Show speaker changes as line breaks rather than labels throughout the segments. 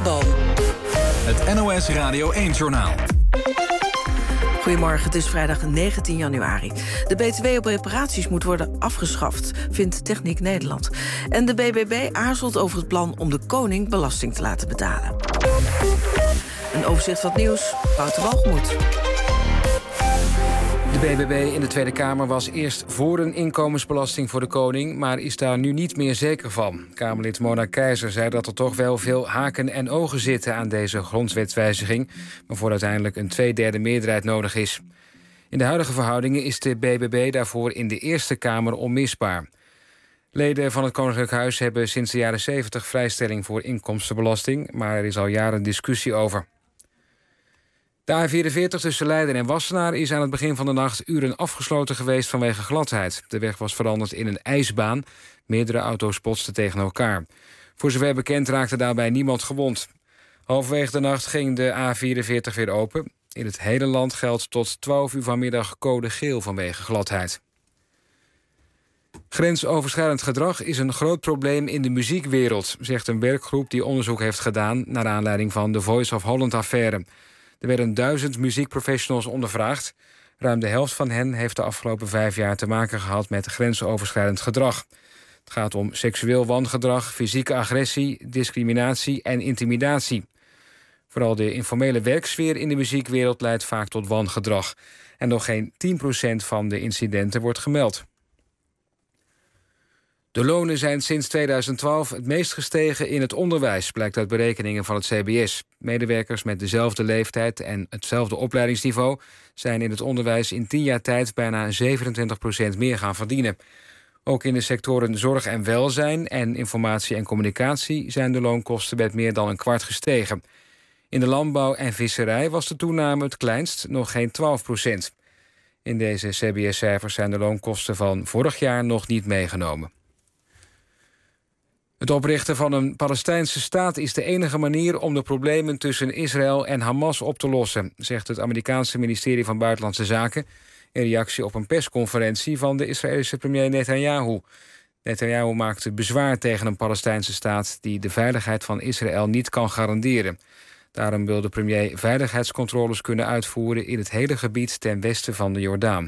Kersenboom.
Het NOS Radio 1-journaal.
Goedemorgen, het is vrijdag 19 januari. De BTW op reparaties moet worden afgeschaft, vindt Techniek Nederland. En de BBB aarzelt over het plan om de koning belasting te laten betalen. Een overzicht van het nieuws, Wouter Walgemoed.
De BBB in de Tweede Kamer was eerst voor een inkomensbelasting voor de koning, maar is daar nu niet meer zeker van. Kamerlid Mona Keizer zei dat er toch wel veel haken en ogen zitten aan deze grondwetswijziging, waarvoor uiteindelijk een 2/3 meerderheid nodig is. In de huidige verhoudingen is de BBB daarvoor in de Eerste Kamer onmisbaar. Leden van het Koninklijk Huis hebben sinds de jaren 70 vrijstelling voor inkomstenbelasting, maar er is al jaren discussie over. De A44 tussen Leiden en Wassenaar is aan het begin van de nacht uren afgesloten geweest vanwege gladheid. De weg was veranderd in een ijsbaan. Meerdere auto's botsten tegen elkaar. Voor zover bekend raakte daarbij niemand gewond. Halverwege de nacht ging de A44 weer open. In het hele land geldt tot 12 uur vanmiddag code geel vanwege gladheid. Grensoverschrijdend gedrag is een groot probleem in de muziekwereld, zegt een werkgroep die onderzoek heeft gedaan naar aanleiding van de Voice of Holland-affaire. Er werden 1000 muziekprofessionals ondervraagd. Ruim de helft van hen heeft de afgelopen 5 jaar te maken gehad met grensoverschrijdend gedrag. Het gaat om seksueel wangedrag, fysieke agressie, discriminatie en intimidatie. Vooral de informele werksfeer in de muziekwereld leidt vaak tot wangedrag. En nog geen 10% van de incidenten wordt gemeld. De lonen zijn sinds 2012 het meest gestegen in het onderwijs, blijkt uit berekeningen van het CBS. Medewerkers met dezelfde leeftijd en hetzelfde opleidingsniveau zijn in het onderwijs in 10 jaar tijd bijna 27% meer gaan verdienen. Ook in de sectoren zorg en welzijn en informatie en communicatie zijn de loonkosten met meer dan een kwart gestegen. In de landbouw en visserij was de toename het kleinst, nog geen 12%. In deze CBS-cijfers zijn de loonkosten van vorig jaar nog niet meegenomen. Het oprichten van een Palestijnse staat is de enige manier om de problemen tussen Israël en Hamas op te lossen, zegt het Amerikaanse ministerie van Buitenlandse Zaken in reactie op een persconferentie van de Israëlische premier Netanyahu. Netanyahu maakte bezwaar tegen een Palestijnse staat die de veiligheid van Israël niet kan garanderen. Daarom wil de premier veiligheidscontroles kunnen uitvoeren in het hele gebied ten westen van de Jordaan.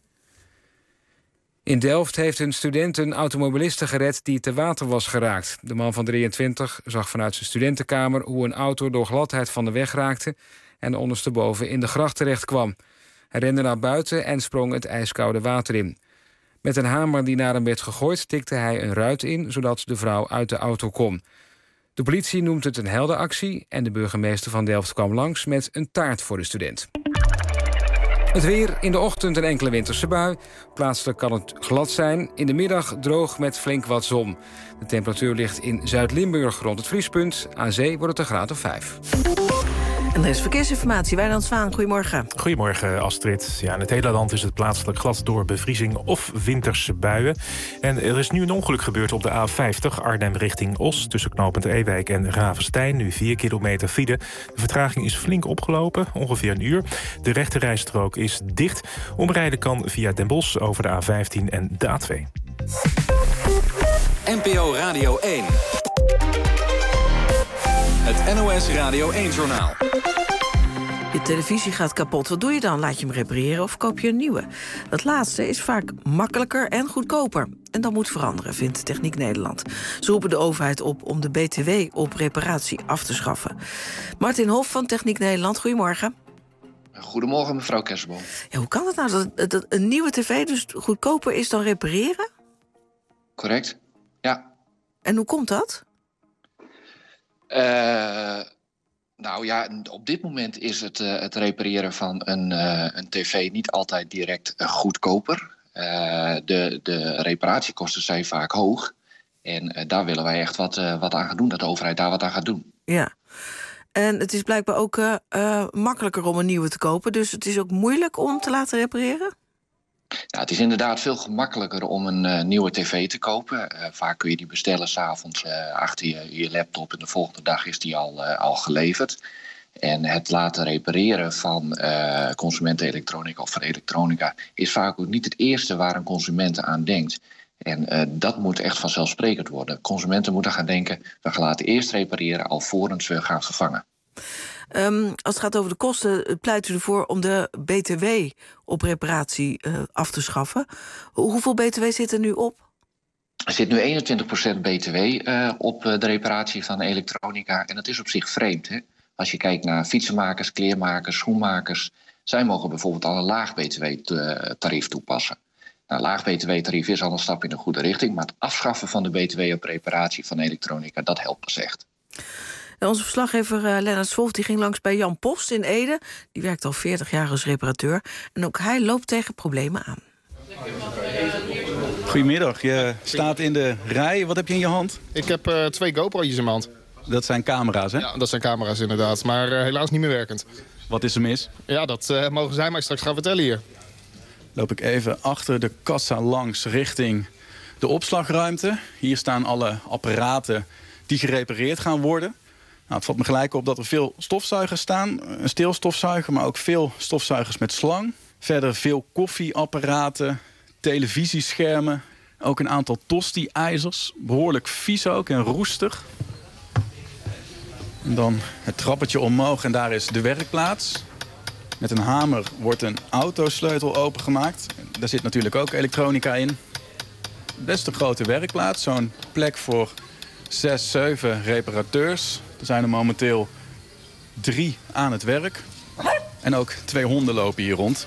In Delft heeft een student een automobiliste gered die te water was geraakt. De man van 23 zag vanuit zijn studentenkamer hoe een auto door gladheid van de weg raakte en ondersteboven in de gracht terecht kwam. Hij rende naar buiten en sprong het ijskoude water in. Met een hamer die naar hem werd gegooid tikte hij een ruit in, zodat de vrouw uit de auto kon. De politie noemt het een heldenactie en de burgemeester van Delft kwam langs met een taart voor de student. Het weer, in de ochtend een enkele winterse bui. Plaatselijk kan het glad zijn. In de middag droog met flink wat zon. De temperatuur ligt in Zuid-Limburg rond het vriespunt. Aan zee wordt het een graad of 5.
En er is verkeersinformatie. Wijnand Zwaan, goedemorgen.
Goedemorgen, Astrid. Ja, in het hele land is het plaatselijk glad door bevriezing of winterse buien. En er is nu een ongeluk gebeurd op de A50 Arnhem richting Os, tussen knooppunt Ewijk en Ravenstein. Nu 4 kilometer file. De vertraging is flink opgelopen, ongeveer een uur. De rechterrijstrook is dicht. Omrijden kan via Den Bosch over de A15 en de A2.
NPO Radio 1. Het NOS Radio 1-journaal.
Je televisie gaat kapot. Wat doe je dan? Laat je hem repareren of koop je een nieuwe? Dat laatste is vaak makkelijker en goedkoper. En dat moet veranderen, vindt Techniek Nederland. Ze roepen de overheid op om de BTW op reparatie af te schaffen. Martin Hof van Techniek Nederland, goedemorgen.
Goedemorgen, mevrouw Kersenboom.
Ja, hoe kan het nou dat een nieuwe tv dus goedkoper is dan repareren?
Correct, ja.
En hoe komt dat?
Nou ja, op dit moment is het repareren van een tv niet altijd direct goedkoper. De reparatiekosten zijn vaak hoog. En daar willen wij echt wat aan gaan doen, dat de overheid daar wat aan gaat doen.
Ja, en het is blijkbaar ook makkelijker om een nieuwe te kopen. Dus het is ook moeilijk om te laten repareren?
Ja, het is inderdaad veel gemakkelijker om een nieuwe tv te kopen. Vaak kun je die bestellen 's avonds achter je laptop en de volgende dag is die al geleverd. En het laten repareren van consumentenelektronica of van elektronica is vaak ook niet het eerste waar een consument aan denkt. En dat moet echt vanzelfsprekend worden. Consumenten moeten gaan denken, we gaan laten eerst repareren alvorens we gaan vervangen.
Als het gaat over de kosten, pleit u ervoor om de BTW op reparatie af te schaffen. Hoeveel BTW zit er nu op?
Er zit nu 21% BTW op de reparatie van elektronica. En dat is op zich vreemd. Hè? Als je kijkt naar fietsenmakers, kleermakers, schoenmakers, zij mogen bijvoorbeeld al een laag BTW-tarief toepassen. Nou, laag BTW-tarief is al een stap in de goede richting, maar het afschaffen van de BTW op reparatie van elektronica, dat helpt pas echt.
Onze verslaggever Lennart Swolf die ging langs bij Jan Post in Ede. Die werkt al 40 jaar als reparateur. En ook hij loopt tegen problemen aan.
Goedemiddag, je staat in de rij. Wat heb je in je hand?
Ik heb 2 GoPro's in mijn hand.
Dat zijn camera's, hè?
Ja, dat zijn camera's inderdaad, maar helaas niet meer werkend.
Wat is er mis?
Ja, dat mogen zij mij straks gaan vertellen hier.
Loop ik even achter de kassa langs richting de opslagruimte. Hier staan alle apparaten die gerepareerd gaan worden. Nou, het valt me gelijk op dat er veel stofzuigers staan. Een steelstofzuiger, maar ook veel stofzuigers met slang. Verder veel koffieapparaten, televisieschermen. Ook een aantal tosti-ijzers. Behoorlijk vies ook en roestig. En dan het trappetje omhoog en daar is de werkplaats. Met een hamer wordt een autosleutel opengemaakt. Daar zit natuurlijk ook elektronica in. Best een grote werkplaats. Zo'n plek voor 6, 7 reparateurs. Er zijn er momenteel 3 aan het werk. En ook 2 honden lopen hier rond.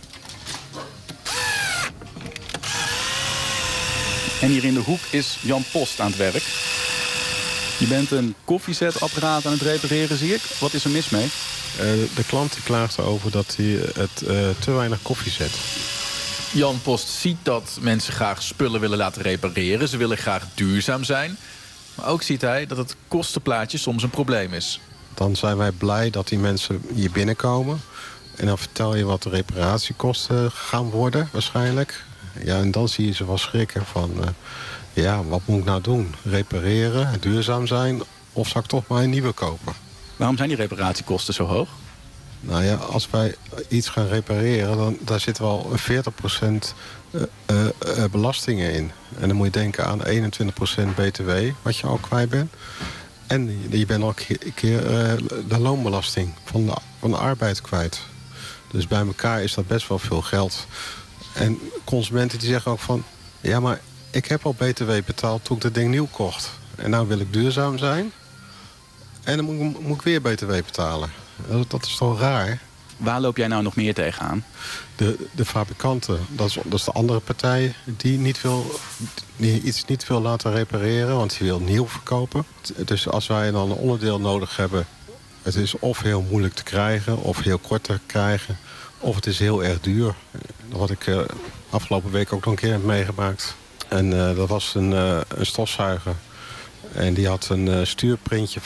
En hier in de hoek is Jan Post aan het werk. Je bent een koffiezetapparaat aan het repareren, zie ik. Wat is er mis mee?
De klant die klaagt erover dat hij het te weinig koffie zet.
Jan Post ziet dat mensen graag spullen willen laten repareren. Ze willen graag duurzaam zijn. Maar ook ziet hij dat het kostenplaatje soms een probleem is.
Dan zijn wij blij dat die mensen hier binnenkomen. En dan vertel je wat de reparatiekosten gaan worden waarschijnlijk. Ja, en dan zie je ze wel schrikken van... wat moet ik nou doen? Repareren, duurzaam zijn of zal ik toch maar een nieuwe kopen?
Waarom zijn die reparatiekosten zo hoog?
Nou ja, als wij iets gaan repareren, dan daar zit wel 40% belastingen in. En dan moet je denken aan 21% BTW, wat je al kwijt bent. En je bent ook een keer de loonbelasting van de arbeid kwijt. Dus bij elkaar is dat best wel veel geld. En consumenten die zeggen ook van... ja, maar ik heb al BTW betaald toen ik dat ding nieuw kocht. En nou wil ik duurzaam zijn. En dan moet ik weer BTW betalen. Dat is toch raar?
Waar loop jij nou nog meer tegenaan?
De fabrikanten, dat is de andere partij die iets niet wil laten repareren, want die wil nieuw verkopen. Dus als wij dan een onderdeel nodig hebben, het is of heel moeilijk te krijgen, of heel kort te krijgen, of het is heel erg duur. Wat ik afgelopen week ook nog een keer heb meegemaakt. En dat was een stofzuiger. En die had een stuurprintje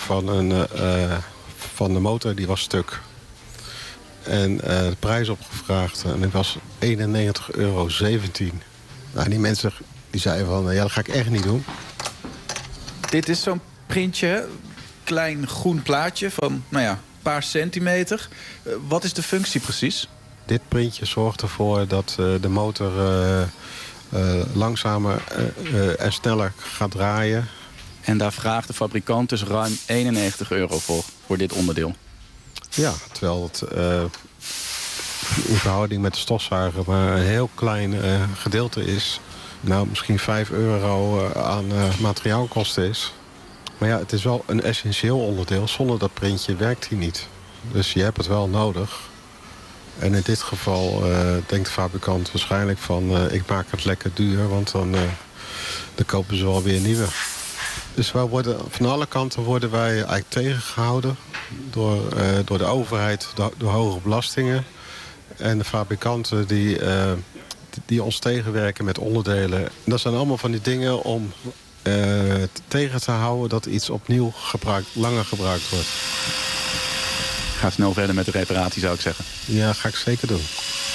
van de motor, die was stuk. En de prijs opgevraagd en het was €91,17. Nou, die mensen die zeiden van, ja, dat ga ik echt niet doen.
Dit is zo'n printje, klein groen plaatje van, een paar centimeter. Wat is de functie precies?
Dit printje zorgt ervoor dat de motor langzamer en sneller gaat draaien.
En daar vraagt de fabrikant dus ruim €91 voor dit onderdeel.
Ja, terwijl het in verhouding met de stofzuiger maar een heel klein gedeelte is. Nou, misschien €5 aan materiaalkosten is. Maar ja, het is wel een essentieel onderdeel. Zonder dat printje werkt hij niet. Dus je hebt het wel nodig. En in dit geval denkt de fabrikant waarschijnlijk van... ik maak het lekker duur, want dan kopen ze wel weer nieuwe. Dus van alle kanten worden wij eigenlijk tegengehouden door de overheid, door hoge belastingen. En de fabrikanten die ons tegenwerken met onderdelen. Dat zijn allemaal van die dingen om tegen te houden dat iets opnieuw langer gebruikt wordt.
Ga snel verder met de reparatie, zou ik zeggen.
Ja, ga ik zeker doen.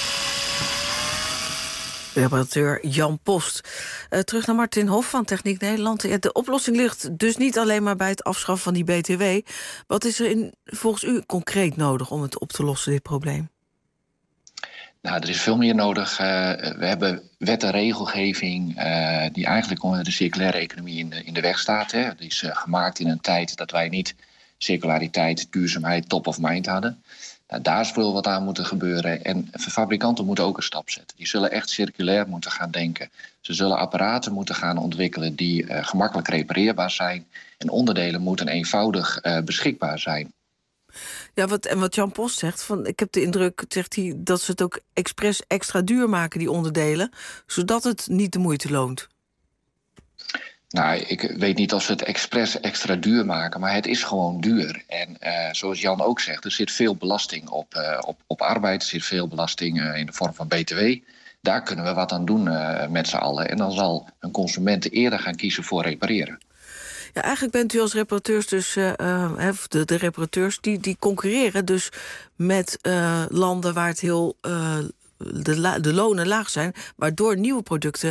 Reparateur Jan Post. Terug naar Martin Hof van Techniek Nederland. De oplossing ligt dus niet alleen maar bij het afschaffen van die BTW. Wat is er volgens u concreet nodig om het op te lossen, dit probleem?
Nou, er is veel meer nodig. We hebben wet en regelgeving die eigenlijk onder de circulaire economie in de weg staat. Hè. Die is gemaakt in een tijd dat wij niet circulariteit, duurzaamheid top of mind hadden. Nou, daar is veel wat aan moeten gebeuren. En fabrikanten moeten ook een stap zetten. Die zullen echt circulair moeten gaan denken. Ze zullen apparaten moeten gaan ontwikkelen die gemakkelijk repareerbaar zijn. En onderdelen moeten eenvoudig beschikbaar zijn.
Ja, wat Jan Post zegt, ik heb de indruk, zegt hij, dat ze het ook expres extra duur maken, die onderdelen, zodat het niet de moeite loont.
Nou, ik weet niet of ze het expres extra duur maken, maar het is gewoon duur. En zoals Jan ook zegt, er zit veel belasting op arbeid, er zit veel belasting in de vorm van BTW. Daar kunnen we wat aan doen met z'n allen. En dan zal een consument eerder gaan kiezen voor repareren.
Ja, eigenlijk bent u als reparateurs dus, de reparateurs die concurreren dus met landen waar het heel de lonen laag zijn, waardoor nieuwe producten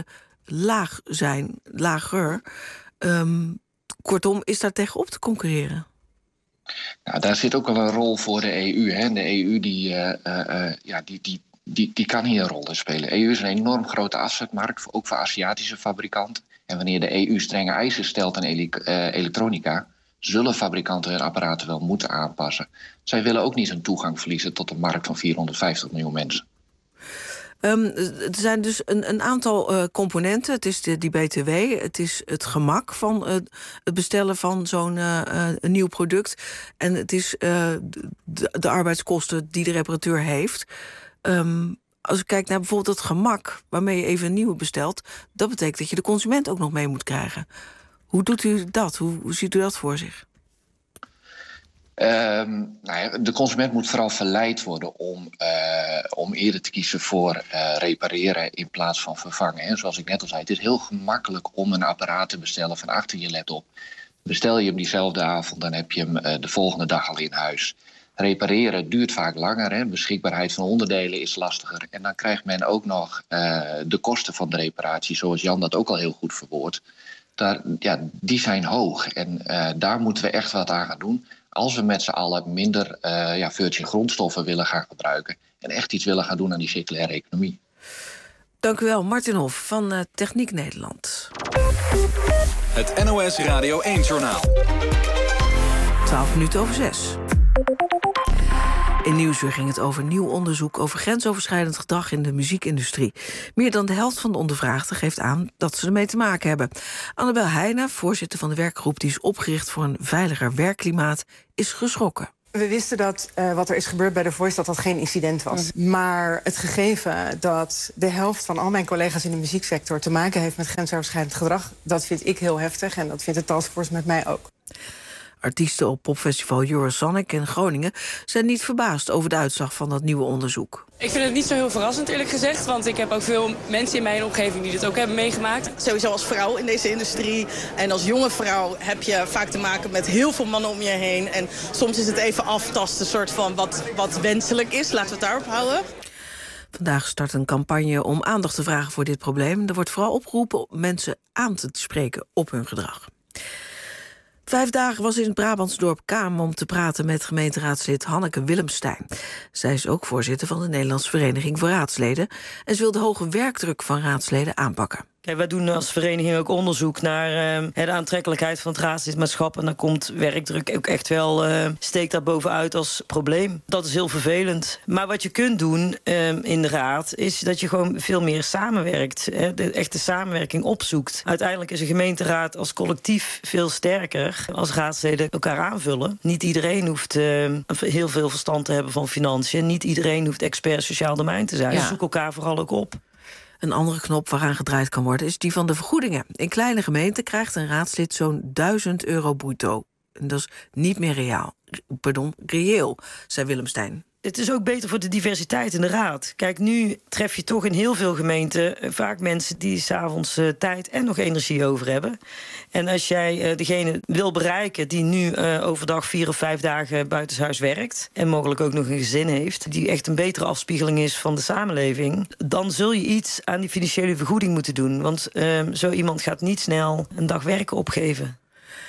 lager. Kortom, is daar tegenop te concurreren?
Nou, daar zit ook wel een rol voor de EU. Hè. De EU die kan hier een rol in spelen. De EU is een enorm grote afzetmarkt, ook voor Aziatische fabrikanten. En wanneer de EU strenge eisen stelt aan elektronica, zullen fabrikanten hun apparaten wel moeten aanpassen. Zij willen ook niet hun toegang verliezen tot een markt van 450 miljoen mensen.
Er zijn dus een aantal componenten. Het is die BTW, het is het gemak van het bestellen van zo'n een nieuw product. En het is de arbeidskosten die de reparateur heeft. Als ik kijk naar bijvoorbeeld het gemak waarmee je even een nieuwe bestelt, dat betekent dat je de consument ook nog mee moet krijgen. Hoe doet u dat? Hoe ziet u dat voor zich?
De consument moet vooral verleid worden om eerder te kiezen voor repareren in plaats van vervangen. En zoals ik net al zei, het is heel gemakkelijk om een apparaat te bestellen van achter je laptop. Bestel je hem diezelfde avond, dan heb je hem de volgende dag al in huis. Repareren duurt vaak langer. Hè. Beschikbaarheid van onderdelen is lastiger. En dan krijgt men ook nog de kosten van de reparatie, zoals Jan dat ook al heel goed verwoordt. Die zijn hoog. En daar moeten we echt wat aan gaan doen. Als we met z'n allen minder virgin grondstoffen willen gaan gebruiken en echt iets willen gaan doen aan die circulaire economie.
Dank u wel, Martin Hof van Techniek Nederland.
Het NOS Radio 1-journaal.
6:12. In Nieuwsuur ging het over nieuw onderzoek over grensoverschrijdend gedrag in de muziekindustrie. Meer dan de helft van de ondervraagden geeft aan dat ze ermee te maken hebben. Annabel Heijnen, voorzitter van de werkgroep die is opgericht voor een veiliger werkklimaat, is geschrokken.
We wisten dat wat er is gebeurd bij The Voice, dat geen incident was. Maar het gegeven dat de helft van al mijn collega's in de muzieksector te maken heeft met grensoverschrijdend gedrag, dat vind ik heel heftig en dat vindt de taskforce met mij ook.
Artiesten op popfestival Eurosonic in Groningen zijn niet verbaasd over de uitslag van dat nieuwe onderzoek.
Ik vind het niet zo heel verrassend, eerlijk gezegd. Want ik heb ook veel mensen in mijn omgeving die dit ook hebben meegemaakt.
Sowieso als vrouw in deze industrie en als jonge vrouw heb je vaak te maken met heel veel mannen om je heen. En soms is het even aftasten, soort van wat wenselijk is. Laten we het daarop houden.
Vandaag start een campagne om aandacht te vragen voor dit probleem. Er wordt vooral opgeroepen om mensen aan te spreken op hun gedrag. 5 dagen was in het Brabantse dorp Kaam om te praten met gemeenteraadslid Hanneke Willemstein. Zij is ook voorzitter van de Nederlandse Vereniging voor Raadsleden en ze wil de hoge werkdruk van raadsleden aanpakken.
Kijk, wij doen als vereniging ook onderzoek naar de aantrekkelijkheid van het raadslidmaatschap. En dan komt werkdruk ook echt wel, steekt daar bovenuit als probleem. Dat is heel vervelend. Maar wat je kunt doen in de raad, is dat je gewoon veel meer samenwerkt. De echte samenwerking opzoekt. Uiteindelijk is een gemeenteraad als collectief veel sterker als raadsleden elkaar aanvullen. Niet iedereen hoeft heel veel verstand te hebben van financiën. Niet iedereen hoeft expert sociaal domein te zijn. Ja. Zoek elkaar vooral ook op.
Een andere knop waaraan gedraaid kan worden is die van de vergoedingen. In kleine gemeenten krijgt een raadslid zo'n €1000 bruto. En dat is niet meer reëel, zei Willemstein.
Het is ook beter voor de diversiteit in de raad. Kijk, nu tref je toch in heel veel gemeenten vaak mensen die 's avonds tijd en nog energie over hebben. En als jij degene wil bereiken die nu overdag 4 of 5 dagen buitenshuis werkt en mogelijk ook nog een gezin heeft, die echt een betere afspiegeling is van de samenleving, dan zul je iets aan die financiële vergoeding moeten doen. Want zo iemand gaat niet snel een dag werken opgeven.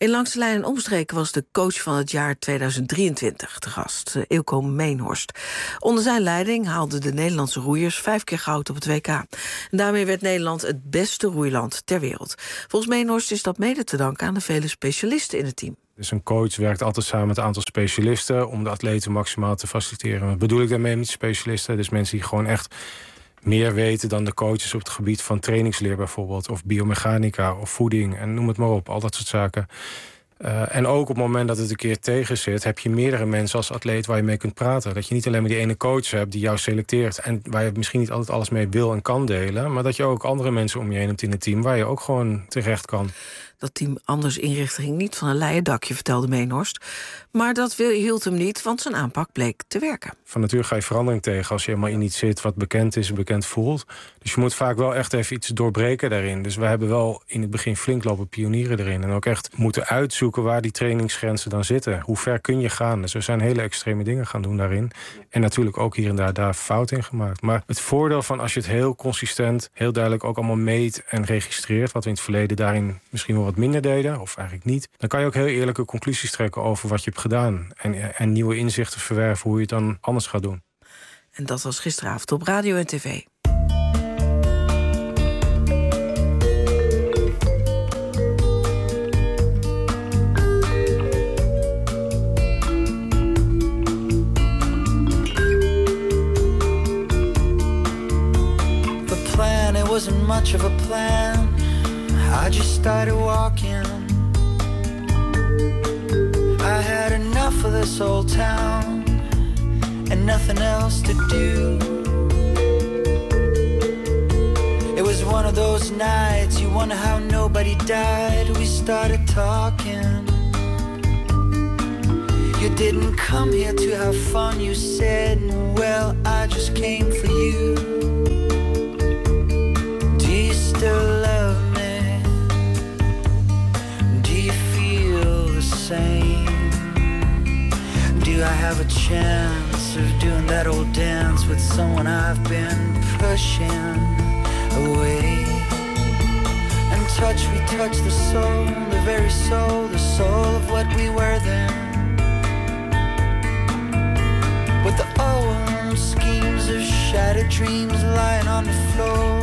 In Langs de Lijn en Omstreken was de coach van het jaar 2023 te gast, Eelco Meenhorst. Onder zijn leiding haalden de Nederlandse roeiers 5 keer goud op het WK. En daarmee werd Nederland het beste roeiland ter wereld. Volgens Meenhorst is dat mede te danken aan de vele specialisten in het team.
Dus een coach werkt altijd samen met een aantal specialisten om de atleten maximaal te faciliteren. Wat bedoel ik daarmee met specialisten? Dus mensen die gewoon echt meer weten dan de coaches op het gebied van trainingsleer bijvoorbeeld, of biomechanica of voeding en noem het maar op, al dat soort zaken. En ook op het moment dat het een keer tegen zit, heb je meerdere mensen als atleet waar je mee kunt praten. Dat je niet alleen maar die ene coach hebt die jou selecteert en waar je misschien niet altijd alles mee wil en kan delen, maar dat je ook andere mensen om je heen hebt in het team waar je ook gewoon terecht kan.
Dat team anders inrichten ging niet van een leien dakje, vertelde Meenhorst. Maar dat hield hem niet, want zijn aanpak bleek te werken.
Van nature ga je verandering tegen als je helemaal in iets zit wat bekend is en bekend voelt. Dus je moet vaak wel echt even iets doorbreken daarin. Dus we hebben wel in het begin flink lopen pionieren erin. En ook echt moeten uitzoeken waar die trainingsgrenzen dan zitten. Hoe ver kun je gaan? Dus we zijn hele extreme dingen gaan doen daarin. En natuurlijk ook hier en daar fout in gemaakt. Maar het voordeel van als je het heel consistent, heel duidelijk ook allemaal meet en registreert, wat we in het verleden daarin misschien wel wat minder deden, of eigenlijk niet, dan kan je ook heel eerlijke conclusies trekken over wat je hebt gedaan. En nieuwe inzichten verwerven hoe je het dan anders gaat doen.
En dat was gisteravond op radio en tv.
The plan, it wasn't much of a plan. I just started walking. I had enough of this old town and nothing else to do. It was one of those nights you wonder how nobody died. We started talking. You didn't come here to have fun, you said. Well, I just came for you. Do you still love me? Do you feel the same? Do I have a chance of doing that old dance with someone I've been pushing away? And we touch the soul, the very soul, the soul of what we were then. With the old schemes of shattered dreams lying on the floor.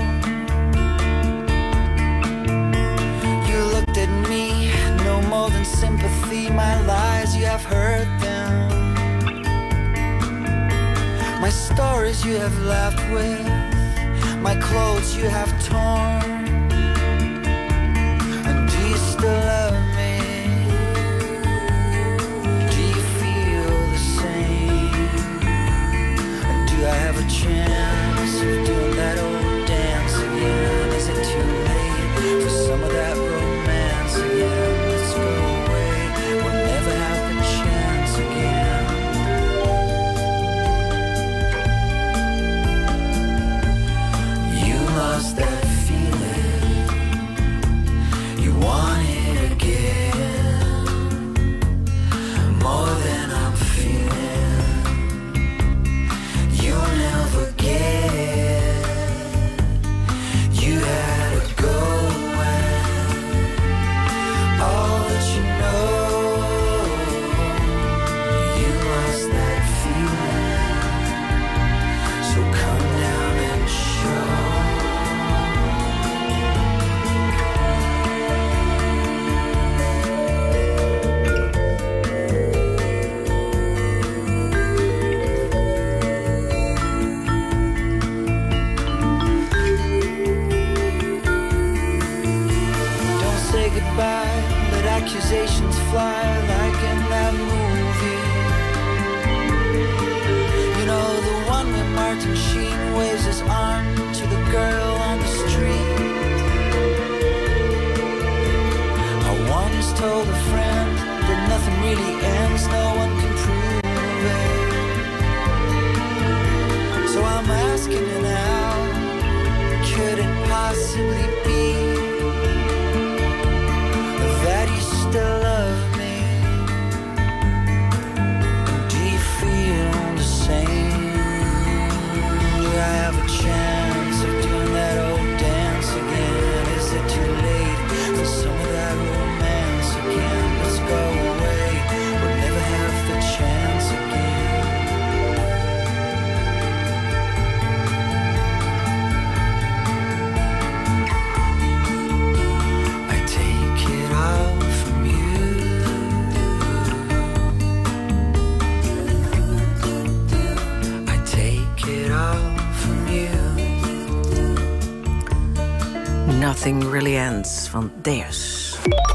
You looked at me, no more than sympathy. My lies, you have heard them. My stories you have laughed with. My clothes you have torn. And do you still love me? Do you feel the same? And do I have a chance of doing that old dance again? Is it too late for some of that romance again? Let's go away, we'll never have the chance again. You lost that feeling, you want it again, more than I'm feeling. You'll never get, you had to go and all that you know. You lost that feeling, so come down and show. Don't say goodbye, let accusations fly like in that movie. You know, the one where Martin Sheen waves his arm to the girl on the street. I once told a friend that nothing really ends, no one can prove it. So I'm asking you now, could it possibly be that you still love me? Do you feel the same? Do I have a chance of doing that old dance again? Is it too late for some of that romance again?
Nothing Really Ends van Deus.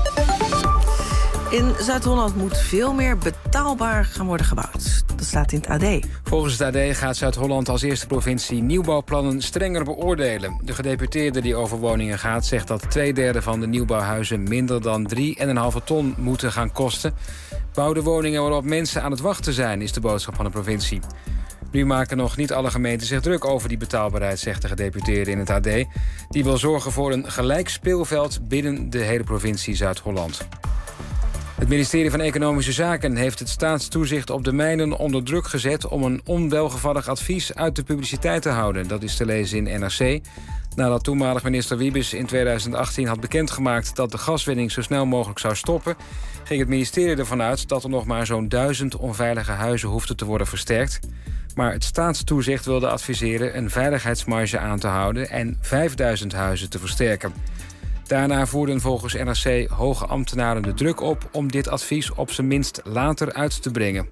In Zuid-Holland moet veel meer betaalbaar gaan worden gebouwd. Dat staat in het AD.
Volgens het AD gaat Zuid-Holland als eerste provincie nieuwbouwplannen strenger beoordelen. De gedeputeerde die over woningen gaat zegt dat 2/3 van de nieuwbouwhuizen minder dan 3,5 ton moeten gaan kosten. Bouw de woningen waarop mensen aan het wachten zijn, is de boodschap van de provincie. Nu maken nog niet alle gemeenten zich druk over die betaalbaarheid, zegt de gedeputeerde in het AD. Die wil zorgen voor een gelijk speelveld binnen de hele provincie Zuid-Holland. Het ministerie van Economische Zaken heeft het staatstoezicht op de mijnen onder druk gezet om een onwelgevallig advies uit de publiciteit te houden. Dat is te lezen in NRC. Nadat toenmalig minister Wiebes in 2018 had bekendgemaakt dat de gaswinning zo snel mogelijk zou stoppen, ging het ministerie ervan uit dat er nog maar zo'n 1000 onveilige huizen hoefden te worden versterkt. Maar het staatstoezicht wilde adviseren een veiligheidsmarge aan te houden en 5000 huizen te versterken. Daarna voerden volgens NRC hoge ambtenaren de druk op om dit advies op zijn minst later uit te brengen.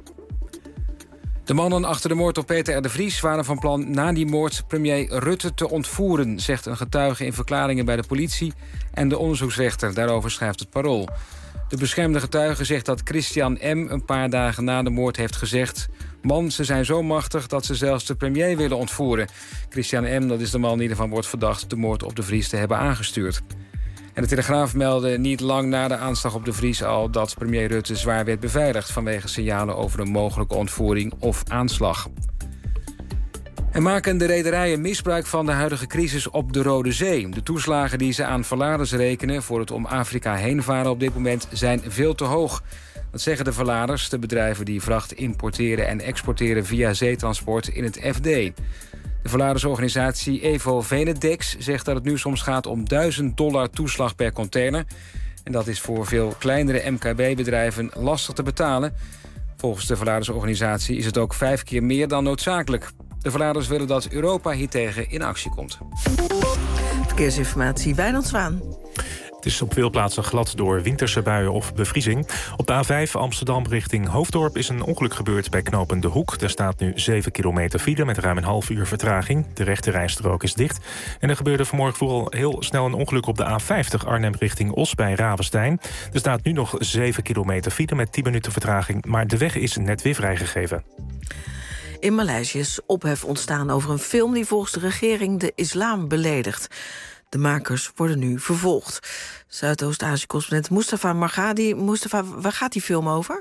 De mannen achter de moord op Peter R. de Vries waren van plan na die moord premier Rutte te ontvoeren, zegt een getuige in verklaringen bij de politie en de onderzoeksrechter. Daarover schrijft het Parool. De beschermde getuige zegt dat Christian M. een paar dagen na de moord heeft gezegd: "Man, ze zijn zo machtig dat ze zelfs de premier willen ontvoeren." Christian M., dat is de man die ervan wordt verdacht de moord op de Vries te hebben aangestuurd. En de Telegraaf meldde niet lang na de aanslag op de Vries al dat premier Rutte zwaar werd beveiligd vanwege signalen over een mogelijke ontvoering of aanslag. En maken de rederijen misbruik van de huidige crisis op de Rode Zee? De toeslagen die ze aan verladers rekenen voor het om Afrika heen varen op dit moment zijn veel te hoog. Dat zeggen de verladers, de bedrijven die vracht importeren en exporteren via zeetransport, in het FD. De verladersorganisatie Evo Venedex zegt dat het nu soms gaat om $1000 toeslag per container. En dat is voor veel kleinere MKB-bedrijven lastig te betalen. Volgens de verladersorganisatie is het ook 5 keer meer dan noodzakelijk. De verladers willen dat Europa hiertegen in actie komt.
Verkeersinformatie, Wijnand Zwaan.
Het is op veel plaatsen glad door winterse buien of bevriezing. Op de A5 Amsterdam richting Hoofddorp is een ongeluk gebeurd bij knooppunt De Hoek. Er staat nu 7 kilometer file met ruim een half uur vertraging. De rechterrijstrook is dicht. En er gebeurde vanmorgen vooral heel snel een ongeluk op de A50 Arnhem richting Os bij Ravenstein. Er staat nu nog 7 kilometer file met 10 minuten vertraging. Maar de weg is net weer vrijgegeven.
In Maleisië is ophef ontstaan over een film die volgens de regering de islam beledigt. De makers worden nu vervolgd. Zuidoost-Azië-correspondent Mustafa Margadi. Mustafa, waar gaat die film over?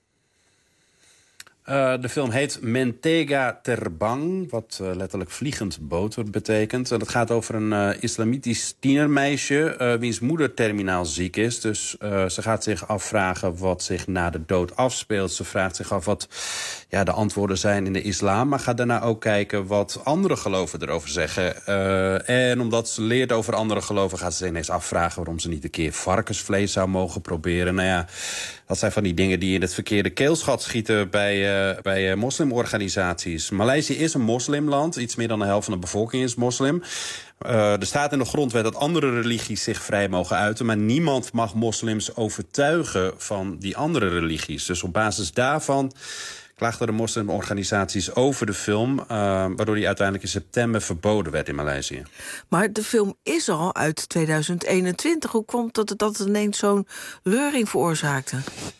De film heet Mentega Terbang, wat letterlijk vliegend boter betekent. En het gaat over een islamitisch tienermeisje wiens moeder terminaal ziek is. Dus ze gaat zich afvragen wat zich na de dood afspeelt. Ze vraagt zich af wat de antwoorden zijn in de islam. Maar gaat daarna ook kijken wat andere geloven erover zeggen. En omdat ze leert over andere geloven gaat ze ineens afvragen waarom ze niet een keer varkensvlees zou mogen proberen. Nou ja, dat zijn van die dingen die in het verkeerde keelgat schieten bij moslimorganisaties. Maleisië is een moslimland. Iets meer dan de helft van de bevolking is moslim. Er staat in de grondwet dat andere religies zich vrij mogen uiten. Maar niemand mag moslims overtuigen van die andere religies. Dus op basis daarvan klaagden de moslimorganisaties over de film, waardoor die uiteindelijk in september verboden werd in Maleisië.
Maar de film is al uit 2021. Hoe komt dat het ineens zo'n reuring veroorzaakte?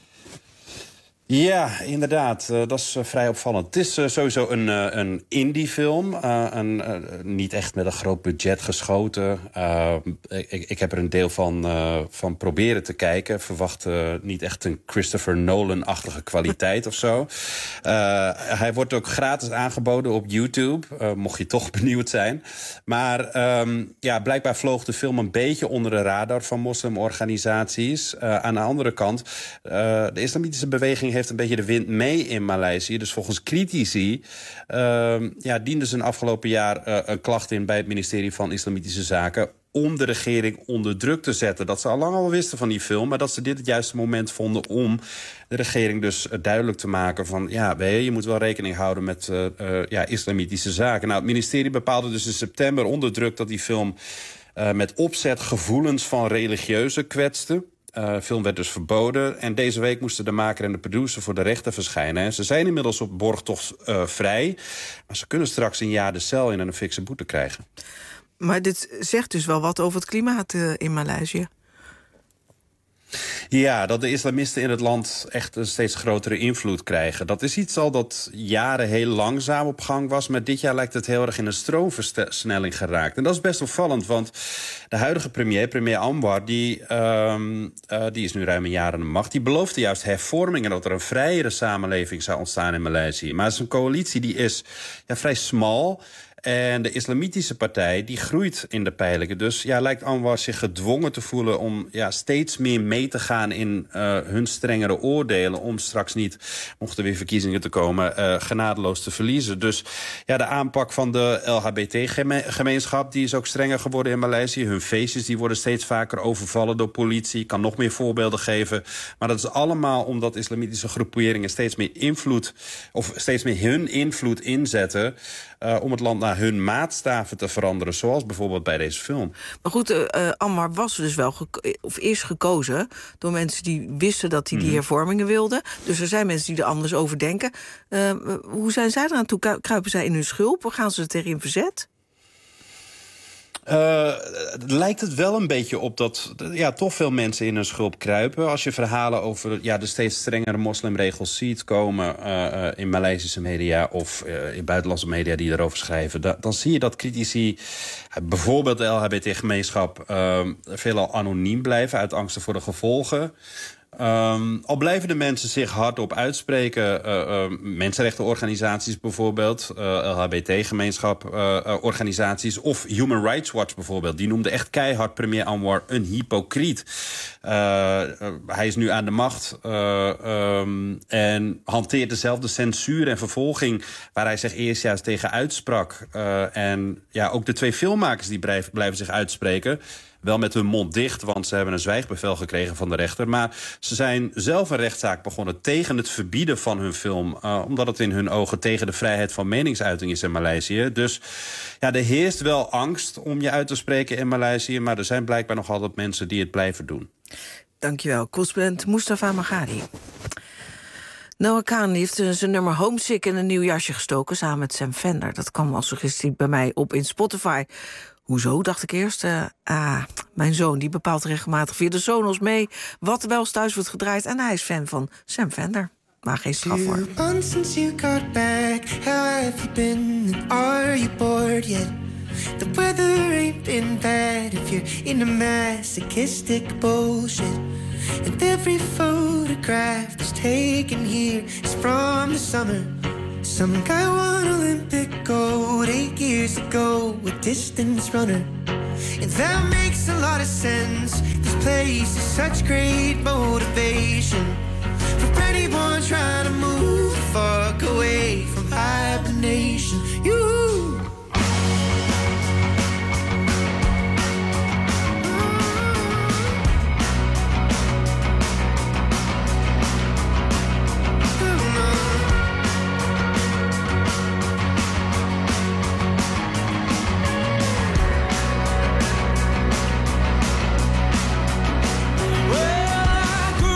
Ja, inderdaad. Dat is vrij opvallend. Het is sowieso een indie-film. Niet echt met een groot budget geschoten. Ik heb er een deel van proberen te kijken. Verwacht niet echt een Christopher Nolan-achtige kwaliteit of zo. Hij wordt ook gratis aangeboden op YouTube. Mocht je toch benieuwd zijn. Maar blijkbaar vloog de film een beetje onder de radar van moslimorganisaties. Aan de andere kant, de islamitische beweging heeft een beetje de wind mee in Maleisië. Dus volgens critici dienden ze een afgelopen jaar een klacht in bij het ministerie van Islamitische Zaken om de regering onder druk te zetten. Dat ze al lang al wisten van die film, maar dat ze dit het juiste moment vonden om de regering dus duidelijk te maken van je moet wel rekening houden met islamitische zaken. Nou, het ministerie bepaalde dus in september onder druk dat die film met opzet gevoelens van religieuzen kwetste. De film werd dus verboden. En deze week moesten de maker en de producer voor de rechter verschijnen. En ze zijn inmiddels op borgtocht vrij. Maar ze kunnen straks een jaar de cel in en een fikse boete krijgen.
Maar dit zegt dus wel wat over het klimaat in Maleisië.
Ja, dat de islamisten in het land echt een steeds grotere invloed krijgen. Dat is iets al dat jaren heel langzaam op gang was. Maar dit jaar lijkt het heel erg in een stroomversnelling geraakt. En dat is best opvallend, want de huidige premier Anwar, die is nu ruim een jaar aan de macht. Die beloofde juist hervormingen, dat er een vrijere samenleving zou ontstaan in Maleisië. Maar zijn coalitie die is vrij smal. En de islamitische partij die groeit in de peilingen. Dus lijkt Anwar zich gedwongen te voelen om steeds meer mee te gaan in hun strengere oordelen. Om straks niet, mochten er weer verkiezingen te komen, genadeloos te verliezen. Dus de aanpak van de LHBT-gemeenschap die is ook strenger geworden in Maleisië. Hun feestjes die worden steeds vaker overvallen door politie. Ik kan nog meer voorbeelden geven. Maar dat is allemaal omdat islamitische groeperingen steeds meer invloed, of steeds meer hun invloed inzetten om het land naar hun maatstaven te veranderen, zoals bijvoorbeeld bij deze film.
Maar goed, Anwar was dus wel is gekozen door mensen die wisten dat hij die hervormingen wilden. Dus er zijn mensen die er anders over denken. Hoe zijn zij eraan toe? Kruipen zij in hun schulp? Gaan ze er tegen in verzet?
Lijkt het wel een beetje op dat toch veel mensen in hun schulp kruipen. Als je verhalen over de steeds strengere moslimregels ziet komen in Maleisische media of in buitenlandse media die erover schrijven, dan zie je dat critici, bijvoorbeeld de LHBT-gemeenschap, veelal anoniem blijven uit angst voor de gevolgen. Al blijven de mensen zich hardop uitspreken. Mensenrechtenorganisaties bijvoorbeeld, LHBT-gemeenschap organisaties of Human Rights Watch bijvoorbeeld. Die noemde echt keihard premier Anwar een hypocriet. Hij is nu aan de macht en hanteert dezelfde censuur en vervolging waar hij zich eerst juist tegen uitsprak. En ook de 2 filmmakers die blijven zich uitspreken. Wel met hun mond dicht, want ze hebben een zwijgbevel gekregen van de rechter. Maar ze zijn zelf een rechtszaak begonnen tegen het verbieden van hun film. Omdat het in hun ogen tegen de vrijheid van meningsuiting is in Maleisië. Dus er heerst wel angst om je uit te spreken in Maleisië. Maar er zijn blijkbaar nog altijd mensen die het blijven doen.
Dankjewel, correspondent Mustafa Magadi. Noah Kahan heeft zijn nummer Homesick in een nieuw jasje gestoken samen met Sam Fender. Dat kwam als suggestie bij mij op in Spotify. Hoezo, dacht ik eerst. Mijn zoon die bepaalt regelmatig via de Sonos mee wat er wel eens thuis wordt gedraaid. En hij is fan van Sam Fender. Maar geen straf voor.
Since you got back, how have you been? And are you bored yet? The weather ain't been bad if you're into masochistic bullshit. And every photograph that's taken here is from the summer. Some guy won Olympic gold 8 years ago, a distance runner. And that makes a lot of sense. This place is such great motivation for anyone trying to move the fuck away from hibernation. You. Well, I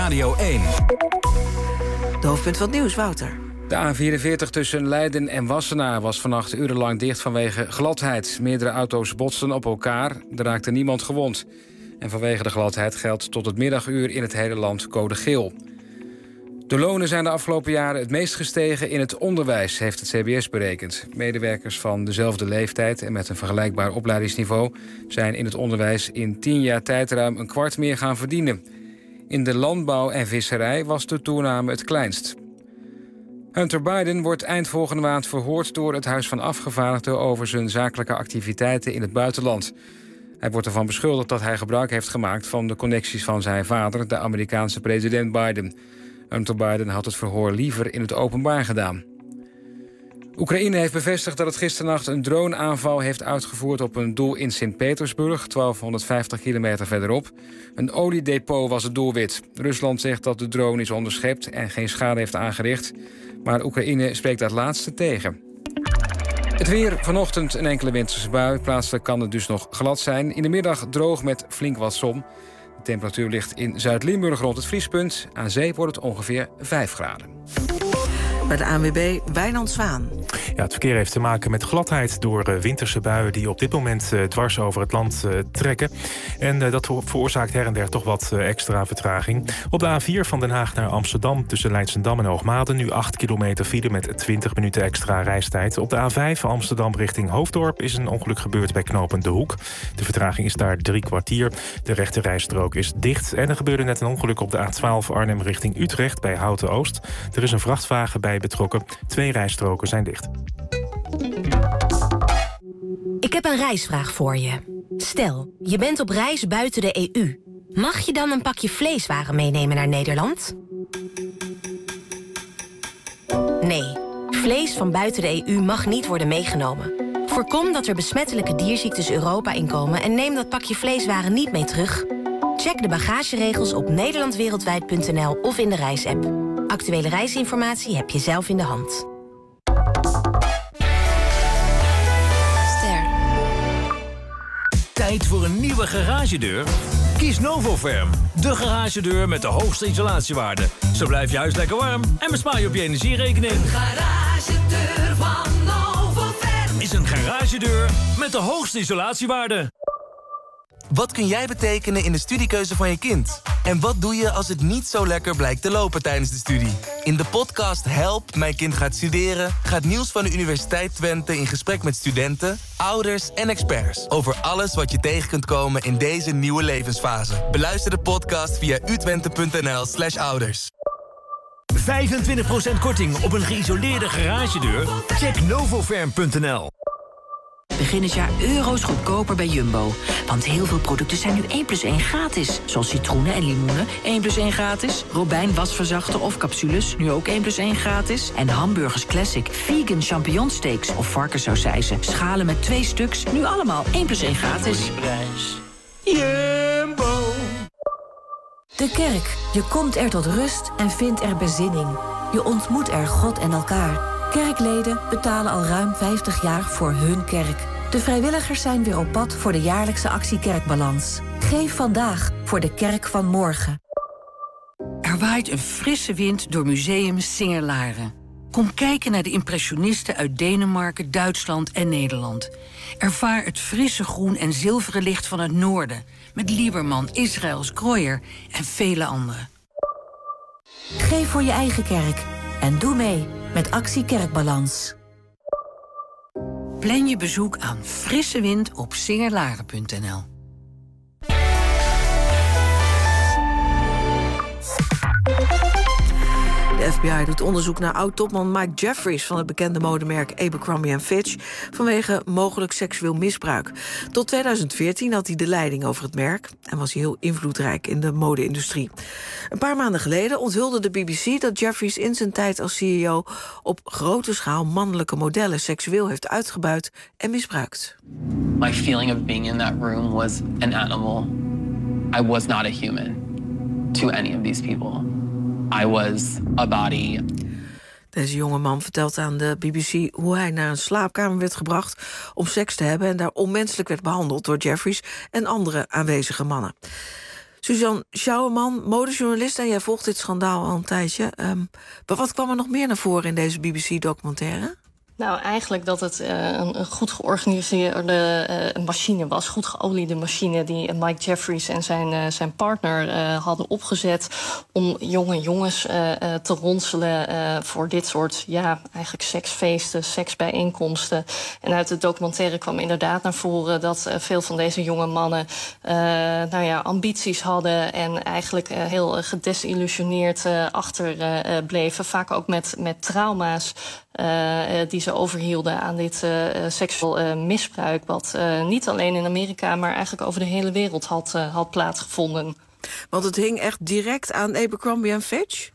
Radio 1.
De hoofdpunt van het nieuws, Wouter.
De A44 tussen Leiden en Wassenaar was vannacht urenlang dicht vanwege gladheid. Meerdere auto's botsten op elkaar, er raakte niemand gewond. En vanwege de gladheid geldt tot het middaguur in het hele land code geel. De lonen zijn de afgelopen jaren het meest gestegen in het onderwijs, heeft het CBS berekend. Medewerkers van dezelfde leeftijd en met een vergelijkbaar opleidingsniveau zijn in het onderwijs in 10 jaar tijd ruim een kwart meer gaan verdienen. In de landbouw en visserij was de toename het kleinst. Hunter Biden wordt eind volgende maand verhoord door het Huis van Afgevaardigden over zijn zakelijke activiteiten in het buitenland. Hij wordt ervan beschuldigd dat hij gebruik heeft gemaakt van de connecties van zijn vader, de Amerikaanse president Biden. Hunter Biden had het verhoor liever in het openbaar gedaan. Oekraïne heeft bevestigd dat het gisternacht een droneaanval heeft uitgevoerd op een doel in Sint-Petersburg, 1250 kilometer verderop. Een oliedepot was het doelwit. Rusland zegt dat de drone is onderschept en geen schade heeft aangericht. Maar Oekraïne spreekt dat laatste tegen. Het weer, vanochtend een enkele winterse bui. Plaatselijk kan het dus nog glad zijn. In de middag droog met flink wat zon. De temperatuur ligt in Zuid-Limburg rond het vriespunt. Aan zee wordt het ongeveer 5 graden.
Bij de ANWB Wijnand Zwaan.
Ja, het verkeer heeft te maken met gladheid door winterse buien die op dit moment dwars over het land trekken. En dat veroorzaakt her en der toch wat extra vertraging. Op de A4 van Den Haag naar Amsterdam tussen Leidschendam en Hoogmade nu 8 kilometer file met 20 minuten extra reistijd. Op de A5 Amsterdam richting Hoofddorp is een ongeluk gebeurd bij knooppunt De Hoek. De vertraging is daar 3 kwartier. De rechte rijstrook is dicht. En er gebeurde net een ongeluk op de A12 Arnhem richting Utrecht bij Houten Oost. Er is een vrachtwagen bij betrokken. 2 rijstroken zijn dicht.
Ik heb een reisvraag voor je. Stel, je bent op reis buiten de EU. Mag je dan een pakje vleeswaren meenemen naar Nederland? Nee, vlees van buiten de EU mag niet worden meegenomen. Voorkom dat er besmettelijke dierziektes Europa inkomen en neem dat pakje vleeswaren niet mee terug. Check de bagageregels op nederlandwereldwijd.nl of in de reisapp. Actuele reisinformatie heb je zelf in de hand.
Tijd voor een nieuwe garagedeur? Kies Novoferm, de garagedeur met de hoogste isolatiewaarde. Zo blijf je huis lekker warm en bespaar je op je energierekening.
Een garagedeur van Novoferm
is een garagedeur met de hoogste isolatiewaarde.
Wat kun jij betekenen in de studiekeuze van je kind? En wat doe je als het niet zo lekker blijkt te lopen tijdens de studie? In de podcast Help, mijn kind gaat studeren gaat Niels van de Universiteit Twente in gesprek met studenten, ouders en experts over alles wat je tegen kunt komen in deze nieuwe levensfase. Beluister de podcast via utwente.nl/ouders.
25% korting op een geïsoleerde garagedeur? Check novoferm.nl.
Begin het jaar euro's goedkoper bij Jumbo. Want heel veel producten zijn nu 1+1 gratis. Zoals citroenen en limoenen, 1+1 gratis. Robijn wasverzachter of capsules, nu ook 1+1 gratis. En Hamburgers Classic, vegan champignonsteaks of varkenssausijzen. Schalen met 2 stuks, nu allemaal 1+1 gratis.
Jumbo.
De kerk. Je komt er tot rust en vindt er bezinning. Je ontmoet er God en elkaar. Kerkleden betalen al ruim 50 jaar voor hun kerk. De vrijwilligers zijn weer op pad voor de jaarlijkse actie Kerkbalans. Geef vandaag voor de kerk van morgen.
Er waait een frisse wind door Museum Singer-Laren. Kom kijken naar de impressionisten uit Denemarken, Duitsland en Nederland. Ervaar het frisse groen en zilveren licht van het noorden. Met Lieberman, Israëls, Krooyer en vele anderen.
Geef voor je eigen kerk. En doe mee met actie Kerkbalans.
Plan je bezoek aan frisse wind op singerlaren.nl.
De FBI doet onderzoek naar oud-topman Mike Jeffries van het bekende modemerk Abercrombie & Fitch vanwege mogelijk seksueel misbruik. Tot 2014 had hij de leiding over het merk en was hij heel invloedrijk in de mode-industrie. Een paar maanden geleden onthulde de BBC dat Jeffries in zijn tijd als CEO op grote schaal mannelijke modellen seksueel heeft uitgebuit en misbruikt.
My feeling of being in that room was an animal. I was not a human to any of these people. I was a body.
Deze jonge man vertelt aan de BBC hoe hij naar een slaapkamer werd gebracht om seks te hebben en daar onmenselijk werd behandeld door Jeffries en andere aanwezige mannen. Suzanne Schouwerman, modejournalist, en jij volgt dit schandaal al een tijdje. Maar wat kwam er nog meer naar voren in deze BBC-documentaire?
Nou, eigenlijk dat het een goed georganiseerde machine was. Goed geoliede machine die Mike Jeffries en zijn partner hadden opgezet om jonge jongens te ronselen voor dit soort, eigenlijk seksfeesten, seksbijeenkomsten. En uit de documentaire kwam inderdaad naar voren dat veel van deze jonge mannen ambities hadden en eigenlijk heel gedesillusioneerd achterbleven. Vaak ook met trauma's die ze overhielden aan dit seksueel misbruik, wat niet alleen in Amerika, maar eigenlijk over de hele wereld had plaatsgevonden.
Want het hing echt direct aan Abercrombie & Fitch?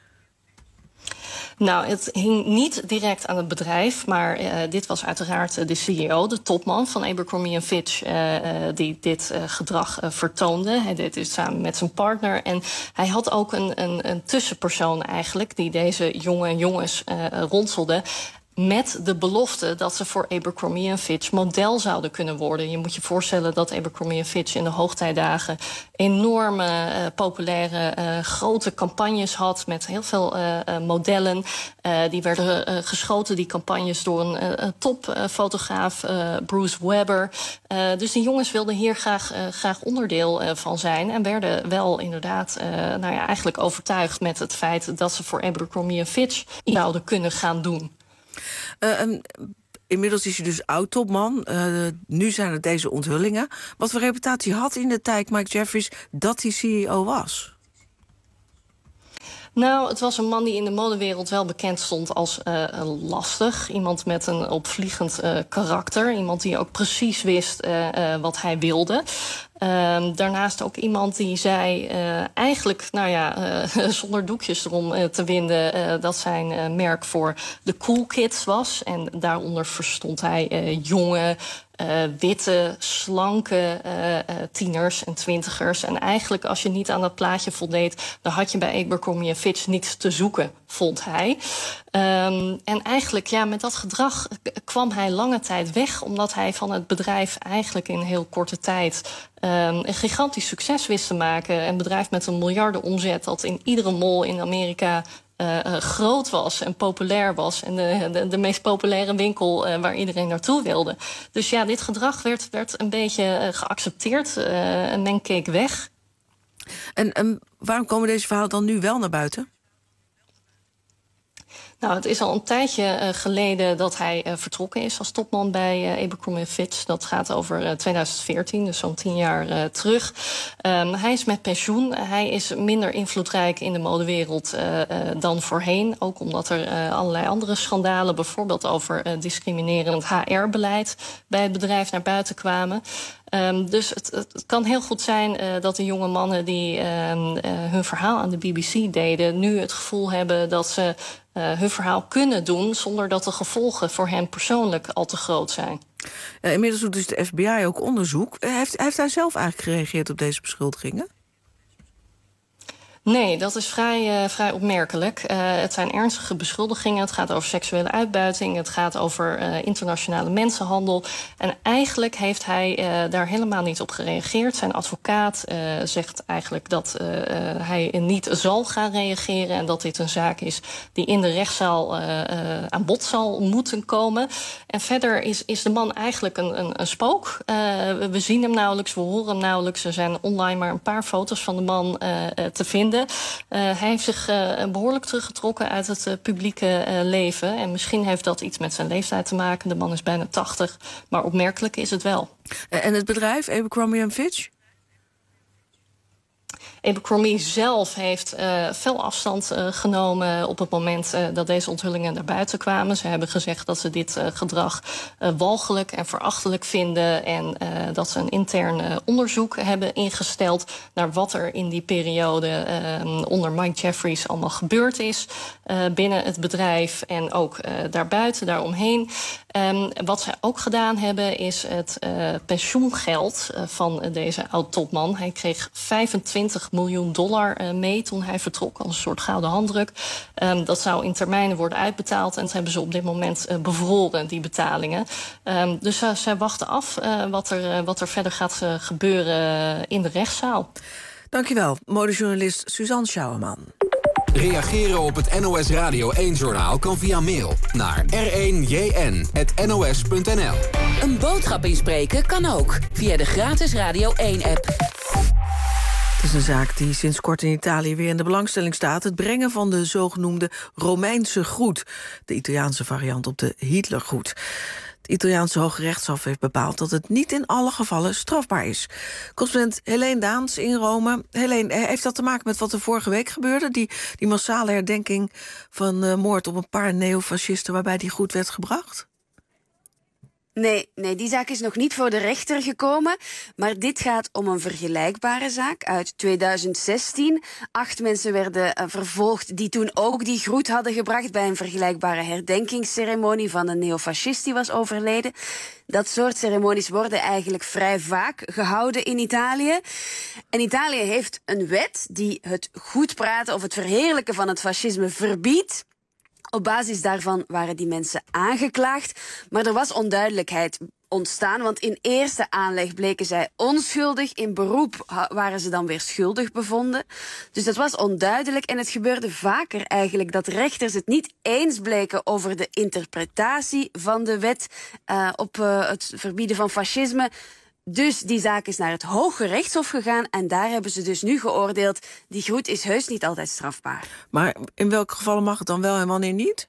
Nou, het hing niet direct aan het bedrijf, maar dit was uiteraard de CEO, de topman van Abercrombie & Fitch, die dit gedrag vertoonde. Hij deed dit samen met zijn partner. En hij had ook een tussenpersoon eigenlijk, die deze jonge jongens ronselde, met de belofte dat ze voor Abercrombie & Fitch model zouden kunnen worden. Je moet je voorstellen dat Abercrombie & Fitch in de hoogtijdagen enorme, populaire, grote campagnes had met heel veel modellen. Die werden geschoten, die campagnes, door een topfotograaf, Bruce Weber. Dus die jongens wilden hier graag onderdeel van zijn en werden wel inderdaad eigenlijk overtuigd met het feit dat ze voor Abercrombie & Fitch zouden kunnen gaan doen.
Inmiddels is hij dus oud-topman. Nu zijn het deze onthullingen. Wat voor reputatie had in de tijd Mike Jeffries dat hij CEO was?
Nou, het was een man die in de modewereld wel bekend stond als lastig. Iemand met een opvliegend karakter. Iemand die ook precies wist wat hij wilde. Daarnaast ook iemand die zei eigenlijk, zonder doekjes erom te winden, dat zijn merk voor de cool kids was. En daaronder verstond hij jonge, witte, slanke tieners en twintigers. En eigenlijk, als je niet aan dat plaatje voldeed, dan had je bij Abercrombie & Fitch niets te zoeken, vond hij. En eigenlijk, met dat gedrag kwam hij lange tijd weg, omdat hij van het bedrijf eigenlijk in heel korte tijd een gigantisch succes wist te maken. Een bedrijf met een miljarden omzet dat in iedere mall in Amerika groot was en populair was. En de meest populaire winkel waar iedereen naartoe wilde. Dus dit gedrag werd een beetje geaccepteerd en men keek weg.
En waarom komen deze verhalen dan nu wel naar buiten?
Nou, het is al een tijdje geleden dat hij vertrokken is als topman bij Abercrombie & Fitch. Dat gaat over 2014, dus zo'n 10 jaar terug. Hij is met pensioen. Hij is minder invloedrijk in de modewereld dan voorheen. Ook omdat er allerlei andere schandalen, bijvoorbeeld over discriminerend HR-beleid bij het bedrijf, naar buiten kwamen. Dus het kan heel goed zijn dat de jonge mannen die hun verhaal aan de BBC deden, nu het gevoel hebben dat ze hun verhaal kunnen doen zonder dat de gevolgen voor hen persoonlijk al te groot zijn.
Inmiddels doet dus de FBI ook onderzoek. Heeft hij zelf eigenlijk gereageerd op deze beschuldigingen?
Nee, dat is vrij opmerkelijk. Het zijn ernstige beschuldigingen. Het gaat over seksuele uitbuiting. Het gaat over internationale mensenhandel. En eigenlijk heeft hij daar helemaal niet op gereageerd. Zijn advocaat zegt eigenlijk dat hij niet zal gaan reageren. En dat dit een zaak is die in de rechtszaal aan bod zal moeten komen. En verder is de man eigenlijk een spook. We zien hem nauwelijks, we horen hem nauwelijks. Er zijn online maar een paar foto's van de man te vinden. Hij heeft zich behoorlijk teruggetrokken uit het publieke leven. En misschien heeft dat iets met zijn leeftijd te maken. De man is bijna 80, maar opmerkelijk is het wel.
En het bedrijf, Abercrombie & Fitch?
Abercrombie zelf heeft fel afstand genomen op het moment dat deze onthullingen naar buiten kwamen. Ze hebben gezegd dat ze dit gedrag walgelijk en verachtelijk vinden en dat ze een intern onderzoek hebben ingesteld naar wat er in die periode onder Mike Jeffries allemaal gebeurd is binnen het bedrijf en ook daarbuiten, daaromheen. Wat zij ook gedaan hebben is het pensioengeld van deze oud-topman. Hij kreeg $25 miljoen mee toen hij vertrok als een soort gouden handdruk. Dat zou in termijnen worden uitbetaald en dat hebben ze op dit moment bevroren, die betalingen. Dus zij wachten af wat er verder gaat gebeuren in de rechtszaal.
Dankjewel, modejournalist Suzanne Schouwerman.
Reageren op het NOS Radio 1-journaal kan via mail naar r1jn@nos.nl.
Een boodschap inspreken kan ook via de gratis Radio 1-app.
Het is een zaak die sinds kort in Italië weer in de belangstelling staat. Het brengen van de zogenoemde Romeinse groet. De Italiaanse variant op de Hitlergroet. Het Italiaanse Hoge Rechtshof heeft bepaald dat het niet in alle gevallen strafbaar is. Correspondent Helene Daans in Rome. Helene, heeft dat te maken met wat er vorige week gebeurde? Die massale herdenking van moord op een paar neofascisten waarbij die groet werd gebracht?
Nee, die zaak is nog niet voor de rechter gekomen. Maar dit gaat om een vergelijkbare zaak uit 2016. 8 mensen werden vervolgd die toen ook die groet hadden gebracht bij een vergelijkbare herdenkingsceremonie van een neofascist die was overleden. Dat soort ceremonies worden eigenlijk vrij vaak gehouden in Italië. En Italië heeft een wet die het goed praten of het verheerlijken van het fascisme verbiedt. Op basis daarvan waren die mensen aangeklaagd. Maar er was onduidelijkheid ontstaan, want in eerste aanleg bleken zij onschuldig. In beroep waren ze dan weer schuldig bevonden. Dus dat was onduidelijk en het gebeurde vaker eigenlijk dat rechters het niet eens bleken over de interpretatie van de wet op het verbieden van fascisme. Dus die zaak is naar het Hoge Rechtshof gegaan en daar hebben ze dus nu geoordeeld. Die groet is heus niet altijd strafbaar.
Maar in welke gevallen mag het dan wel en wanneer niet?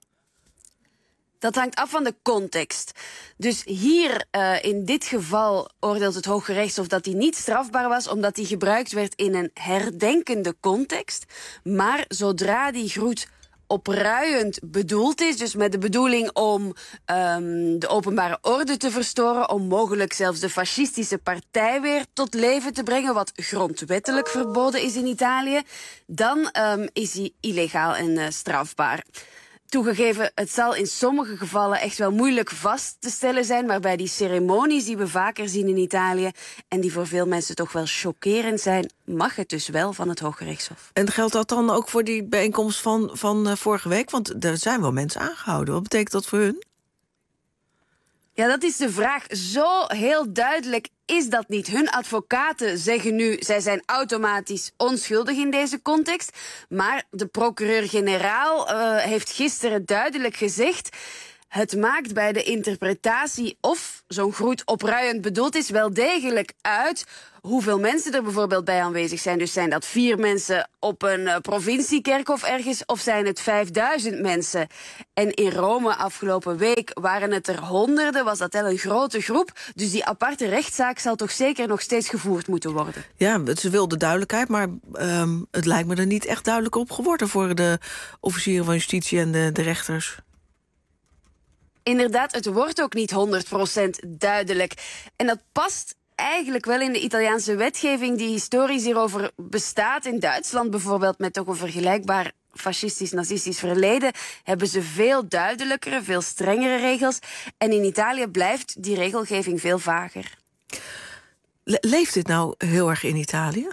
Dat hangt af van de context. Dus hier, in dit geval, oordeelt het Hoge Rechtshof dat die niet strafbaar was, omdat die gebruikt werd in een herdenkende context. Maar zodra die groet opruiend bedoeld is, dus met de bedoeling om de openbare orde te verstoren, om mogelijk zelfs de fascistische partij weer tot leven te brengen, wat grondwettelijk verboden is in Italië, dan is die illegaal en strafbaar. Toegegeven, het zal in sommige gevallen echt wel moeilijk vast te stellen zijn, maar bij die ceremonies die we vaker zien in Italië en die voor veel mensen toch wel chockerend zijn, mag het dus wel van het Hoge Rechtshof.
En geldt dat dan ook voor die bijeenkomst van vorige week? Want er zijn wel mensen aangehouden. Wat betekent dat voor hun?
Ja, dat is de vraag. Zo heel duidelijk is dat niet. Hun advocaten zeggen nu, zij zijn automatisch onschuldig in deze context. Maar de procureur-generaal heeft gisteren duidelijk gezegd, het maakt bij de interpretatie of zo'n groet opruiend bedoeld is wel degelijk uit hoeveel mensen er bijvoorbeeld bij aanwezig zijn. Dus zijn dat 4 mensen op een provinciekerkhof ergens of zijn het 5000 mensen? En in Rome afgelopen week waren het er honderden, was dat wel een grote groep. Dus die aparte rechtszaak zal toch zeker nog steeds gevoerd moeten worden.
Ja, ze wilden duidelijkheid, maar het lijkt me er niet echt duidelijk op geworden voor de officieren van justitie en de rechters.
Inderdaad, het wordt ook niet 100% duidelijk. En dat past eigenlijk wel in de Italiaanse wetgeving die historisch hierover bestaat. In Duitsland bijvoorbeeld, met toch een vergelijkbaar fascistisch-nazistisch verleden, hebben ze veel duidelijkere, veel strengere regels. En in Italië blijft die regelgeving veel vager.
Leeft dit nou heel erg in Italië?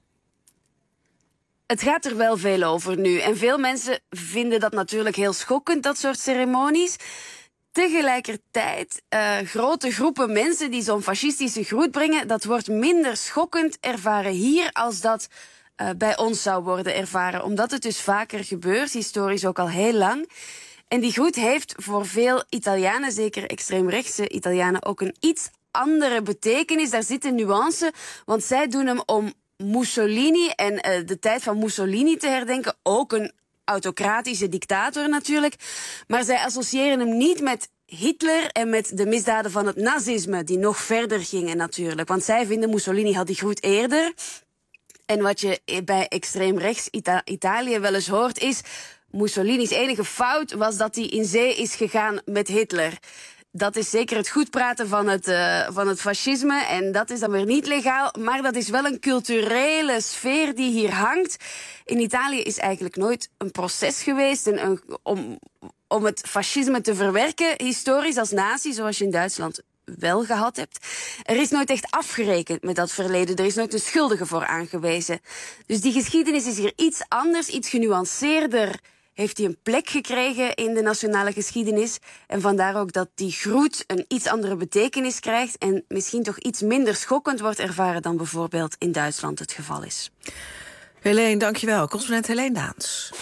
Het gaat er wel veel over nu. En veel mensen vinden dat natuurlijk heel schokkend, dat soort ceremonies. Tegelijkertijd, grote groepen mensen die zo'n fascistische groet brengen, dat wordt minder schokkend ervaren hier als dat bij ons zou worden ervaren. Omdat het dus vaker gebeurt, historisch ook al heel lang. En die groet heeft voor veel Italianen, zeker extreemrechtse Italianen, ook een iets andere betekenis. Daar zit een nuance, want zij doen hem om Mussolini en de tijd van Mussolini te herdenken. Ook een autocratische dictator natuurlijk. Maar zij associëren hem niet met Hitler en met de misdaden van het nazisme, die nog verder gingen natuurlijk. Want zij vinden Mussolini had die groet eerder. En wat je bij extreem rechts Italië wel eens hoort is, Mussolini's enige fout was dat hij in zee is gegaan met Hitler. Dat is zeker het goed praten van het fascisme. En dat is dan weer niet legaal. Maar dat is wel een culturele sfeer die hier hangt. In Italië is eigenlijk nooit een proces geweest om het fascisme te verwerken, historisch als natie, zoals je in Duitsland wel gehad hebt. Er is nooit echt afgerekend met dat verleden. Er is nooit een schuldige voor aangewezen. Dus die geschiedenis is hier iets anders, iets genuanceerder heeft hij een plek gekregen in de nationale geschiedenis. En vandaar ook dat die groet een iets andere betekenis krijgt en misschien toch iets minder schokkend wordt ervaren dan bijvoorbeeld in Duitsland het geval is.
Helene, dankjewel. Correspondent Helene Daans.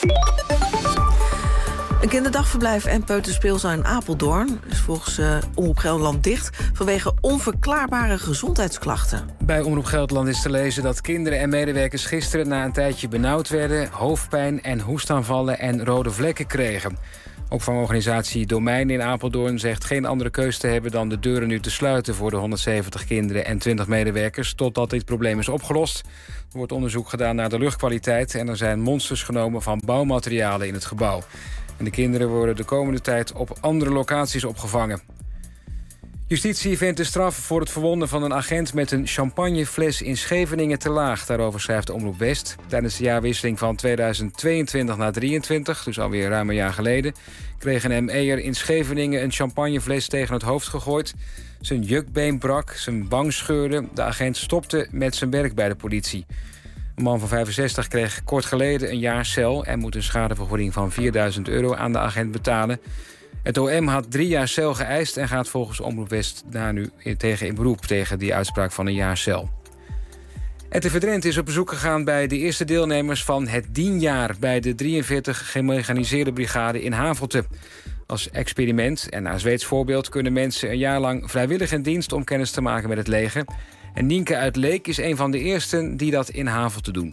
Een kinderdagverblijf en peuterspeelzaal in Apeldoorn is volgens Omroep Gelderland dicht vanwege onverklaarbare gezondheidsklachten.
Bij Omroep Gelderland is te lezen dat kinderen en medewerkers gisteren na een tijdje benauwd werden, hoofdpijn en hoestaanvallen en rode vlekken kregen. Opvangorganisatie Domein in Apeldoorn zegt geen andere keus te hebben dan de deuren nu te sluiten voor de 170 kinderen en 20 medewerkers totdat dit probleem is opgelost. Er wordt onderzoek gedaan naar de luchtkwaliteit en er zijn monsters genomen van bouwmaterialen in het gebouw. En de kinderen worden de komende tijd op andere locaties opgevangen. Justitie vindt de straf voor het verwonden van een agent met een champagnefles in Scheveningen te laag. Daarover schrijft Omroep West. Tijdens de jaarwisseling van 2022 naar 2023, dus alweer ruim een jaar geleden, kreeg een ME'er in Scheveningen een champagnefles tegen het hoofd gegooid. Zijn jukbeen brak, zijn wang scheurde. De agent stopte met zijn werk bij de politie. Een man van 65 kreeg kort geleden een jaar cel en moet een schadevergoeding van €4.000 aan de agent betalen. Het OM had 3 jaar cel geëist en gaat volgens Omroep West daar nu tegen in beroep tegen die uitspraak van een jaar cel. RTV Drenthe is op bezoek gegaan bij de eerste deelnemers van het dienjaar bij de 43 gemechaniseerde brigade in Havelte. Als experiment en naar Zweeds voorbeeld kunnen mensen een jaar lang vrijwillig in dienst om kennis te maken met het leger. En Nienke uit Leek is een van de eersten die dat in Havelte doen.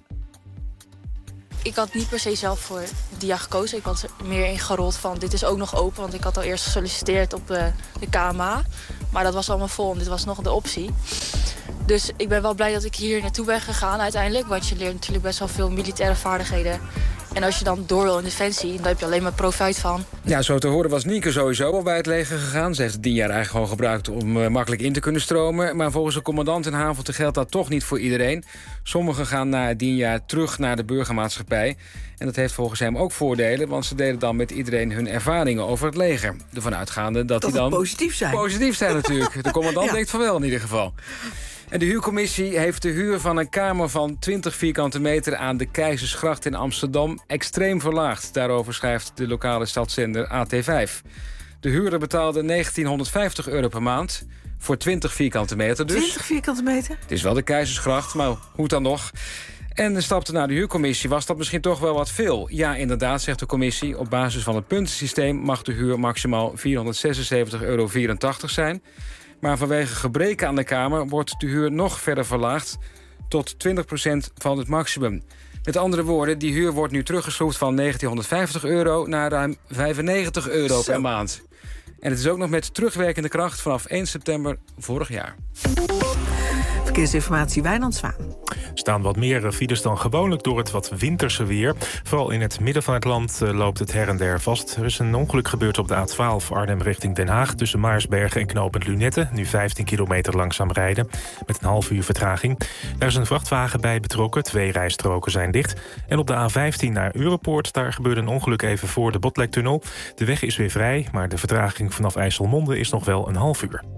Ik had niet per se zelf voor DIA gekozen. Ik was er meer in gerold van dit is ook nog open. Want ik had al eerst gesolliciteerd op de KMA. Maar dat was allemaal vol en dit was nog de optie. Dus ik ben wel blij dat ik hier naartoe ben gegaan uiteindelijk. Want je leert natuurlijk best wel veel militaire vaardigheden. En als je dan door wil in Defensie, dan heb je alleen maar profijt van.
Ja, zo te horen was Nienke sowieso al bij het leger gegaan. Ze heeft het 10 jaar eigenlijk gewoon gebruikt om makkelijk in te kunnen stromen. Maar volgens de commandant in Havelte geldt dat toch niet voor iedereen. Sommigen gaan na het 10 jaar terug naar de burgermaatschappij. En dat heeft volgens hem ook voordelen, want ze delen dan met iedereen hun ervaringen over het leger. Ervan uitgaande dat die dan
positief zijn.
Positief zijn natuurlijk. De commandant denkt van wel in ieder geval. En de huurcommissie heeft de huur van een kamer van 20 vierkante meter aan de Keizersgracht in Amsterdam extreem verlaagd. Daarover schrijft de lokale stadszender AT5. De huurder betaalde €1950 per maand voor 20 vierkante meter dus.
20 vierkante meter?
Het is wel de Keizersgracht, maar hoe dan nog? En stapte naar de huurcommissie. Was dat misschien toch wel wat veel? Ja, inderdaad, zegt de commissie. Op basis van het puntensysteem mag de huur maximaal €476,84 zijn. Maar vanwege gebreken aan de kamer wordt de huur nog verder verlaagd tot 20% van het maximum. Met andere woorden, die huur wordt nu teruggeschroefd van €1950 naar ruim €95 per maand. En het is ook nog met terugwerkende kracht vanaf 1 september vorig jaar.
Verkeersinformatie, Wijnand Zwaan.
Er staan wat meer files dan gewoonlijk door het wat winterse weer. Vooral in het midden van het land loopt het her en der vast. Er is een ongeluk gebeurd op de A12 Arnhem richting Den Haag... tussen Maarsbergen en knooppunt Lunette. Nu 15 kilometer langzaam rijden, met een half uur vertraging. Daar is een vrachtwagen bij betrokken, 2 rijstroken zijn dicht. En op de A15 naar Europoort, daar gebeurde een ongeluk even voor de Botlektunnel. De weg is weer vrij, maar de vertraging vanaf IJsselmonde is nog wel een half uur.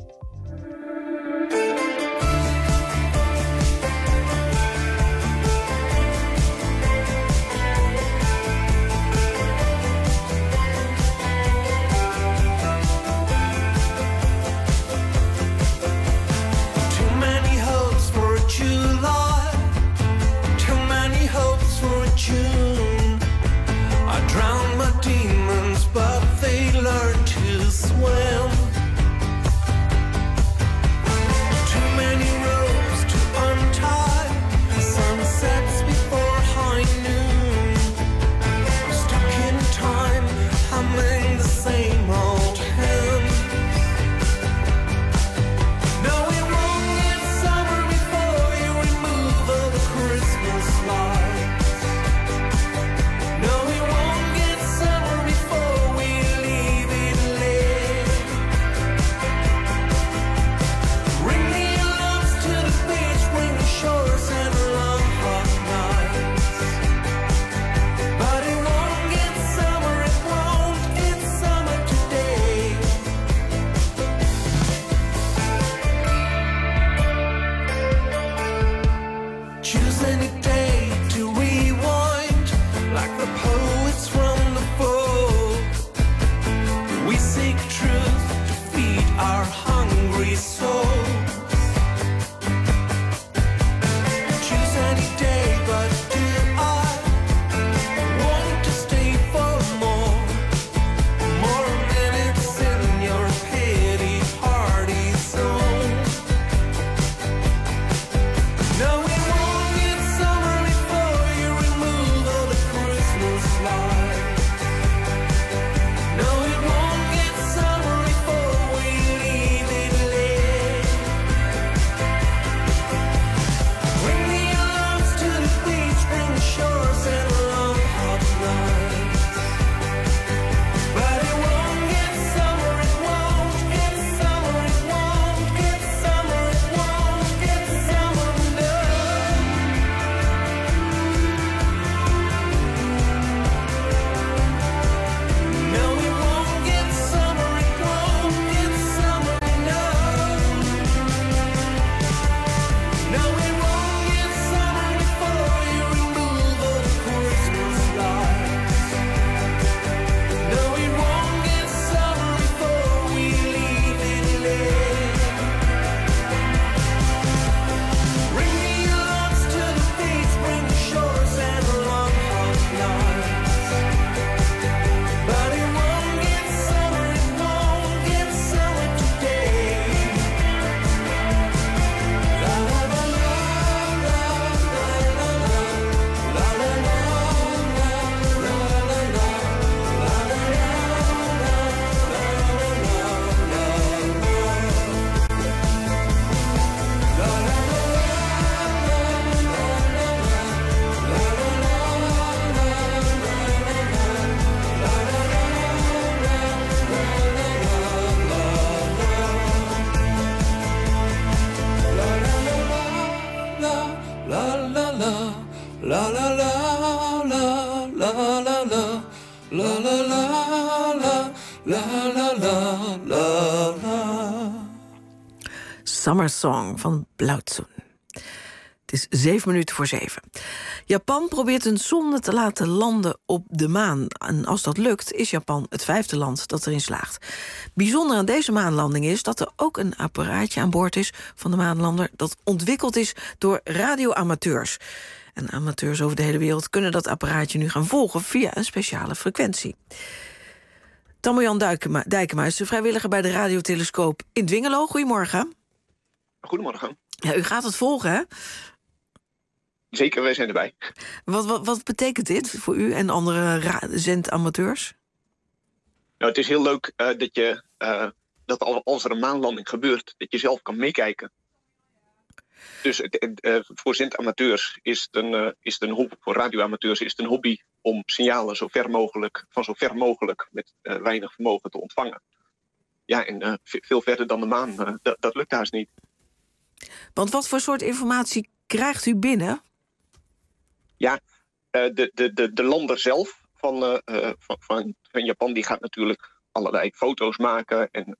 la la la la la la la la.
Summer Song van Blauwtsoen. Het is 7:07. Japan probeert een zonde te laten landen op de maan. En als dat lukt, is Japan het 5e land dat erin slaagt. Bijzonder aan deze maanlanding is dat er ook een apparaatje aan boord is van de maanlander dat ontwikkeld is door radioamateurs. En amateurs over de hele wereld kunnen dat apparaatje nu gaan volgen via een speciale frequentie. Tamojan Dijkema is vrijwilliger bij de radiotelescoop in Dwingelo. Goedemorgen.
Goedemorgen.
Ja, u gaat het volgen, hè?
Zeker, wij zijn erbij.
Wat betekent dit voor u en andere zendamateurs?
Nou, het is heel leuk dat als er een maanlanding gebeurt, dat je zelf kan meekijken. Dus voor zendamateurs is het een hobby, voor radioamateurs is het een hobby om signalen van zo ver mogelijk met weinig vermogen te ontvangen. Ja, en veel verder dan de maan, dat lukt haast niet.
Want wat voor soort informatie krijgt u binnen?
Ja, de lander zelf van Japan die gaat natuurlijk allerlei foto's maken en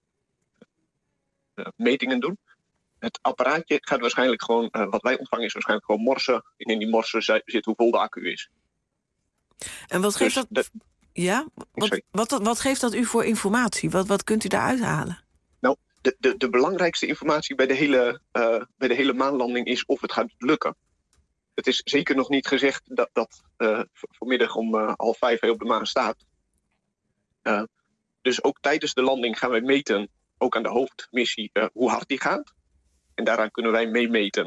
metingen doen. Het apparaatje gaat waarschijnlijk gewoon, wat wij ontvangen is waarschijnlijk gewoon morsen. En in die morsen zit hoe vol de accu is.
En wat geeft dat? Ja? Wat geeft dat u voor informatie? Wat kunt u daaruit halen? Nou,
de belangrijkste informatie bij de hele maanlanding is of het gaat lukken. Het is zeker nog niet gezegd dat vanmiddag om 4:30 hij op de maan staat. Dus ook tijdens de landing gaan wij meten, ook aan de hoofdmissie, hoe hard die gaat. En daaraan kunnen wij meemeten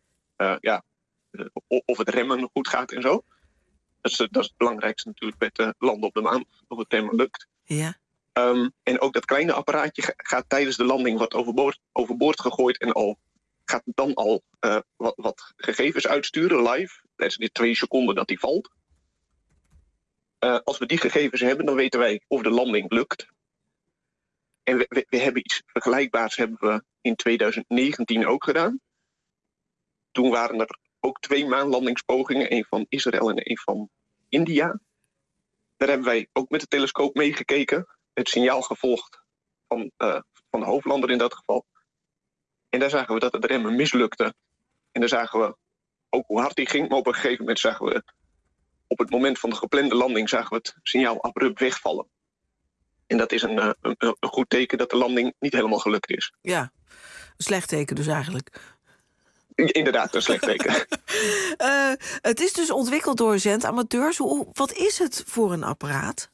of het remmen goed gaat en zo. Dat is het belangrijkste natuurlijk bij het landen op de maan, of het helemaal lukt.
Ja.
En ook dat kleine apparaatje gaat tijdens de landing wat overboord gegooid en gaat dan al wat gegevens uitsturen live. Tijdens die 2 seconden dat die valt. Als we die gegevens hebben, dan weten wij of de landing lukt. En we hebben iets vergelijkbaars hebben we in 2019 ook gedaan. Toen waren er ook 2 maanlandingspogingen. Een van Israël en een van India. Daar hebben wij ook met de telescoop meegekeken. Het signaal gevolgd van de hoofdlander in dat geval. En daar zagen we dat het remmen mislukte. En daar zagen we ook hoe hard die ging. Maar op een gegeven moment zagen we, op het moment van de geplande landing, zagen we het signaal abrupt wegvallen. En dat is een goed teken dat de landing niet helemaal gelukt is.
Ja, een slecht teken dus eigenlijk.
Inderdaad, een slecht teken.
Het is dus ontwikkeld door zendamateurs. Wat is het voor een apparaat?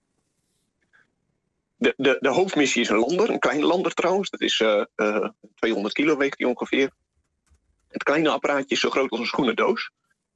De hoofdmissie is een lander, een kleine lander trouwens. Dat is 200 kilo weegt die ongeveer. Het kleine apparaatje is zo groot als een schoenendoos.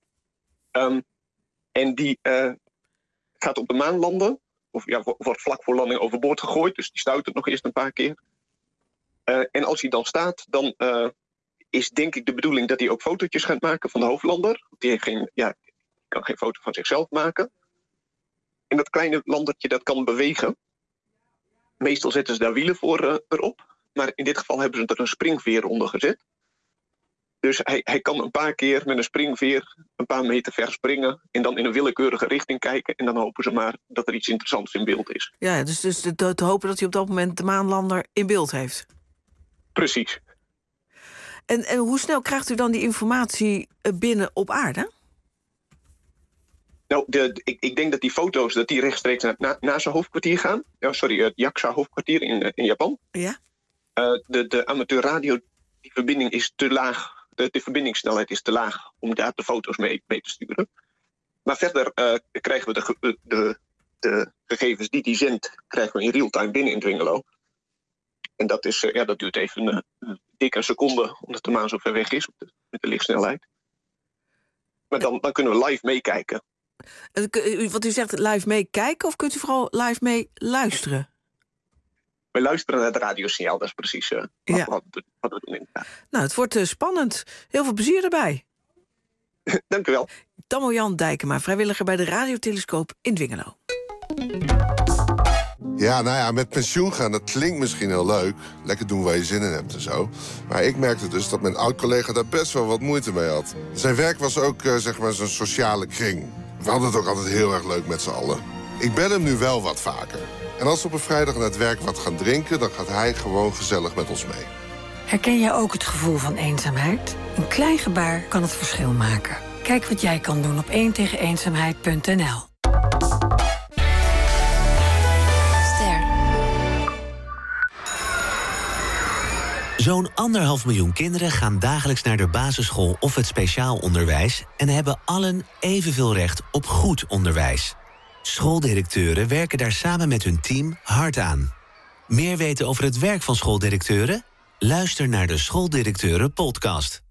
En die gaat op de maan landen. Of wordt vlak voor landing overboord gegooid. Dus die stuit het nog eerst een paar keer. En als hij dan staat, dan is denk ik de bedoeling dat hij ook fotootjes gaat maken van de hoofdlander. Die kan geen foto van zichzelf maken. En dat kleine landertje dat kan bewegen. Meestal zetten ze daar wielen voor erop. Maar in dit geval hebben ze er een springveer onder gezet. Dus hij kan een paar keer met een springveer een paar meter ver springen. En dan in een willekeurige richting kijken. En dan hopen ze maar dat er iets interessants in beeld is.
Ja, dus te hopen dat hij op dat moment de maanlander in beeld heeft.
Precies.
En hoe snel krijgt u dan die informatie binnen op aarde?
Nou, ik denk dat die foto's rechtstreeks naar zijn hoofdkwartier gaan. Het JAXA-hoofdkwartier in Japan.
Ja.
De amateur radio, die verbinding is te laag. De verbindingssnelheid is te laag om daar de foto's mee te sturen. Maar verder krijgen we de gegevens die zendt, krijgen we in real-time binnen in Dwingelo. En dat duurt even dik een seconde, omdat de maan zo ver weg is met de lichtsnelheid. Maar dan kunnen we live meekijken.
Wat u zegt, live meekijken, of kunt u vooral live mee luisteren?
We luisteren naar het radiosignaal, dat is precies wat we doen inderdaad.
Nou, het wordt spannend. Heel veel plezier erbij.
Dank u wel.
Tamojan Dijkema, vrijwilliger bij de radiotelescoop in Dwingelo.
Ja, nou ja, met pensioen gaan, dat klinkt misschien heel leuk. Lekker doen waar je zin in hebt en zo. Maar ik merkte dus dat mijn oud-collega daar best wel wat moeite mee had. Zijn werk was ook, zo'n sociale kring. We hadden het ook altijd heel erg leuk met z'n allen. Ik ben hem nu wel wat vaker. En als we op een vrijdag na het werk wat gaan drinken... dan gaat hij gewoon gezellig met ons mee.
Herken jij ook het gevoel van eenzaamheid? Een klein gebaar kan het verschil maken. Kijk wat jij kan doen op 1tegeneenzaamheid.nl.
Zo'n 1,5 miljoen kinderen gaan dagelijks naar de basisschool of het speciaal onderwijs... en hebben allen evenveel recht op goed onderwijs. Schooldirecteuren werken daar samen met hun team hard aan. Meer weten over het werk van schooldirecteuren? Luister naar de Schooldirecteuren podcast.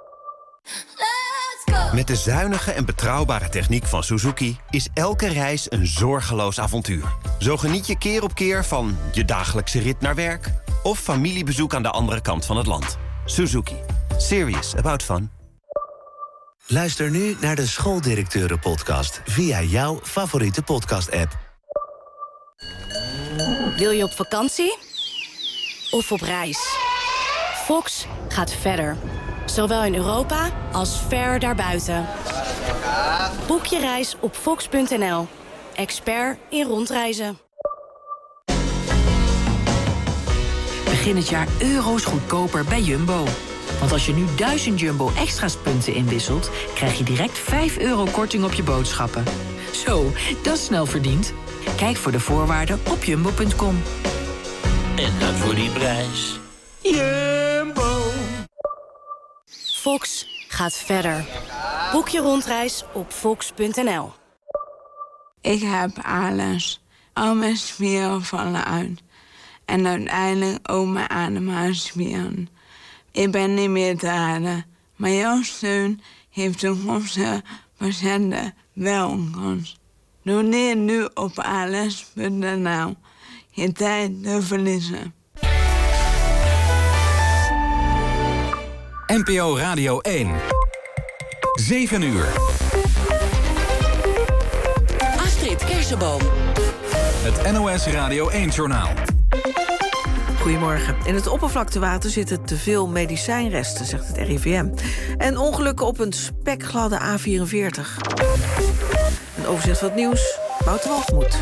Met de zuinige en betrouwbare techniek van Suzuki is elke reis een zorgeloos avontuur. Zo geniet je keer op keer van je dagelijkse rit naar werk... of familiebezoek aan de andere kant van het land. Suzuki. Serious about fun.
Luister nu naar de Schooldirecteuren podcast via jouw favoriete podcast-app.
Wil je op vakantie? Of op reis? Fox gaat verder. Zowel in Europa als ver daarbuiten. Boek je reis op fox.nl. Expert in rondreizen.
Begin het jaar euro's goedkoper bij Jumbo. Want als je nu 1000 Jumbo Extra's punten inwisselt... krijg je direct €5 korting op je boodschappen. Zo, dat is snel verdiend. Kijk voor de voorwaarden op jumbo.com.
En dat voor die prijs.
Jumbo. Fox gaat verder. Boek je rondreis op fox.nl.
Ik heb alles. Al mijn spieren vallen uit. En uiteindelijk ook mijn ademhalingsspieren. Ik ben niet meer te redden. Maar jouw steun heeft toekomstige patiënten wel een kans. Doneer nu op ALS.nl. Geen tijd te verliezen.
NPO Radio 1. 7 uur.
Astrid Kersenboom.
Het NOS Radio 1-journaal.
Goedemorgen. In het oppervlaktewater zitten te veel medicijnresten, zegt het RIVM. En ongelukken op een spekgladde A44. Een overzicht van het nieuws. Wouter Walgemoed.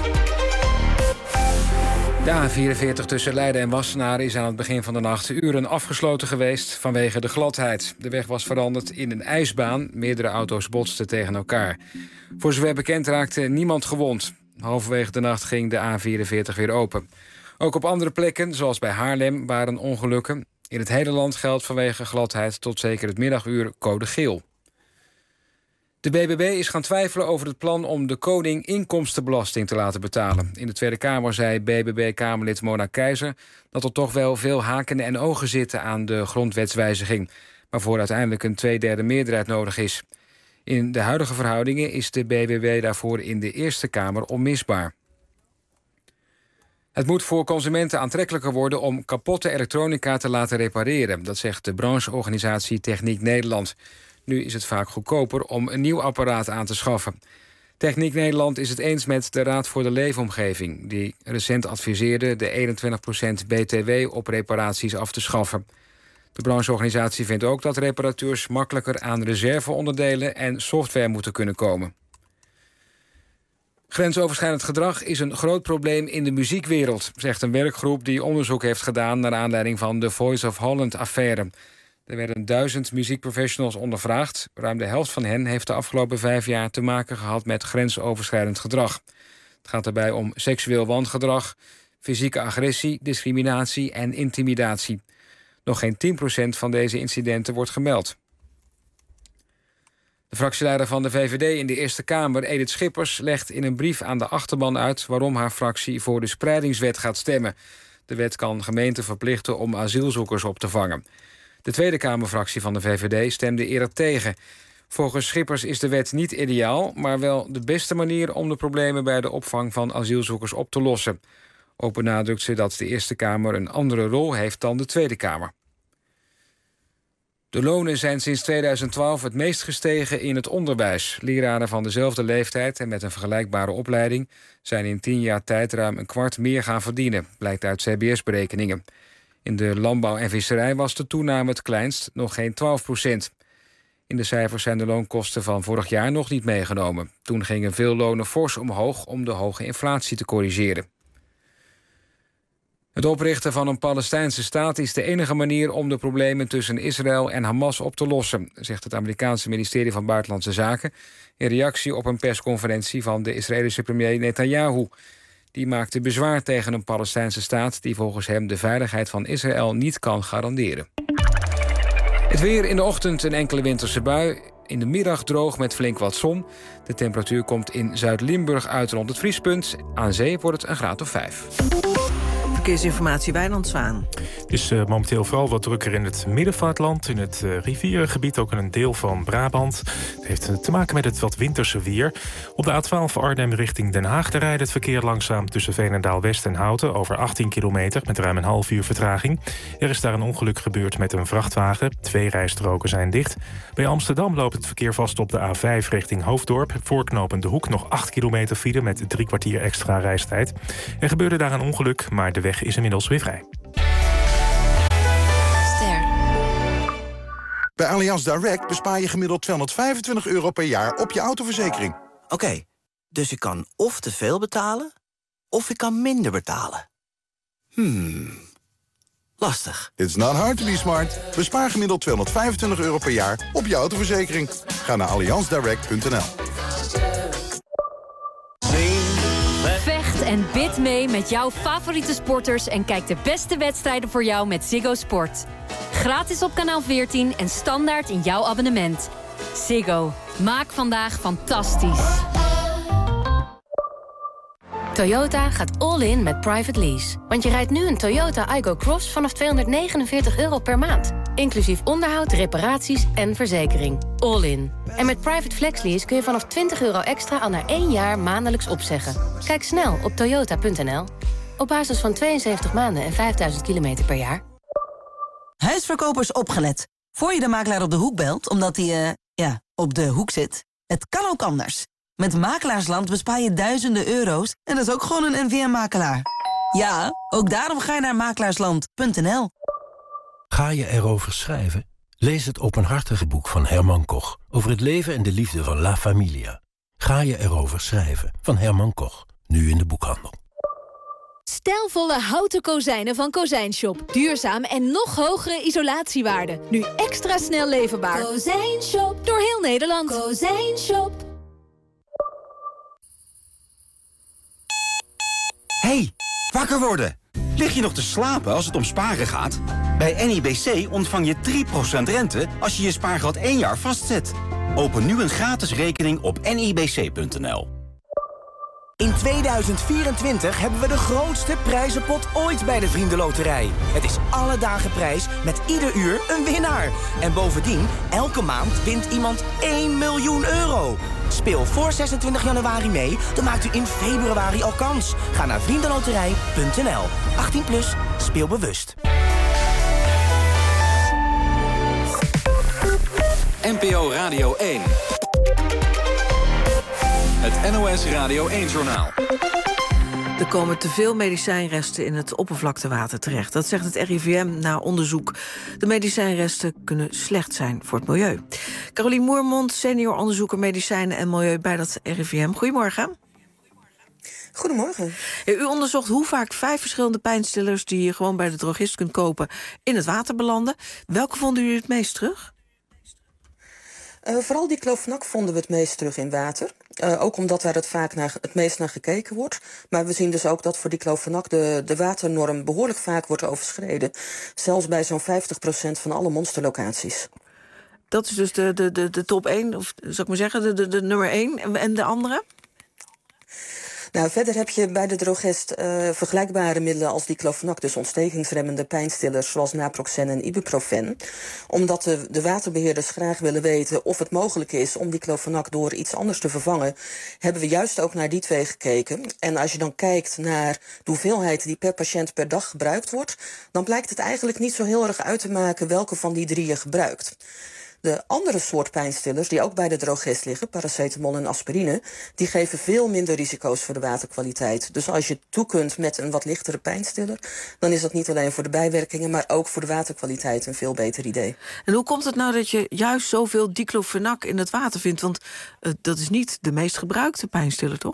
De A44 tussen Leiden en Wassenaar is aan het begin van de nacht uren afgesloten geweest vanwege de gladheid. De weg was veranderd in een ijsbaan. Meerdere auto's botsten tegen elkaar. Voor zover bekend raakte niemand gewond. Halverwege de nacht ging de A44 weer open. Ook op andere plekken, zoals bij Haarlem, waren ongelukken. In het hele land geldt vanwege gladheid tot zeker het middaguur code geel. De BBB is gaan twijfelen over het plan om de koning inkomstenbelasting te laten betalen. In de Tweede Kamer zei BBB-Kamerlid Mona Keizer dat er toch wel veel haken en ogen zitten aan de grondwetswijziging, waarvoor uiteindelijk een 2/3 meerderheid nodig is. In de huidige verhoudingen is de BBB daarvoor in de Eerste Kamer onmisbaar. Het moet voor consumenten aantrekkelijker worden om kapotte elektronica te laten repareren. Dat zegt de brancheorganisatie Techniek Nederland. Nu is het vaak goedkoper om een nieuw apparaat aan te schaffen. Techniek Nederland is het eens met de Raad voor de Leefomgeving, die recent adviseerde de 21% BTW op reparaties af te schaffen. De brancheorganisatie vindt ook dat reparateurs makkelijker aan reserveonderdelen en software moeten kunnen komen. Grensoverschrijdend gedrag is een groot probleem in de muziekwereld, zegt een werkgroep die onderzoek heeft gedaan naar aanleiding van de Voice of Holland-affaire. Er werden 1000 muziekprofessionals ondervraagd. Ruim de helft van hen heeft de afgelopen 5 jaar te maken gehad met grensoverschrijdend gedrag. Het gaat daarbij om seksueel wangedrag, fysieke agressie, discriminatie en intimidatie. Nog geen 10% van deze incidenten wordt gemeld. De fractieleider van de VVD in de Eerste Kamer, Edith Schippers, legt in een brief aan de achterban uit waarom haar fractie voor de spreidingswet gaat stemmen. De wet kan gemeenten verplichten om asielzoekers op te vangen. De Tweede Kamerfractie van de VVD stemde eerder tegen. Volgens Schippers is de wet niet ideaal, maar wel de beste manier om de problemen bij de opvang van asielzoekers op te lossen. Ook benadrukt ze dat de Eerste Kamer een andere rol heeft dan de Tweede Kamer. De lonen zijn sinds 2012 het meest gestegen in het onderwijs. Leraren van dezelfde leeftijd en met een vergelijkbare opleiding zijn in 10 jaar tijd ruim een kwart meer gaan verdienen, blijkt uit CBS-berekeningen. In de landbouw en visserij was de toename het kleinst, nog geen 12%. In de cijfers zijn de loonkosten van vorig jaar nog niet meegenomen. Toen gingen veel lonen fors omhoog om de hoge inflatie te corrigeren. Het oprichten van een Palestijnse staat is de enige manier om de problemen tussen Israël en Hamas op te lossen, zegt het Amerikaanse ministerie van Buitenlandse Zaken in reactie op een persconferentie van de Israëlische premier Netanyahu. Die maakte bezwaar tegen een Palestijnse staat die volgens hem de veiligheid van Israël niet kan garanderen. Het weer: in de ochtend een enkele winterse bui. In de middag droog met flink wat zon. De temperatuur komt in Zuid-Limburg uit rond het vriespunt. Aan zee wordt het een graad of 5.
Verkeersinformatie, Wijnand Zwaan.
Het is momenteel vooral wat drukker in het midden van het land. In het rivierengebied, ook in een deel van Brabant. Het heeft te maken met het wat winterse weer. Op de A12 Arnhem richting Den Haag rijdt het verkeer langzaam tussen Veenendaal-West en Houten over 18 kilometer met ruim een half uur vertraging. Er is daar een ongeluk gebeurd met een vrachtwagen. 2 rijstroken zijn dicht. Bij Amsterdam loopt het verkeer vast op de A5 richting Hoofddorp. Voorknopend De Hoek nog 8 kilometer file met 3 kwartier extra reistijd. Er gebeurde daar een ongeluk, maar de weg is inmiddels weer vrij.
Bij Allianz Direct bespaar je gemiddeld €225 per jaar op je autoverzekering.
Oké, dus ik kan of te veel betalen, of ik kan minder betalen. Lastig.
It's not hard to be smart. Bespaar gemiddeld €225 per jaar op je autoverzekering. Ga naar allianzdirect.nl.
Vecht en bid mee met jouw favoriete sporters en kijk de beste wedstrijden voor jou met Ziggo Sport. Gratis op kanaal 14 en standaard in jouw abonnement. Ziggo. Maak vandaag fantastisch.
Toyota gaat all in met private lease. Want je rijdt nu een Toyota Aygo Cross vanaf €249 per maand. Inclusief onderhoud, reparaties en verzekering. All in. En met private flex lease kun je vanaf €20 extra al na 1 jaar maandelijks opzeggen. Kijk snel op toyota.nl. Op basis van 72 maanden en 5000 kilometer per jaar.
Huisverkopers opgelet. Voor je de makelaar op de hoek belt, omdat hij, op de hoek zit. Het kan ook anders. Met Makelaarsland bespaar je duizenden euro's en dat is ook gewoon een NVM-makelaar. Ja, ook daarom ga je naar makelaarsland.nl.
Ga je erover schrijven? Lees het openhartige boek van Herman Koch over het leven en de liefde van La Familia. Ga je erover schrijven van Herman Koch, nu in de boekhandel.
Stijlvolle houten kozijnen van Kozijnshop. Duurzaam en nog hogere isolatiewaarde. Nu extra snel leverbaar. Kozijnshop. Door heel Nederland. Kozijnshop.
Hey, wakker worden! Lig je nog te slapen als het om sparen gaat? Bij NIBC ontvang je 3% rente als je je spaargeld 1 jaar vastzet. Open nu een gratis rekening op nibc.nl.
In 2024 hebben we de grootste prijzenpot ooit bij de Vriendenloterij. Het is alle dagen prijs met ieder uur een winnaar. En bovendien, elke maand wint iemand 1 miljoen euro. Speel voor 26 januari mee, dan maakt u in februari al kans. Ga naar vriendenloterij.nl. 18 plus, speel bewust.
NPO Radio 1. Het NOS Radio 1-journaal.
Er komen te veel medicijnresten in het oppervlaktewater terecht. Dat zegt het RIVM na onderzoek. De medicijnresten kunnen slecht zijn voor het milieu. Carolien Moermond, senior onderzoeker medicijnen en milieu bij dat RIVM. Goedemorgen.
Goedemorgen.
U onderzocht hoe vaak 5 verschillende pijnstillers die je gewoon bij de drogist kunt kopen in het water belanden. Welke vonden u het meest terug?
Vooral diclofenac vonden we het meest terug in water. Ook omdat daar het meest naar gekeken wordt. Maar we zien dus ook dat voor diclofenac de waternorm behoorlijk vaak wordt overschreden. Zelfs bij zo'n 50% van alle monsterlocaties.
Dat is dus de top 1, of zou ik maar zeggen, de nummer 1. En de andere?
Nou, verder heb je bij de drogist vergelijkbare middelen als diclofenac, dus ontstekingsremmende pijnstillers zoals naproxen en ibuprofen. Omdat de waterbeheerders graag willen weten of het mogelijk is om diclofenac door iets anders te vervangen, hebben we juist ook naar die 2 gekeken. En als je dan kijkt naar de hoeveelheid die per patiënt per dag gebruikt wordt, dan blijkt het eigenlijk niet zo heel erg uit te maken welke van die 3 je gebruikt. De andere soort pijnstillers die ook bij de drogist liggen, paracetamol en aspirine, die geven veel minder risico's voor de waterkwaliteit. Dus als je toe kunt met een wat lichtere pijnstiller, dan is dat niet alleen voor de bijwerkingen, maar ook voor de waterkwaliteit een veel beter idee.
En hoe komt het nou dat je juist zoveel diclofenac in het water vindt? Want dat is niet de meest gebruikte pijnstiller, toch?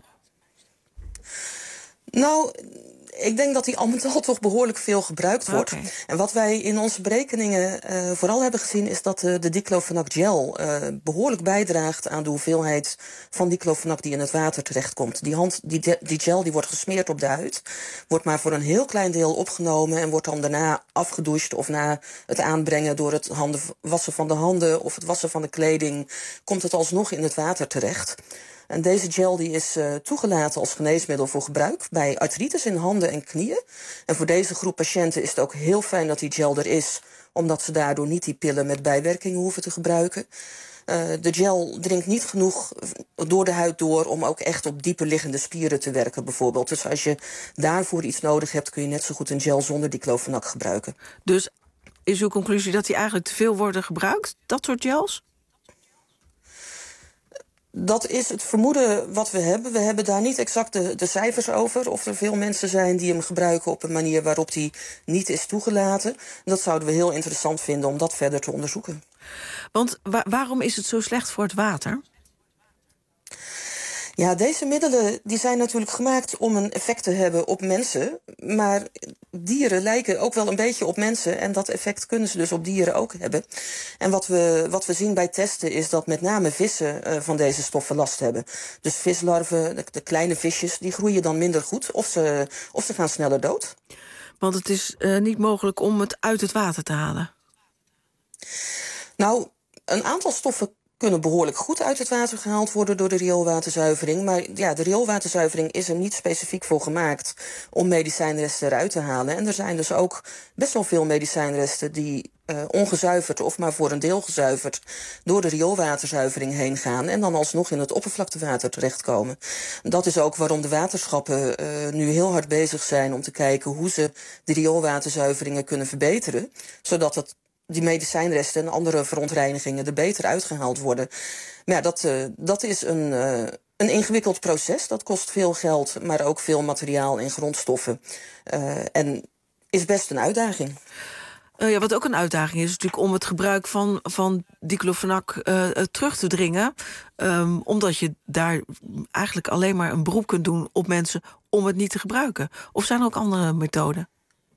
Nou, ik denk dat die al met al toch behoorlijk veel gebruikt wordt. Okay. En wat wij in onze berekeningen vooral hebben gezien, is dat de diclofenac gel behoorlijk bijdraagt aan de hoeveelheid van diclofenac die in het water terechtkomt. Die gel die wordt gesmeerd op de huid, wordt maar voor een heel klein deel opgenomen en wordt dan daarna afgedoucht of na het aanbrengen door het wassen van de handen of het wassen van de kleding, komt het alsnog in het water terecht. En deze gel die is toegelaten als geneesmiddel voor gebruik bij artritis in handen en knieën. En voor deze groep patiënten is het ook heel fijn dat die gel er is, omdat ze daardoor niet die pillen met bijwerkingen hoeven te gebruiken. De gel dringt niet genoeg door de huid door om ook echt op dieper liggende spieren te werken bijvoorbeeld. Dus als je daarvoor iets nodig hebt, kun je net zo goed een gel zonder diclofenac gebruiken.
Dus is uw conclusie dat die eigenlijk te veel worden gebruikt, dat soort gels?
Dat is het vermoeden wat we hebben. We hebben daar niet exact de cijfers over. Of er veel mensen zijn die hem gebruiken op een manier waarop die niet is toegelaten. Dat zouden we heel interessant vinden om dat verder te onderzoeken.
Want waarom is het zo slecht voor het water?
Ja, deze middelen die zijn natuurlijk gemaakt om een effect te hebben op mensen. Maar dieren lijken ook wel een beetje op mensen. En dat effect kunnen ze dus op dieren ook hebben. En wat we zien bij testen is dat met name vissen van deze stoffen last hebben. Dus vislarven, de kleine visjes, die groeien dan minder goed. Of ze gaan sneller dood.
Want het is niet mogelijk om het uit het water te halen.
Nou, een aantal stoffen kunnen behoorlijk goed uit het water gehaald worden door de rioolwaterzuivering. Maar ja, de rioolwaterzuivering is er niet specifiek voor gemaakt om medicijnresten eruit te halen. En er zijn dus ook best wel veel medicijnresten die ongezuiverd of maar voor een deel gezuiverd door de rioolwaterzuivering heen gaan en dan alsnog in het oppervlaktewater terechtkomen. Dat is ook waarom de waterschappen nu heel hard bezig zijn om te kijken hoe ze de rioolwaterzuiveringen kunnen verbeteren, zodat die medicijnresten en andere verontreinigingen er beter uitgehaald worden. Maar ja, dat is een ingewikkeld proces. Dat kost veel geld, maar ook veel materiaal en grondstoffen. En is best een uitdaging.
Ja, wat ook een uitdaging is natuurlijk om het gebruik van diclofenac terug te dringen. Omdat je daar eigenlijk alleen maar een beroep kunt doen op mensen om het niet te gebruiken. Of zijn er ook andere methoden?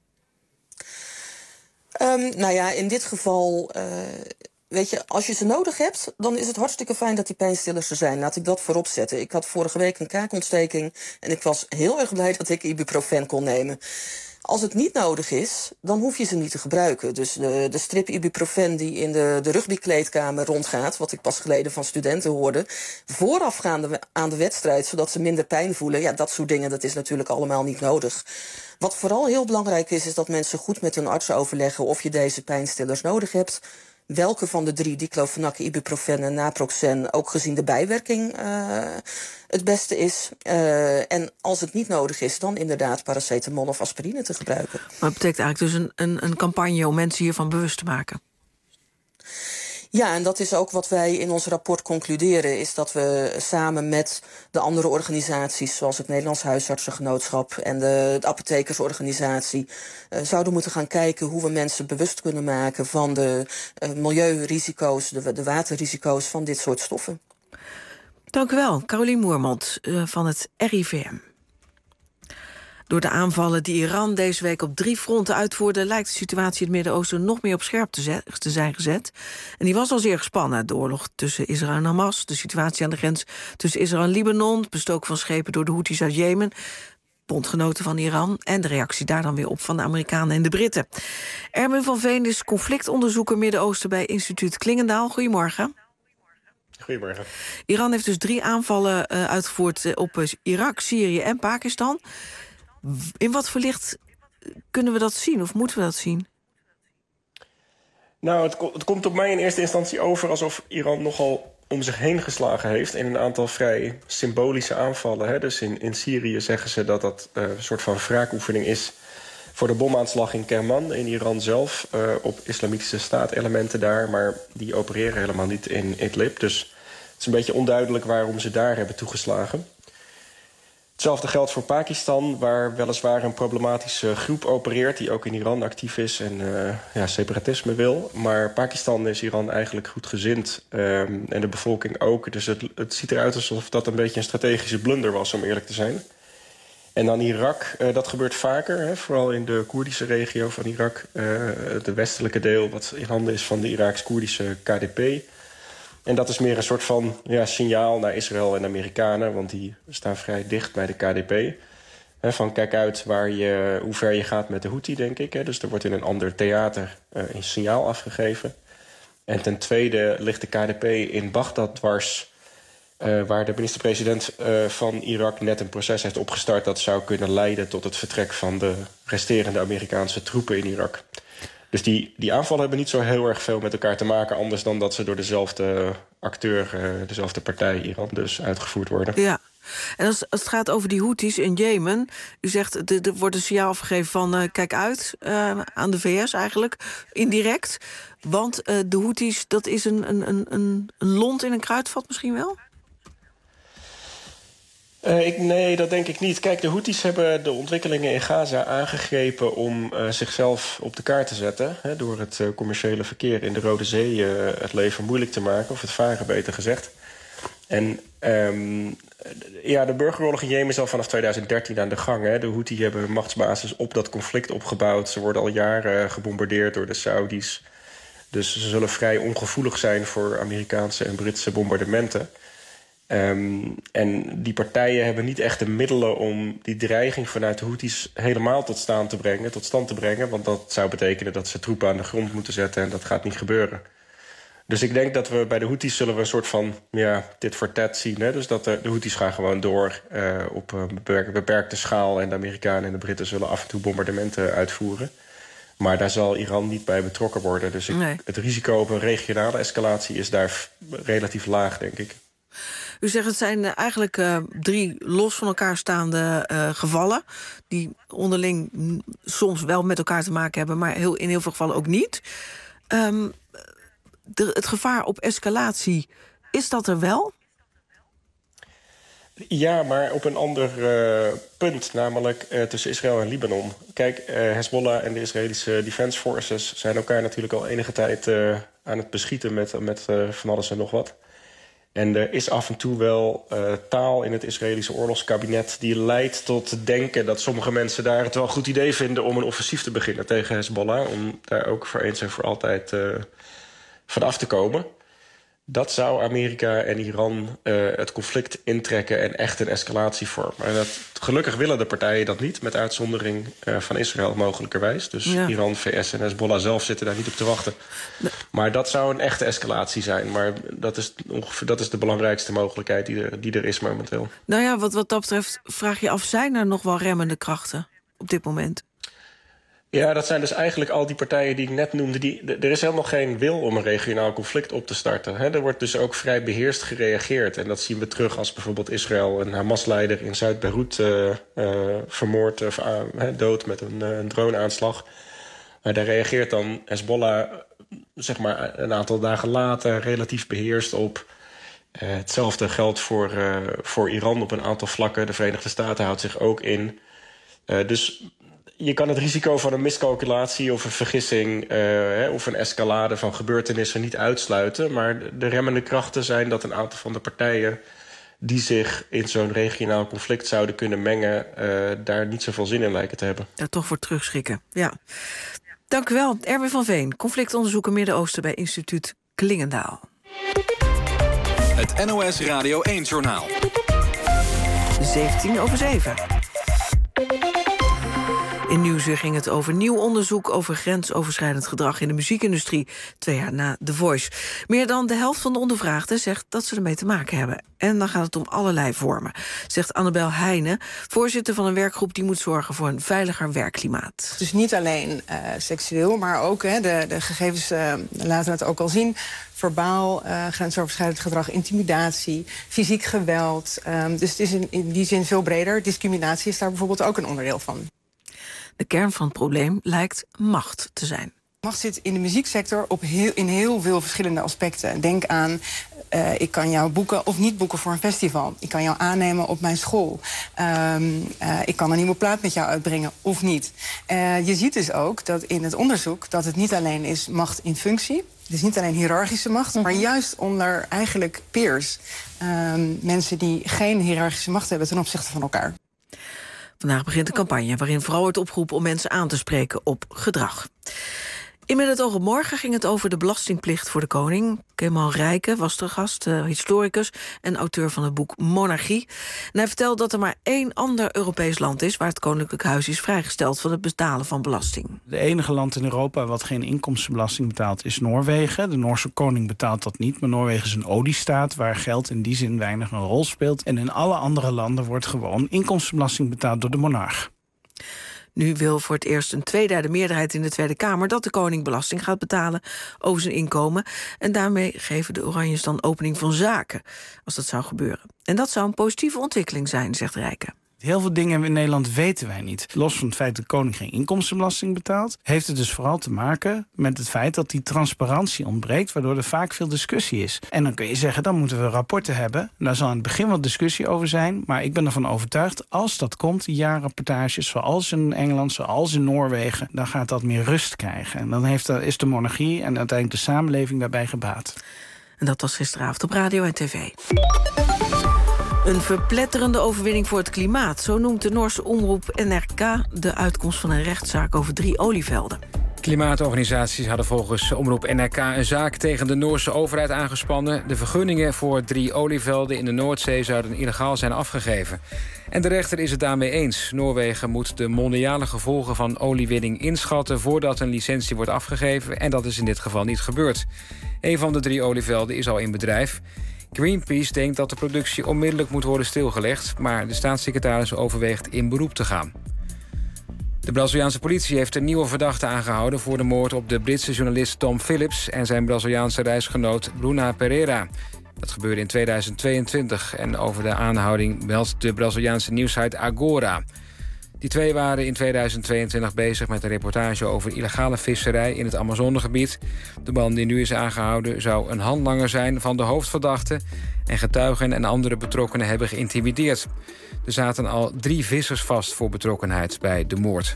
Nou ja, in dit geval, weet je, als je ze nodig hebt, dan is het hartstikke fijn dat die pijnstillers er zijn. Laat ik dat voorop zetten. Ik had vorige week een kaakontsteking en ik was heel erg blij dat ik ibuprofen kon nemen. Als het niet nodig is, dan hoef je ze niet te gebruiken. Dus de strip ibuprofen die in de rugbykleedkamer rondgaat, wat ik pas geleden van studenten hoorde, voorafgaande aan de wedstrijd, zodat ze minder pijn voelen. Ja, dat soort dingen, dat is natuurlijk allemaal niet nodig. Wat vooral heel belangrijk is dat mensen goed met hun arts overleggen of je deze pijnstillers nodig hebt. Welke van de 3, diclofenac, ibuprofen en naproxen, ook gezien de bijwerking het beste is. En als het niet nodig is, dan inderdaad paracetamol of aspirine te gebruiken.
Maar het betekent eigenlijk dus een campagne om mensen hiervan bewust te maken?
Ja, en dat is ook wat wij in ons rapport concluderen, is dat we samen met de andere organisaties, zoals het Nederlands Huisartsengenootschap en de apothekersorganisatie, zouden moeten gaan kijken hoe we mensen bewust kunnen maken van de milieurisico's, de waterrisico's van dit soort stoffen.
Dank u wel, Carolien Moermond van het RIVM. Door de aanvallen die Iran deze week op 3 fronten uitvoerde, lijkt de situatie in het Midden-Oosten nog meer op scherp te zijn gezet. En die was al zeer gespannen. De oorlog tussen Israël en Hamas, de situatie aan de grens tussen Israël en Libanon, het bestoken van schepen door de Houthis uit Jemen, bondgenoten van Iran, en de reactie daar dan weer op van de Amerikanen en de Britten. Erwin van Veen is conflictonderzoeker Midden-Oosten bij instituut Klingendaal. Goedemorgen.
Goedemorgen.
Iran heeft dus 3 aanvallen uitgevoerd op Irak, Syrië en Pakistan. In wat voor licht kunnen we dat zien of moeten we dat zien?
Nou, het komt op mij in eerste instantie over alsof Iran nogal om zich heen geslagen heeft in een aantal vrij symbolische aanvallen. Hè. Dus in Syrië zeggen ze dat dat een soort van wraakoefening is voor de bomaanslag in Kerman in Iran zelf op islamitische staatelementen daar. Maar die opereren helemaal niet in Idlib. Dus het is een beetje onduidelijk waarom ze daar hebben toegeslagen. Hetzelfde geldt voor Pakistan, waar weliswaar een problematische groep opereert die ook in Iran actief is en separatisme wil. Maar Pakistan is Iran eigenlijk goedgezind en de bevolking ook. Dus het ziet eruit alsof dat een beetje een strategische blunder was, om eerlijk te zijn. En dan Irak, dat gebeurt vaker, hè, vooral in de Koerdische regio van Irak. De westelijke deel, wat in handen is van de Iraaks-Koerdische KDP. En dat is meer een soort van signaal naar Israël en de Amerikanen, want die staan vrij dicht bij de KDP. Van kijk uit hoe ver je gaat met de Houthi, denk ik. Hè. Dus er wordt in een ander theater een signaal afgegeven. En ten tweede ligt de KDP in Bagdad dwars, waar de minister-president van Irak net een proces heeft opgestart dat zou kunnen leiden tot het vertrek van de resterende Amerikaanse troepen in Irak. Dus die aanvallen hebben niet zo heel erg veel met elkaar te maken, anders dan dat ze door dezelfde acteur, dezelfde partij Iran dus uitgevoerd worden.
Ja, en als het gaat over die Houthis in Jemen, u zegt er wordt een signaal afgegeven van kijk uit aan de VS eigenlijk, indirect. Want de Houthis, dat is een lont in een kruidvat misschien wel?
Nee, dat denk ik niet. Kijk, de Houthis hebben de ontwikkelingen in Gaza aangegrepen om zichzelf op de kaart te zetten. Hè, door het commerciële verkeer in de Rode Zee het leven moeilijk te maken, of het varen beter gezegd. En de burgeroorlog in Jemen is al vanaf 2013 aan de gang. Hè. De Houthi hebben een machtsbasis op dat conflict opgebouwd. Ze worden al jaren gebombardeerd door de Saudis. Dus ze zullen vrij ongevoelig zijn voor Amerikaanse en Britse bombardementen. En die partijen hebben niet echt de middelen om die dreiging vanuit de Houthis helemaal tot stand te brengen. Want dat zou betekenen dat ze troepen aan de grond moeten zetten en dat gaat niet gebeuren. Dus ik denk dat we bij de Houthis zullen we een soort van tit for tat zien. Hè? Dus dat de Houthis gaan gewoon door op een beperkte schaal en de Amerikanen en de Britten zullen af en toe bombardementen uitvoeren. Maar daar zal Iran niet bij betrokken worden. Dus het risico op een regionale escalatie is daar relatief laag, denk ik.
U zegt het zijn eigenlijk 3 los van elkaar staande gevallen, die onderling soms wel met elkaar te maken hebben, maar in heel veel gevallen ook niet. Het gevaar op escalatie, is dat er wel?
Ja, maar op een ander punt, namelijk tussen Israël en Libanon. Kijk, Hezbollah en de Israëlische Defense Forces zijn elkaar natuurlijk al enige tijd aan het beschieten met van alles en nog wat. En er is af en toe wel taal in het Israëlische oorlogskabinet die leidt tot het denken dat sommige mensen daar het wel een goed idee vinden om een offensief te beginnen tegen Hezbollah, om daar ook voor eens en voor altijd van af te komen. Dat zou Amerika en Iran het conflict intrekken en echt een escalatie vormen. En gelukkig willen de partijen dat niet, met uitzondering van Israël mogelijkerwijs. Dus Iran, VS en Hezbollah zelf zitten daar niet op te wachten. Maar dat zou een echte escalatie zijn. Maar dat is de belangrijkste mogelijkheid die er is momenteel.
Nou ja, wat dat betreft vraag je af, zijn er nog wel remmende krachten op dit moment?
Ja, dat zijn dus eigenlijk al die partijen die ik net noemde. Er is helemaal geen wil om een regionaal conflict op te starten. Er wordt dus ook vrij beheerst gereageerd. En dat zien we terug als bijvoorbeeld Israël een Hamas-leider in Zuid-Beirut vermoord of dood met een droneaanslag. Maar daar reageert dan Hezbollah zeg maar een aantal dagen later relatief beheerst op. Hetzelfde geldt voor Iran op een aantal vlakken. De Verenigde Staten houdt zich ook in. Dus je kan het risico van een miscalculatie of een vergissing of een escalade van gebeurtenissen niet uitsluiten. Maar de remmende krachten zijn dat een aantal van de partijen die zich in zo'n regionaal conflict zouden kunnen mengen, daar niet zoveel zin in lijken te hebben.
Daar toch voor terugschrikken, ja. Dank u wel, Erwin van Veen, conflictonderzoeker Midden-Oosten bij instituut Klingendaal.
Het NOS Radio 1-journaal.
7:17. In Nieuwsuur ging het over nieuw onderzoek over grensoverschrijdend gedrag in de muziekindustrie 2 jaar na The Voice. Meer dan de helft van de ondervraagden zegt dat ze ermee te maken hebben. En dan gaat het om allerlei vormen, zegt Annabel Heijnen, voorzitter van een werkgroep die moet zorgen voor een veiliger werkklimaat.
Dus niet alleen seksueel, maar ook de gegevens laten het ook al zien. Verbaal, grensoverschrijdend gedrag, intimidatie, fysiek geweld. Dus het is in die zin veel breder. Discriminatie is daar bijvoorbeeld ook een onderdeel van.
De kern van het probleem lijkt macht te zijn.
Macht zit in de muzieksector in heel veel verschillende aspecten. Denk aan, ik kan jou boeken of niet boeken voor een festival. Ik kan jou aannemen op mijn school. Ik kan een nieuwe plaat met jou uitbrengen of niet. Je ziet dus ook dat in het onderzoek dat het niet alleen is macht in functie. Dus niet alleen hiërarchische macht, maar juist onder eigenlijk peers. Mensen die geen hiërarchische macht hebben ten opzichte van elkaar.
Vandaag begint een campagne waarin vooral wordt opgeroepen om mensen aan te spreken op gedrag. In Met het oog op morgen ging het over de belastingplicht voor de koning. Kemal Rijke was de gast, historicus en auteur van het boek Monarchie. En hij vertelt dat er maar 1 ander Europees land is waar het koninklijk huis is vrijgesteld van het betalen van belasting.
De enige land in Europa wat geen inkomstenbelasting betaalt is Noorwegen. De Noorse koning betaalt dat niet, maar Noorwegen is een oliestaat waar geld in die zin weinig een rol speelt. En in alle andere landen wordt gewoon inkomstenbelasting betaald door de monarch.
Nu wil voor het eerst een 2/3 meerderheid in de Tweede Kamer dat de koning belasting gaat betalen over zijn inkomen. En daarmee geven de Oranjes dan opening van zaken, als dat zou gebeuren. En dat zou een positieve ontwikkeling zijn, zegt Rijke.
Heel veel dingen in Nederland weten wij niet. Los van het feit dat de koning geen inkomstenbelasting betaalt, heeft het dus vooral te maken met het feit dat die transparantie ontbreekt, waardoor er vaak veel discussie is. En dan kun je zeggen, dan moeten we rapporten hebben. Daar zal aan het begin wat discussie over zijn, maar ik ben ervan overtuigd, als dat komt, die jaarrapportages, zoals in Engeland, zoals in Noorwegen, dan gaat dat meer rust krijgen. En dan is de monarchie en uiteindelijk de samenleving daarbij gebaat.
En dat was gisteravond op radio en tv. Een verpletterende overwinning voor het klimaat. Zo noemt de Noorse omroep NRK de uitkomst van een rechtszaak over 3 olievelden.
Klimaatorganisaties hadden volgens omroep NRK een zaak tegen de Noorse overheid aangespannen. De vergunningen voor 3 olievelden in de Noordzee zouden illegaal zijn afgegeven. En de rechter is het daarmee eens. Noorwegen moet de mondiale gevolgen van oliewinning inschatten voordat een licentie wordt afgegeven. En dat is in dit geval niet gebeurd. Een van de 3 olievelden is al in bedrijf. Greenpeace denkt dat de productie onmiddellijk moet worden stilgelegd, maar de staatssecretaris overweegt in beroep te gaan. De Braziliaanse politie heeft een nieuwe verdachte aangehouden voor de moord op de Britse journalist Tom Phillips en zijn Braziliaanse reisgenoot Bruna Pereira. Dat gebeurde in 2022 en over de aanhouding meldt de Braziliaanse nieuwssite Agora. Die 2 waren in 2022 bezig met een reportage over illegale visserij in het Amazonegebied. De man die nu is aangehouden zou een handlanger zijn van de hoofdverdachte en getuigen en andere betrokkenen hebben geïntimideerd. Er zaten al 3 vissers vast voor betrokkenheid bij de moord.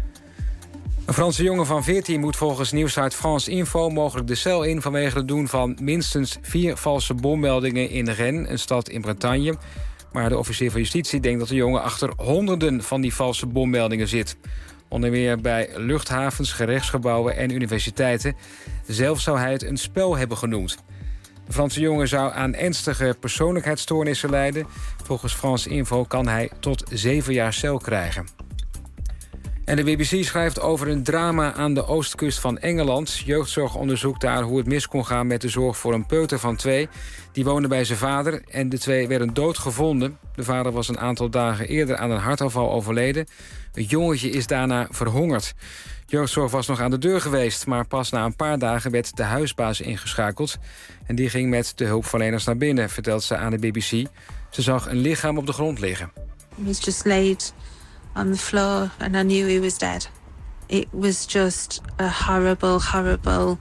Een Franse jongen van 14 moet volgens nieuwssite France Info mogelijk de cel in vanwege het doen van minstens 4 valse bommeldingen in Rennes, een stad in Bretagne. Maar de officier van justitie denkt dat de jongen achter honderden van die valse bommeldingen zit. Onder meer bij luchthavens, gerechtsgebouwen en universiteiten. Zelf zou hij het een spel hebben genoemd. De Franse jongen zou aan ernstige persoonlijkheidsstoornissen lijden. Volgens France Info kan hij tot 7 jaar cel krijgen. En de BBC schrijft over een drama aan de oostkust van Engeland. Jeugdzorg onderzoekt daar hoe het mis kon gaan met de zorg voor een peuter van 2. Die woonde bij zijn vader en de 2 werden doodgevonden. De vader was een aantal dagen eerder aan een hartaanval overleden. Het jongetje is daarna verhongerd. Jeugdzorg was nog aan de deur geweest, maar pas na een paar dagen werd de huisbaas ingeschakeld. En die ging met de hulpverleners naar binnen, vertelt ze aan de BBC. Ze zag een lichaam op de grond liggen.
He was just laid on the floor and I knew he was dead. It was just a horrible, horrible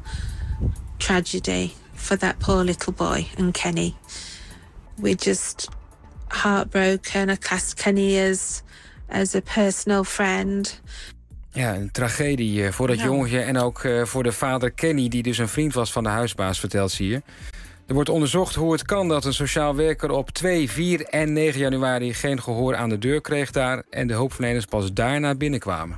tragedy for that poor little boy and Kenny. We're just heartbroken. I class Kenny as a personal friend.
Ja, een tragedie voor dat jongetje en ook voor de vader Kenny, die dus een vriend was van de huisbaas, vertelt ze hier. Er wordt onderzocht hoe het kan dat een sociaal werker op 2, 4 en 9 januari geen gehoor aan de deur kreeg daar en de hulpverleners pas daarna binnenkwamen.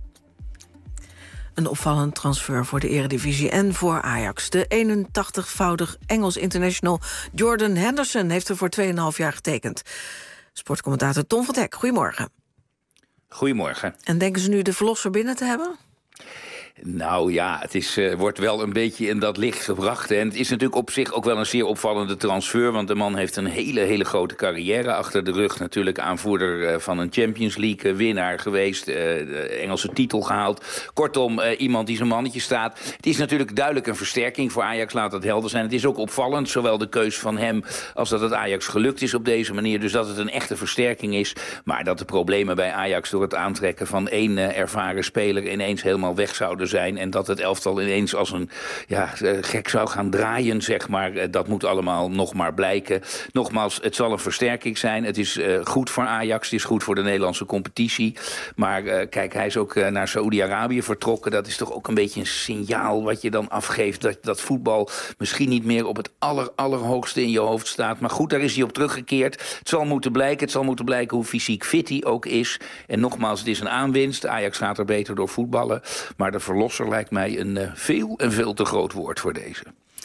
Een opvallend transfer voor de Eredivisie en voor Ajax. De 81-voudig Engels international Jordan Henderson heeft er voor 2,5 jaar getekend. Sportcommentator Tom van Hek, goedemorgen.
Goedemorgen.
En denken ze nu de verlosser binnen te hebben?
Nou ja, het wordt wel een beetje in dat licht gebracht. En het is natuurlijk op zich ook wel een zeer opvallende transfer. Want de man heeft een hele grote carrière achter de rug. Natuurlijk aanvoerder van een Champions League winnaar geweest. De Engelse titel gehaald. Kortom, iemand die zijn mannetje staat. Het is natuurlijk duidelijk een versterking voor Ajax, laat dat helder zijn. Het is ook opvallend, zowel de keus van hem als dat het Ajax gelukt is op deze manier. Dus dat het een echte versterking is. Maar dat de problemen bij Ajax door het aantrekken van één ervaren speler ineens helemaal weg zouden zijn. En dat het elftal ineens als een gek zou gaan draaien, zeg maar. Dat moet allemaal nog maar blijken. Nogmaals, het zal een versterking zijn. Het is goed voor Ajax, het is goed voor de Nederlandse competitie. Maar kijk, hij is ook naar Saoedi-Arabië vertrokken. Dat is toch ook een beetje een signaal wat je dan afgeeft. Dat voetbal misschien niet meer op het allerhoogste in je hoofd staat. Maar goed, daar is hij op teruggekeerd. Het zal moeten blijken hoe fysiek fit hij ook is. En nogmaals, het is een aanwinst. Ajax gaat er beter door voetballen. Maar de verlosser lijkt mij een veel te groot woord voor deze.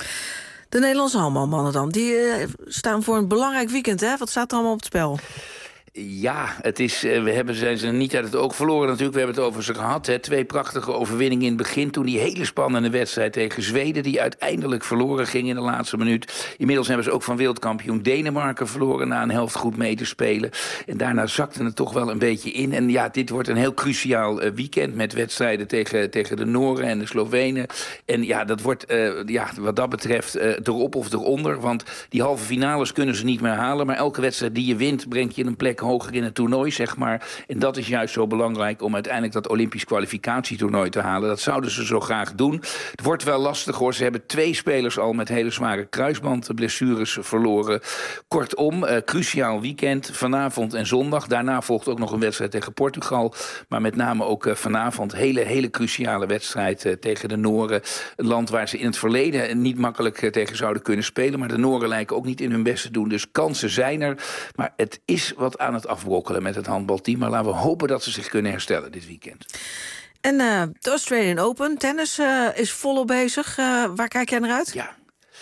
De Nederlandse handbalmannen dan, die staan voor een belangrijk weekend, hè? Wat staat er allemaal op het spel?
Ja, zijn ze niet uit het oog verloren natuurlijk. We hebben het over ze gehad. 2 prachtige overwinningen in het begin. Toen die hele spannende wedstrijd tegen Zweden, die uiteindelijk verloren ging in de laatste minuut. Inmiddels hebben ze ook van wereldkampioen Denemarken verloren na een helft goed mee te spelen. En daarna zakte het toch wel een beetje in. En ja, dit wordt een heel cruciaal weekend met wedstrijden tegen de Nooren en de Slovenen. En ja, dat wordt wat dat betreft erop of eronder. Want die halve finales kunnen ze niet meer halen. Maar elke wedstrijd die je wint, brengt je een plek hoger in het toernooi, zeg maar. En dat is juist zo belangrijk om uiteindelijk dat Olympisch kwalificatietoernooi te halen. Dat zouden ze zo graag doen. Het wordt wel lastig, hoor. Ze hebben 2 spelers al met hele zware kruisbandblessures verloren. Kortom, cruciaal weekend, vanavond en zondag. Daarna volgt ook nog een wedstrijd tegen Portugal. Maar met name ook vanavond hele cruciale wedstrijd tegen de Nooren. Een land waar ze in het verleden niet makkelijk tegen zouden kunnen spelen. Maar de Nooren lijken ook niet in hun best te doen. Dus kansen zijn er. Maar het is wat aan het afbrokkelen met het handbalteam. Maar laten we hopen dat ze zich kunnen herstellen dit weekend.
En de Australian Open, tennis is volop bezig. Waar kijk jij naar uit?
Ja.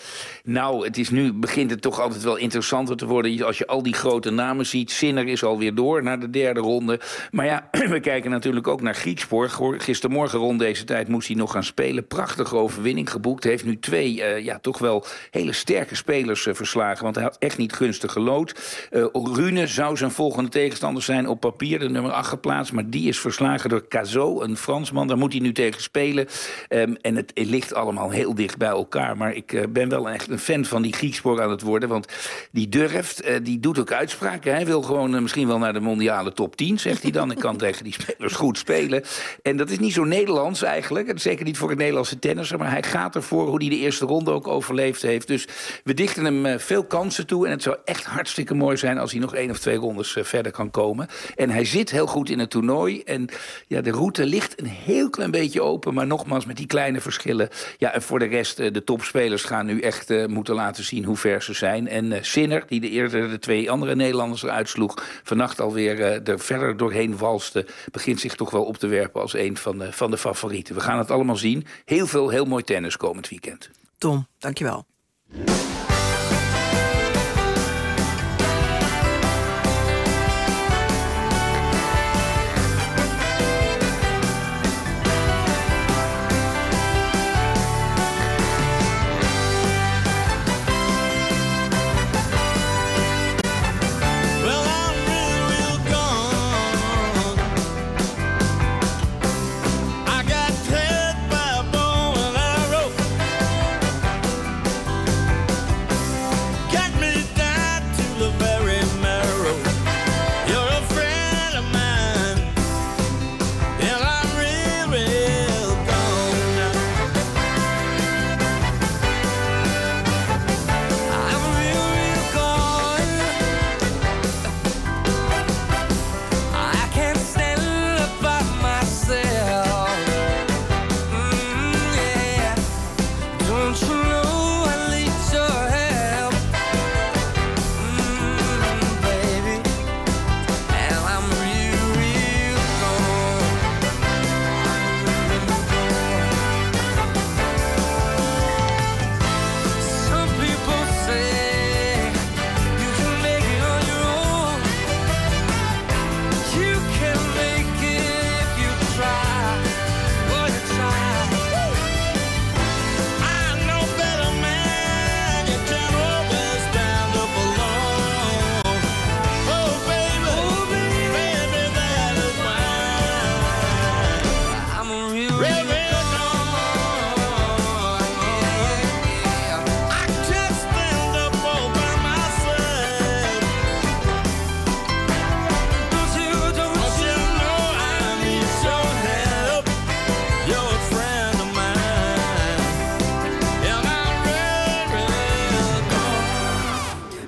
Nou, begint het toch altijd wel interessanter te worden als je al die grote namen ziet. Sinner is alweer door naar de 3e ronde. Maar ja, we kijken natuurlijk ook naar Grieksborg. Gistermorgen rond deze tijd moest hij nog gaan spelen. Prachtige overwinning geboekt. Heeft nu 2 toch wel hele sterke spelers verslagen. Want hij had echt niet gunstig gelood. Rune zou zijn volgende tegenstander zijn op papier. De nummer 8 geplaatst. Maar die is verslagen door Cazot, een Fransman. Daar moet hij nu tegen spelen. En het ligt allemaal heel dicht bij elkaar. Maar ik ben wel echt een fan van die Grieksborg aan het worden. Want die durft, die doet ook uitspraken. Hij wil gewoon misschien wel naar de mondiale top 10, zegt hij dan. Ik kan tegen die spelers goed spelen. En dat is niet zo Nederlands eigenlijk. Zeker niet voor een Nederlandse tennisser. Maar hij gaat ervoor, hoe hij de eerste ronde ook overleefd heeft. Dus we dichten hem veel kansen toe. En het zou echt hartstikke mooi zijn als hij nog 1 of 2 rondes verder kan komen. En hij zit heel goed in het toernooi. En ja, de route ligt een heel klein beetje open. Maar nogmaals, met die kleine verschillen. Ja, en voor de rest, de topspelers gaan nu echt moeten laten zien hoe ver ze zijn. En Sinner, die eerder de 2 andere Nederlanders eruit sloeg, vannacht alweer er verder doorheen walste, begint zich toch wel op te werpen als een van de favorieten. We gaan het allemaal zien. Heel veel, heel mooi tennis komend weekend.
Tom, dankjewel.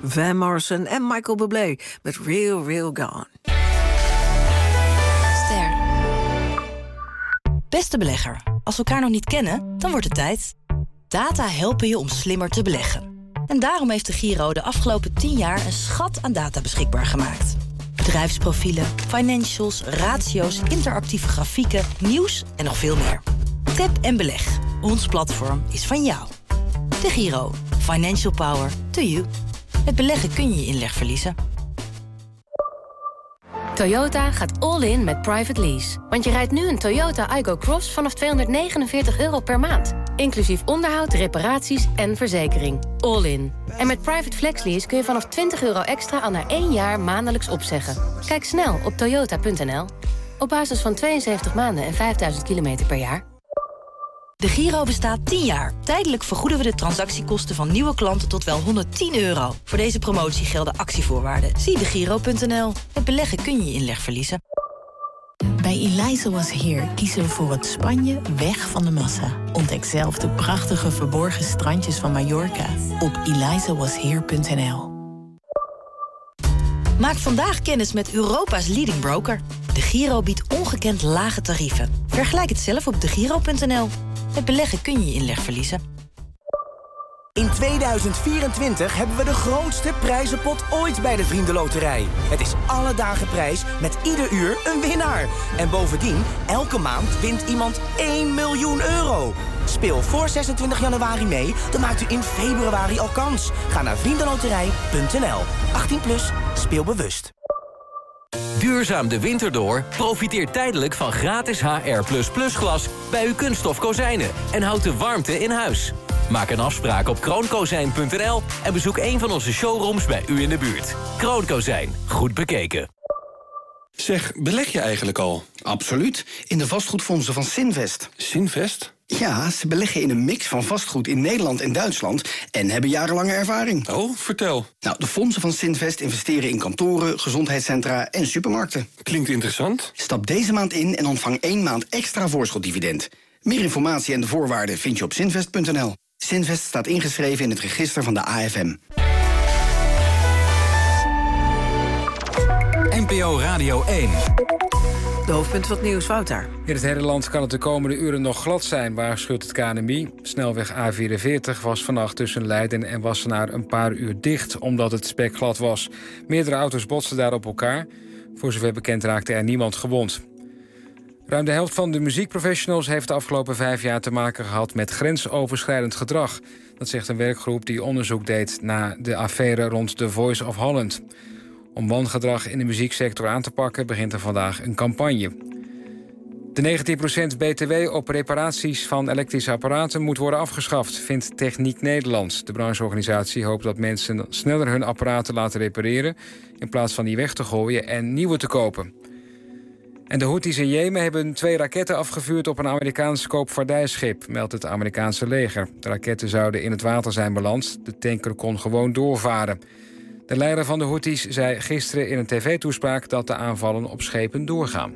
Van Morrison en Michael Bublé met Real Real Gone.
Ster. Beste belegger, als we elkaar nog niet kennen, dan wordt het tijd. Data helpen je om slimmer te beleggen. En daarom heeft de Giro de afgelopen 10 jaar een schat aan data beschikbaar gemaakt. Bedrijfsprofielen, financials, ratio's, interactieve grafieken, nieuws en nog veel meer. Tap en beleg. Ons platform is van jou. De Giro. Financial power to you. Met beleggen kun je je inleg verliezen.
Toyota gaat all in met private lease. Want je rijdt nu een Toyota Aygo Cross vanaf €249 per maand. Inclusief onderhoud, reparaties en verzekering. All in. En met private flex lease kun je vanaf €20 extra al na 1 jaar maandelijks opzeggen. Kijk snel op toyota.nl. Op basis van 72 maanden en 5000 kilometer per jaar.
De Giro bestaat 10 jaar. Tijdelijk vergoeden we de transactiekosten van nieuwe klanten tot wel €110. Voor deze promotie gelden actievoorwaarden. Zie degiro.nl. Met beleggen kun je je inleg verliezen.
Bij Eliza Was Here kiezen we voor het Spanje weg van de massa. Ontdek zelf de prachtige verborgen strandjes van Mallorca op elizawashere.nl.
Maak vandaag kennis met Europa's leading broker. De Giro biedt ongekend lage tarieven. Vergelijk het zelf op degiro.nl. Met beleggen kun je je inleg verliezen.
In 2024 hebben we de grootste prijzenpot ooit bij de Vriendenloterij. Het is alle dagen prijs met ieder uur een winnaar. En bovendien, elke maand wint iemand 1 miljoen euro. Speel voor 26 januari mee, dan maakt u in februari al kans. Ga naar vriendenloterij.nl. 18 plus, speel bewust.
Duurzaam de winter door? Profiteer tijdelijk van gratis HR++ glas bij uw kunststof kozijnen. En houd de warmte in huis. Maak een afspraak op kroonkozijn.nl en bezoek een van onze showrooms bij u in de buurt. Kroonkozijn, goed bekeken.
Zeg, beleg je eigenlijk al?
Absoluut, in de vastgoedfondsen van Sinvest.
Sinvest?
Ja, ze beleggen in een mix van vastgoed in Nederland en Duitsland en hebben jarenlange ervaring.
Oh, vertel.
Nou, de fondsen van Sinvest investeren in kantoren, gezondheidscentra en supermarkten.
Klinkt interessant.
Stap deze maand in en ontvang 1 maand extra voorschotdividend. Meer informatie en de voorwaarden vind je op sinvest.nl. Sinvest staat ingeschreven in het register van de AFM.
NPO Radio 1.
De hoofdpunten van het nieuws, Wouter.
In het hele land kan het de komende uren nog glad zijn, waarschuwt het KNMI. Snelweg A44 was vannacht tussen Leiden en Wassenaar een paar uur dicht, omdat het spekglad was. Meerdere auto's botsten daar op elkaar. Voor zover bekend raakte er niemand gewond. Ruim de helft van de muziekprofessionals heeft de afgelopen 5 jaar te maken gehad met grensoverschrijdend gedrag. Dat zegt een werkgroep die onderzoek deed naar de affaire rond The Voice of Holland. Om wangedrag in de muzieksector aan te pakken begint er vandaag een campagne. De 19% BTW op reparaties van elektrische apparaten moet worden afgeschaft, vindt Techniek Nederland. De brancheorganisatie hoopt dat mensen sneller hun apparaten laten repareren in plaats van die weg te gooien en nieuwe te kopen. En de Houthis in Jemen hebben 2 raketten afgevuurd op een Amerikaans koopvaardijschip, meldt het Amerikaanse leger. De raketten zouden in het water zijn beland. De tanker kon gewoon doorvaren. De leider van de Houthis zei gisteren in een tv-toespraak dat de aanvallen op schepen doorgaan.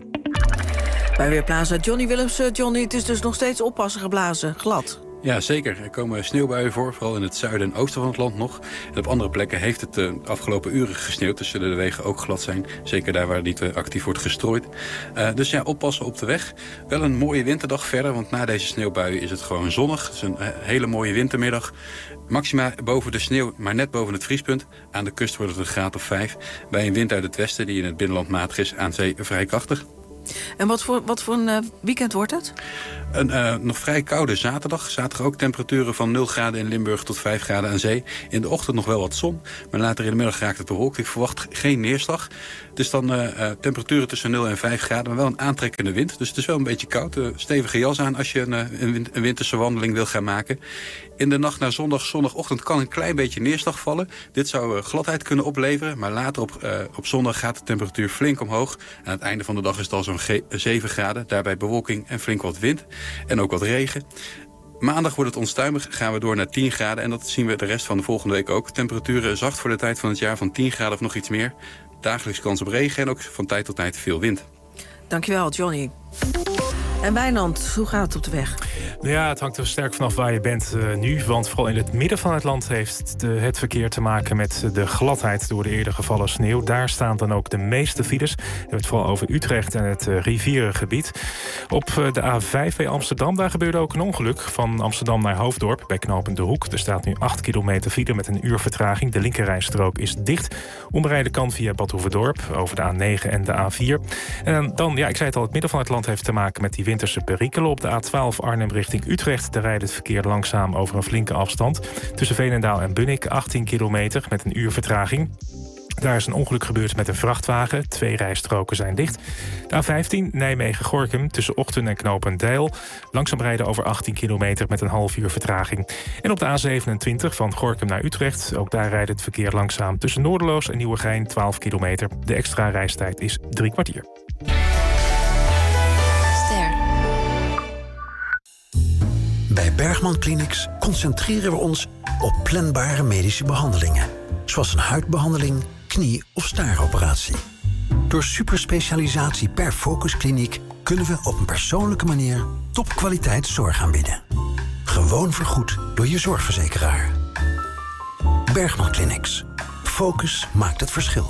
Bij Weerplaza Johnny Willemsen. Johnny, het is dus nog steeds oppassen geblazen, glad.
Ja, zeker. Er komen sneeuwbuien voor, vooral in het zuiden en oosten van het land nog. En op andere plekken heeft het de afgelopen uren gesneeuwd, dus zullen de wegen ook glad zijn. Zeker daar waar niet actief wordt gestrooid. Dus ja, oppassen op de weg. Wel een mooie winterdag verder, want na deze sneeuwbuien is het gewoon zonnig. Het is een hele mooie wintermiddag. Maxima boven de sneeuw, maar net boven het vriespunt. Aan de kust wordt het een graad of 5. Bij een wind uit het westen, die in het binnenland matig is, aan zee vrij krachtig.
En wat voor een weekend wordt het?
Een nog vrij koude zaterdag. Zaterdag ook temperaturen van 0 graden in Limburg tot 5 graden aan zee. In de ochtend nog wel wat zon, maar later in de middag raakt het bewolkt. Ik verwacht geen neerslag. Het is dan temperaturen tussen 0 en 5 graden, maar wel een aantrekkende wind. Dus het is wel een beetje koud. Stevige jas aan als je een winterse wandeling wil gaan maken. In de nacht naar zondagochtend kan een klein beetje neerslag vallen. Dit zou gladheid kunnen opleveren, maar later op zondag gaat de temperatuur flink omhoog. Aan het einde van de dag is het al zo'n 7 graden. Daarbij bewolking en flink wat wind en ook wat regen. Maandag wordt het onstuimig, gaan we door naar 10 graden. En dat zien we de rest van de volgende week ook. Temperaturen zacht voor de tijd van het jaar van 10 graden of nog iets meer. Dagelijks kans op regen en ook van tijd tot tijd veel wind.
Dankjewel, Johnny. En Wijnand, hoe gaat het op de weg?
Ja, het hangt er sterk vanaf waar je bent nu. Want vooral in het midden van het land heeft het verkeer te maken met de gladheid door de eerder gevallen sneeuw. Daar staan dan ook de meeste files. We hebben het vooral over Utrecht en het rivierengebied. Op de A5 bij Amsterdam, daar gebeurde ook een ongeluk. Van Amsterdam naar Hoofddorp bij knooppunt De Hoek. Er staat nu 8 kilometer file met een uur vertraging. De linkerrijstrook is dicht. Omrijden kan via Bad Hoeverdorp over de A9 en de A4. En dan, ja, ik zei het al, het midden van het land heeft te maken met die winterse perikelen. Op de A12 Arnhem richting Utrecht, daar rijdt het verkeer langzaam over een flinke afstand. Tussen Veenendaal en Bunnik, 18 kilometer met een uur vertraging. Daar is een ongeluk gebeurd met een vrachtwagen. 2 rijstroken zijn dicht. De A15 Nijmegen-Gorinchem tussen Ochten en Knopendijl. Langzaam rijden over 18 kilometer met een half uur vertraging. En op de A27 van Gorinchem naar Utrecht. Ook daar rijdt het verkeer langzaam tussen Noorderloos en Nieuwegein 12 kilometer. De extra reistijd is 3 kwartier.
Bij Bergman Clinics concentreren we ons op planbare medische behandelingen. Zoals een huidbehandeling, knie- of staaroperatie. Door superspecialisatie per focuskliniek kunnen we op een persoonlijke manier topkwaliteit zorg aanbieden. Gewoon vergoed door je zorgverzekeraar. Bergman Clinics. Focus maakt het verschil.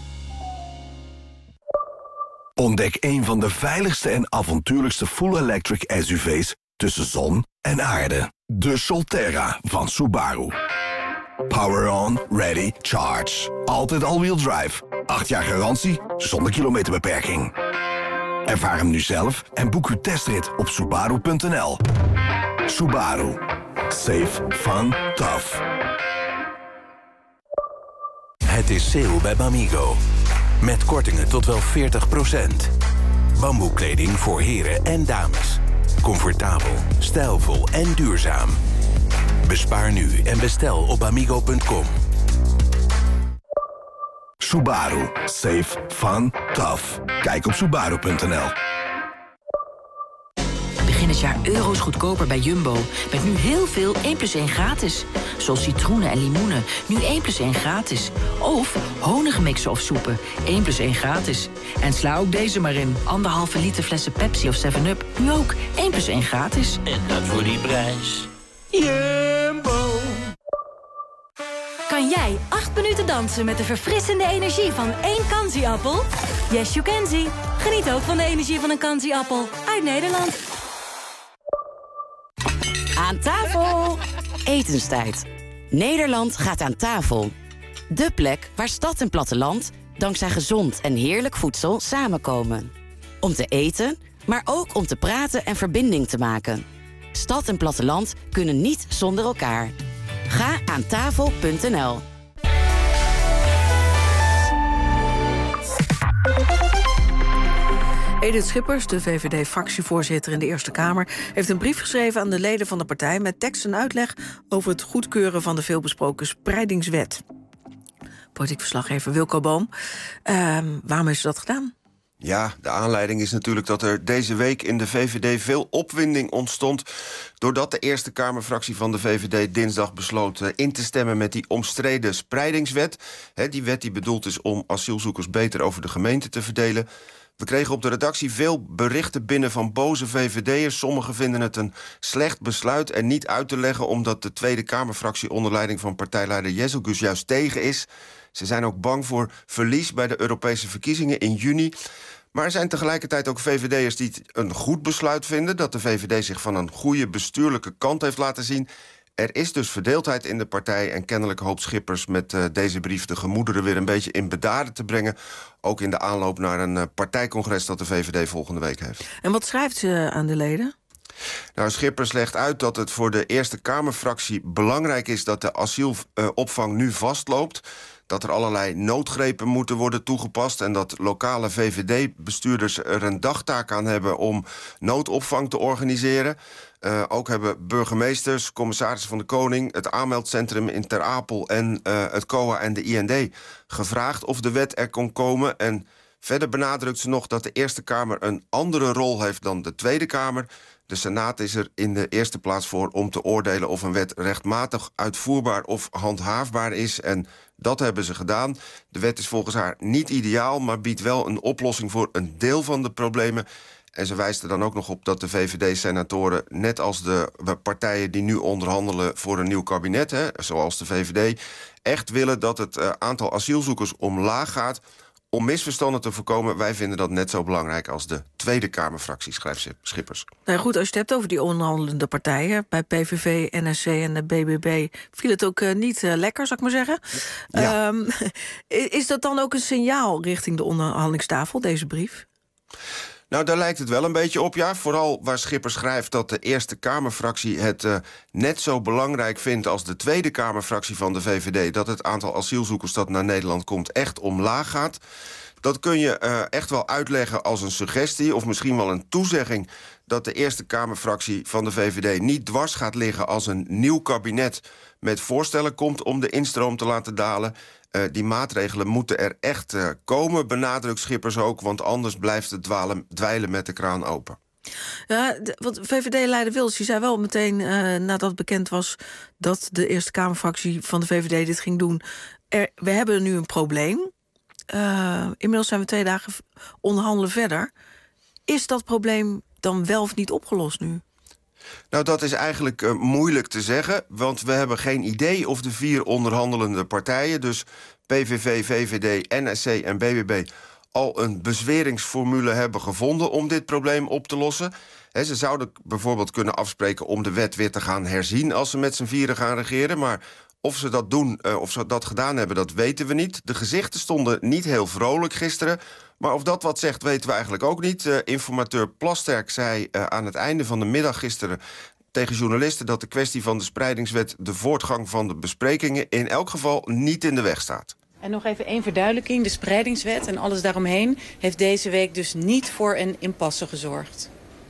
Ontdek een van de veiligste en avontuurlijkste full-electric SUV's tussen zon en aarde. De Solterra van Subaru. Power on, ready, charge. Altijd all-wheel drive. 8 jaar garantie, zonder kilometerbeperking. Ervaar hem nu zelf en boek uw testrit op Subaru.nl. Subaru. Safe, fun, tough.
Het is sale bij Bamigo. Met kortingen tot wel 40%. Bamboekleding voor heren en dames. Comfortabel, stijlvol en duurzaam. Bespaar nu en bestel op bamigo.com.
Subaru. Safe, fun, tough. Kijk op Subaru.nl.
Begin het jaar euro's goedkoper bij Jumbo. Met nu heel veel 1+1 gratis. Zoals citroenen en limoenen. Nu 1+1 gratis. Of honingmixen of soepen. 1+1 gratis. En sla ook deze maar in. 1,5 liter flessen Pepsi of 7-Up. Nu ook 1+1 gratis.
En dat voor die prijs.
Jumbo.
Kan jij 8 minuten dansen met de verfrissende energie van 1 Kanzi-appel? Yes, you can see. Geniet ook van de energie van een Kanzi-appel. Uit Nederland.
Aan tafel! Etenstijd. Nederland gaat aan tafel. De plek waar stad en platteland dankzij gezond en heerlijk voedsel samenkomen. Om te eten, maar ook om te praten en verbinding te maken. Stad en platteland kunnen niet zonder elkaar. Ga aan tafel.nl.
Edith Schippers, de VVD-fractievoorzitter in de Eerste Kamer, heeft een brief geschreven aan de leden van de partij met tekst en uitleg over het goedkeuren van de veelbesproken spreidingswet. Politiek verslaggever Wilco Boom. Waarom heeft ze dat gedaan?
Ja, de aanleiding is natuurlijk dat er deze week in de VVD veel opwinding ontstond, doordat de Eerste Kamerfractie van de VVD dinsdag besloot in te stemmen met die omstreden spreidingswet. Die wet die bedoeld is om asielzoekers beter over de gemeente te verdelen. We kregen op de redactie veel berichten binnen van boze VVD'ers. Sommigen vinden het een slecht besluit en niet uit te leggen, omdat de Tweede Kamerfractie onder leiding van partijleider Jezelgus juist tegen is. Ze zijn ook bang voor verlies bij de Europese verkiezingen in juni. Maar er zijn tegelijkertijd ook VVD'ers die het een goed besluit vinden, dat de VVD zich van een goede bestuurlijke kant heeft laten zien. Er is dus verdeeldheid in de partij en kennelijk hoopt Schippers met deze brief de gemoederen weer een beetje in bedaren te brengen. Ook in de aanloop naar een partijcongres dat de VVD volgende week heeft.
En wat schrijft ze aan de leden?
Nou, Schippers legt uit dat het voor de Eerste Kamerfractie belangrijk is dat de asielopvang nu vastloopt, dat er allerlei noodgrepen moeten worden toegepast en dat lokale VVD-bestuurders er een dagtaak aan hebben om noodopvang te organiseren. Ook hebben burgemeesters, commissarissen van de Koning, het aanmeldcentrum in Ter Apel en het COA en de IND gevraagd of de wet er kon komen. En verder benadrukt ze nog dat de Eerste Kamer een andere rol heeft dan de Tweede Kamer. De Senaat is er in de eerste plaats voor om te oordelen of een wet rechtmatig uitvoerbaar of handhaafbaar is. En dat hebben ze gedaan. De wet is volgens haar niet ideaal, maar biedt wel een oplossing voor een deel van de problemen. En ze wijst er dan ook nog op dat de VVD-senatoren, net als de partijen die nu onderhandelen voor een nieuw kabinet, zoals de VVD, echt willen dat het aantal asielzoekers omlaag gaat. Om misverstanden te voorkomen, wij vinden dat net zo belangrijk als de Tweede Kamerfractie, schrijft Schippers.
Nou goed, als je het hebt over die onderhandelende partijen, bij PVV, NSC en de BBB viel het ook niet lekker, zou ik maar zeggen. Ja. Is dat dan ook een signaal richting de onderhandelingstafel, deze brief?
Nou, daar lijkt het wel een beetje op, ja. Vooral waar Schippers schrijft dat de Eerste Kamerfractie het net zo belangrijk vindt als de Tweede Kamerfractie van de VVD... dat het aantal asielzoekers dat naar Nederland komt echt omlaag gaat. Dat kun je echt wel uitleggen als een suggestie of misschien wel een toezegging dat de Eerste Kamerfractie van de VVD niet dwars gaat liggen als een nieuw kabinet met voorstellen komt om de instroom te laten dalen. Die maatregelen moeten er echt komen, benadrukt Schippers ook, want anders blijft het dweilen met de kraan open.
Ja, want VVD-leider Wilders die zei wel meteen nadat bekend was dat de Eerste Kamerfractie van de VVD dit ging doen, we hebben nu een probleem. Inmiddels zijn we 2 dagen onderhandelen verder. Is dat probleem dan wel of niet opgelost nu?
Nou, dat is eigenlijk moeilijk te zeggen, want we hebben geen idee of de 4 onderhandelende partijen, dus PVV, VVD, NSC en BBB, al een bezweringsformule hebben gevonden om dit probleem op te lossen. Ze zouden bijvoorbeeld kunnen afspreken om de wet weer te gaan herzien als ze met z'n 4 gaan regeren, maar of ze dat doen, of ze dat gedaan hebben, dat weten we niet. De gezichten stonden niet heel vrolijk gisteren, maar of dat wat zegt, weten we eigenlijk ook niet. Informateur Plasterk zei aan het einde van de middag gisteren tegen journalisten dat de kwestie van de spreidingswet de voortgang van de besprekingen in elk geval niet in de weg staat.
En nog even één verduidelijking. De spreidingswet en alles daaromheen heeft deze week dus niet voor een impasse gezorgd.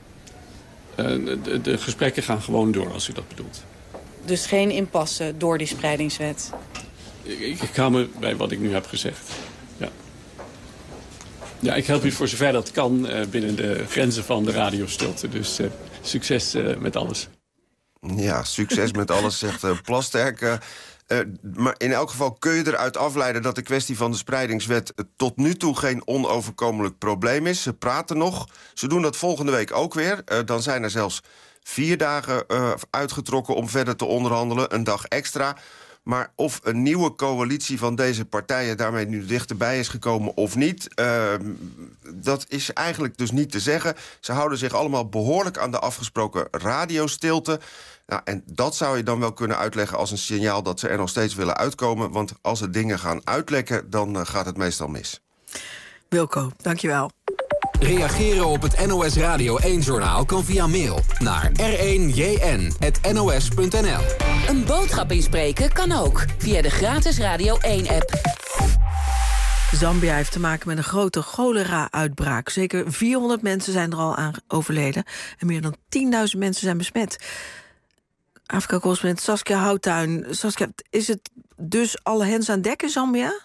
De gesprekken gaan gewoon door, als u dat bedoelt.
Dus geen impasse door die spreidingswet?
Ik hou me bij wat ik nu heb gezegd. Ja. Ja, ik help u voor zover dat kan binnen de grenzen van de radiostilte. Dus succes met alles.
Ja, succes met alles, zegt Plasterk. Maar in elk geval kun je eruit afleiden dat de kwestie van de spreidingswet tot nu toe geen onoverkomelijk probleem is. Ze praten nog. Ze doen dat volgende week ook weer. Dan zijn er zelfs 4 dagen uitgetrokken om verder te onderhandelen. Een dag extra. Maar of een nieuwe coalitie van deze partijen daarmee nu dichterbij is gekomen of niet, dat is eigenlijk dus niet te zeggen. Ze houden zich allemaal behoorlijk aan de afgesproken radiostilte. Nou, en dat zou je dan wel kunnen uitleggen als een signaal dat ze er nog steeds willen uitkomen. Want als er dingen gaan uitlekken, dan gaat het meestal mis.
Wilco, dankjewel.
Reageren op het NOS Radio 1-journaal kan via mail naar r1jn@nos.nl.
Een boodschap inspreken kan ook via de gratis Radio 1-app.
Zambia heeft te maken met een grote cholera-uitbraak. Zeker 400 mensen zijn er al aan overleden en meer dan 10.000 mensen zijn besmet. Afrika-correspondent Saskia Houttuin. Saskia, is het dus alle hens aan dek in Zambia?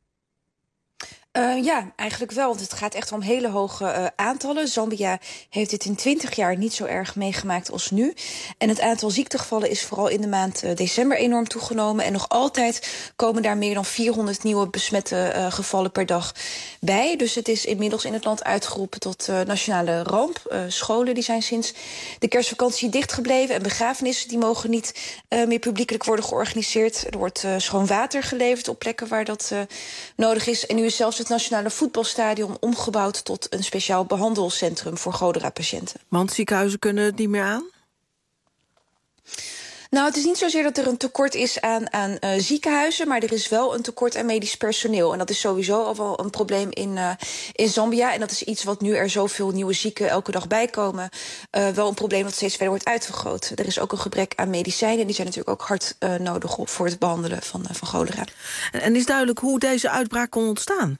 Ja, eigenlijk wel, want het gaat echt om hele hoge aantallen. Zambia heeft dit in 20 jaar niet zo erg meegemaakt als nu. En het aantal ziektegevallen is vooral in de maand december enorm toegenomen. En nog altijd komen daar meer dan 400 nieuwe besmette gevallen per dag bij. Dus het is inmiddels in het land uitgeroepen tot nationale ramp. Scholen die zijn sinds de kerstvakantie dichtgebleven. En begrafenissen die mogen niet meer publiekelijk worden georganiseerd. Er wordt schoon water geleverd op plekken waar dat nodig is. En nu is zelfs het nationale voetbalstadion omgebouwd tot een speciaal behandelcentrum voor cholera-patiënten.
Want ziekenhuizen kunnen het niet meer aan?
Nou, het is niet zozeer dat er een tekort is aan ziekenhuizen, maar er is wel een tekort aan medisch personeel. En dat is sowieso al wel een probleem in Zambia. En dat is iets wat nu er zoveel nieuwe zieken elke dag bijkomen, wel een probleem dat steeds verder wordt uitvergroot. Er is ook een gebrek aan medicijnen. Die zijn natuurlijk ook hard nodig voor het behandelen van cholera.
En is duidelijk hoe deze uitbraak kon ontstaan?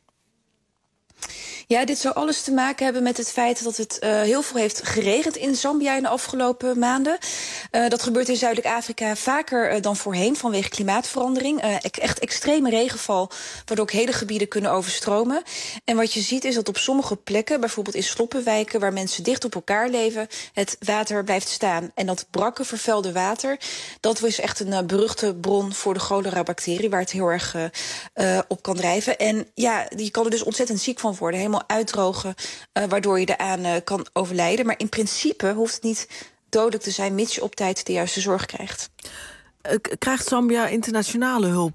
Ja, dit zou alles te maken hebben met het feit dat het heel veel heeft geregend in Zambia in de afgelopen maanden. Dat gebeurt in Zuidelijk Afrika vaker dan voorheen vanwege klimaatverandering. Echt extreme regenval, waardoor ook hele gebieden kunnen overstromen. En wat je ziet is dat op sommige plekken, bijvoorbeeld in sloppenwijken waar mensen dicht op elkaar leven, het water blijft staan. En dat brakke, vervuilde water, dat is echt een beruchte bron voor de cholera-bacterie, waar het heel erg op kan drijven. En ja, je kan er dus ontzettend ziek van worden. Helemaal snel uitdrogen, waardoor je eraan kan overlijden. Maar in principe hoeft het niet dodelijk te zijn, mits je op tijd de juiste zorg krijgt.
Krijgt Zambia internationale hulp?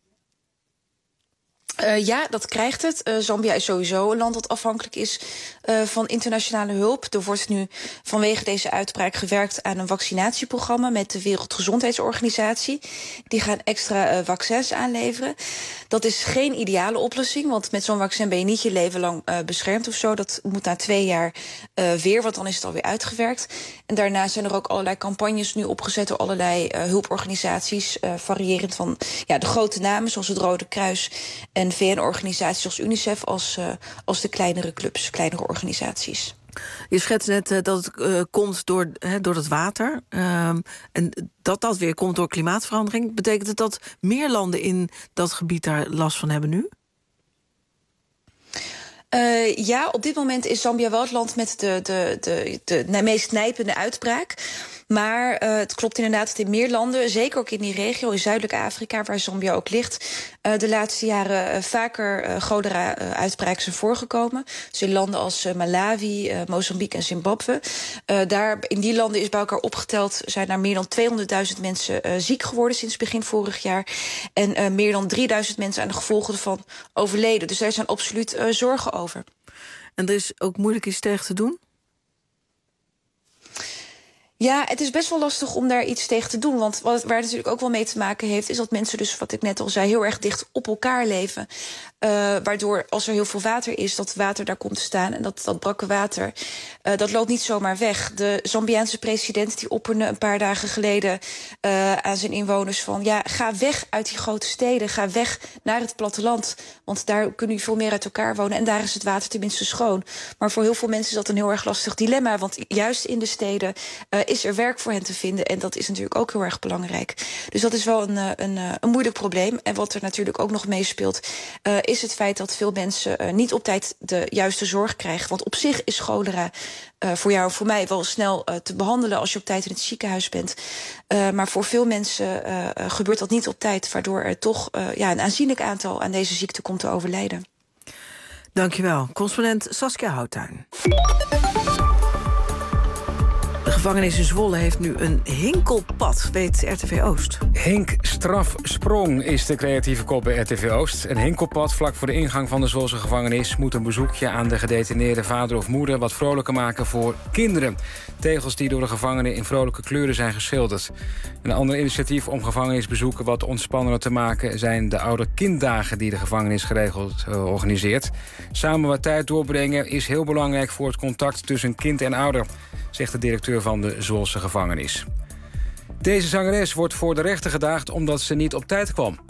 Ja, dat krijgt het. Zambia is sowieso een land dat afhankelijk is van internationale hulp. Er wordt nu vanwege deze uitbraak gewerkt aan een vaccinatieprogramma met de Wereldgezondheidsorganisatie. Die gaan extra vaccins aanleveren. Dat is geen ideale oplossing, want met zo'n vaccin ben je niet je leven lang beschermd of zo. Dat moet na 2 jaar weer, want dan is het alweer uitgewerkt. En daarna zijn er ook allerlei campagnes nu opgezet door allerlei hulporganisaties, variërend van de grote namen zoals het Rode Kruis en VN-organisaties zoals UNICEF als de kleinere clubs, kleinere organisaties.
Je schetst net dat het komt door het water. En dat weer komt door klimaatverandering. Betekent het dat meer landen in dat gebied daar last van hebben nu?
Ja, op dit moment is Zambia wel het land met de meest nijpende uitbraak. Maar het klopt inderdaad dat in meer landen, zeker ook in die regio, in Zuidelijk Afrika, waar Zambia ook ligt, de laatste jaren vaker cholera-uitbraken zijn voorgekomen. Dus in landen als Malawi, Mozambique en Zimbabwe. In die landen is bij elkaar opgeteld, zijn er meer dan 200.000 mensen ziek geworden sinds begin vorig jaar. En meer dan 3.000 mensen aan de gevolgen ervan overleden. Dus daar zijn absoluut zorgen over.
En er is ook moeilijk iets tegen te doen?
Ja, het is best wel lastig om daar iets tegen te doen. Want waar het natuurlijk ook wel mee te maken heeft, is dat mensen dus, wat ik net al zei, heel erg dicht op elkaar leven. Waardoor als er heel veel water is, dat water daar komt te staan. En dat brakke water, dat loopt niet zomaar weg. De Zambiaanse president die opperde een paar dagen geleden aan zijn inwoners van, ga weg uit die grote steden. Ga weg naar het platteland. Want daar kunnen jullie veel meer uit elkaar wonen. En daar is het water tenminste schoon. Maar voor heel veel mensen is dat een heel erg lastig dilemma. Want juist in de steden is er werk voor hen te vinden. En dat is natuurlijk ook heel erg belangrijk. Dus dat is wel een moeilijk probleem. En wat er natuurlijk ook nog meespeelt, is het feit dat veel mensen niet op tijd de juiste zorg krijgen. Want op zich is cholera voor jou en voor mij wel snel te behandelen als je op tijd in het ziekenhuis bent. Maar voor veel mensen gebeurt dat niet op tijd, waardoor er toch een aanzienlijk aantal aan deze ziekte komt te overlijden.
Dankjewel. Correspondent Saskia Houttuin. De gevangenis in Zwolle heeft nu een hinkelpad, weet RTV Oost.
Hink Strafsprong is de creatieve kop bij RTV Oost. Een hinkelpad vlak voor de ingang van de Zwolse gevangenis moet een bezoekje aan de gedetineerde vader of moeder wat vrolijker maken voor kinderen. Tegels die door de gevangenen in vrolijke kleuren zijn geschilderd. Een ander initiatief om gevangenisbezoeken wat ontspannender te maken zijn de ouder-kinddagen die de gevangenis geregeld organiseert. Samen wat tijd doorbrengen is heel belangrijk voor het contact tussen kind en ouder, zegt de directeur van de Zwolse gevangenis. Deze zangeres wordt voor de rechter gedaagd omdat ze niet op tijd kwam.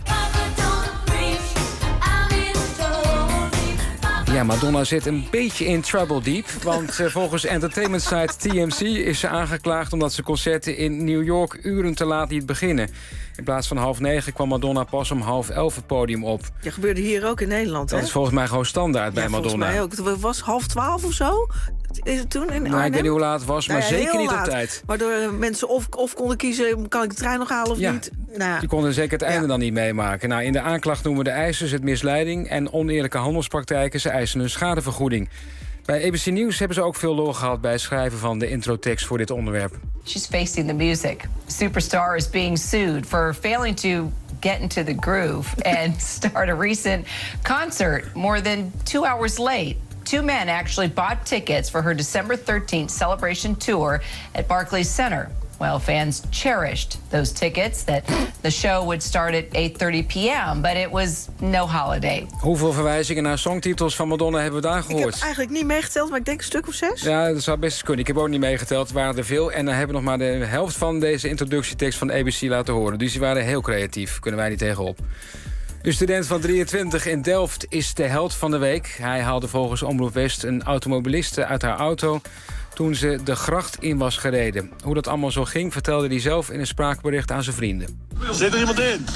Ja, Madonna zit een beetje in trouble deep. Want volgens entertainment site TMZ is ze aangeklaagd omdat ze concerten in New York uren te laat liet beginnen. In plaats van 8:30 kwam Madonna pas om 10:30 het podium op.
Ja, gebeurde hier ook in Nederland, hè?
Dat is volgens mij gewoon standaard bij Madonna.
Volgens mij ook. Het was 11:30 of zo. Is het toen in Arnhem?
Ik weet niet hoe laat het was, maar zeker niet op tijd.
Waardoor mensen of konden kiezen, kan ik de trein nog halen of niet? Nou,
die konden zeker het einde dan niet meemaken. Nou, in de aanklacht noemen de eisers het misleiding en oneerlijke handelspraktijken. Ze eisen een schadevergoeding. Bij ABC Nieuws hebben ze ook veel lol gehad bij het schrijven van de introtekst voor dit onderwerp.
She's facing the music. Superstar is being sued for failing to get into the groove and start a recent concert more than 2 hours late. 2 men actually bought tickets for her December 13th celebration tour at Barclays Center. Well, fans cherished those tickets that the show would start at 8:30 p.m., but it was no holiday.
Hoeveel verwijzingen naar songtitels van Madonna hebben we daar gehoord?
Ik heb eigenlijk niet meegeteld, maar ik denk een stuk of 6.
Ja, dat zou best eens kunnen. Ik heb ook niet meegeteld, het waren er veel. En dan hebben we nog maar de helft van deze introductietekst van ABC laten horen. Dus die waren heel creatief, kunnen wij niet tegenop. Een student van 23 in Delft is de held van de week. Hij haalde volgens Omroep West een automobiliste uit haar auto toen ze de gracht in was gereden. Hoe dat allemaal zo ging, vertelde hij zelf in een spraakbericht aan zijn vrienden.
Zit er iemand in?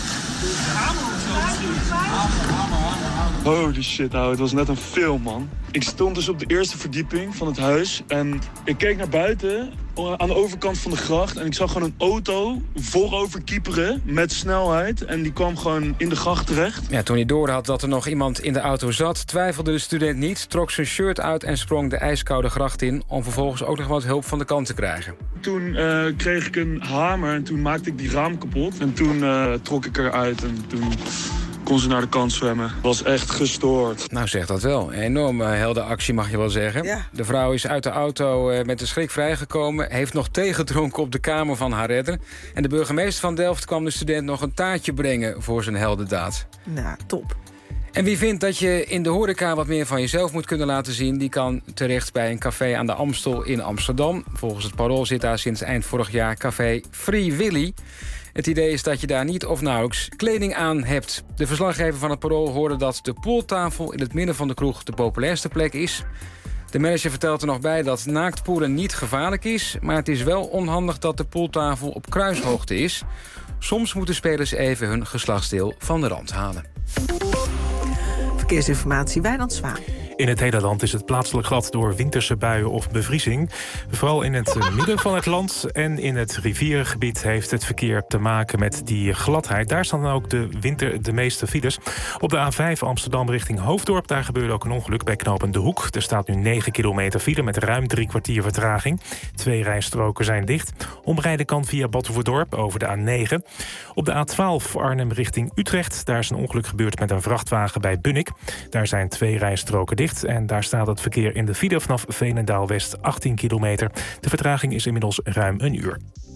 Holy shit, nou, het was net een film, man. Ik stond dus op de eerste verdieping van het huis en ik keek naar buiten aan de overkant van de gracht. En ik zag gewoon een auto voorover kieperen met snelheid. En die kwam gewoon in de gracht terecht.
Ja, toen hij doorhad dat er nog iemand in de auto zat, twijfelde de student niet, trok zijn shirt uit en sprong de ijskoude gracht in, om vervolgens ook nog wat hulp van de kant te krijgen.
Toen kreeg ik een hamer en toen maakte ik die raam kapot. En toen trok ik eruit en toen kon ze naar de kant zwemmen. Was echt gestoord.
Nou, zeg dat wel. Een enorme helde actie, mag je wel zeggen. Ja. De vrouw is uit de auto met de schrik vrijgekomen, heeft nog teegedronken op de kamer van haar redder. En de burgemeester van Delft kwam de student nog een taartje brengen voor zijn heldendaad.
Nou, top.
En wie vindt dat je in de horeca wat meer van jezelf moet kunnen laten zien, die kan terecht bij een café aan de Amstel in Amsterdam. Volgens het Parool zit daar sinds eind vorig jaar café Free Willy. Het idee is dat je daar niet of nauwelijks kleding aan hebt. De verslaggever van het Parool hoorde dat de pooltafel in het midden van de kroeg de populairste plek is. De manager vertelt er nog bij dat naaktpoelen niet gevaarlijk is, maar het is wel onhandig dat de pooltafel op kruishoogte is. Soms moeten spelers even hun geslachtsdeel van de rand halen.
Verkeersinformatie, Wijnand Zwaan.
In het hele land is het plaatselijk glad door winterse buien of bevriezing. Vooral in het midden van het land en in het rivierengebied heeft het verkeer te maken met die gladheid. Daar staan dan ook de meeste files. Op de A5 Amsterdam richting Hoofddorp, daar gebeurde ook een ongeluk bij knooppunt De Hoek. Er staat nu 9 kilometer file met ruim 3 kwartier vertraging. 2 rijstroken zijn dicht. Omrijden kan via Batuverdorp over de A9. Op de A12 Arnhem richting Utrecht, daar is een ongeluk gebeurd met een vrachtwagen bij Bunnik. Daar zijn 2 rijstroken dicht. En daar staat het verkeer in de file vanaf Veenendaal-West 18 kilometer. De vertraging is inmiddels ruim een uur.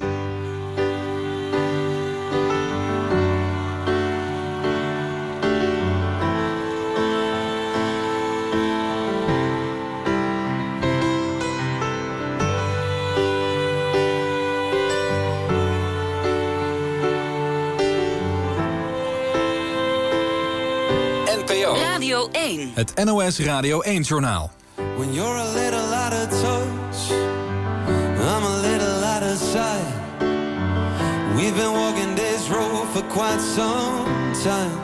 Radio 1. Het NOS Radio 1-journaal.
When you're a little out of touch, I'm a little out of sight. We've been walking this road for quite some time.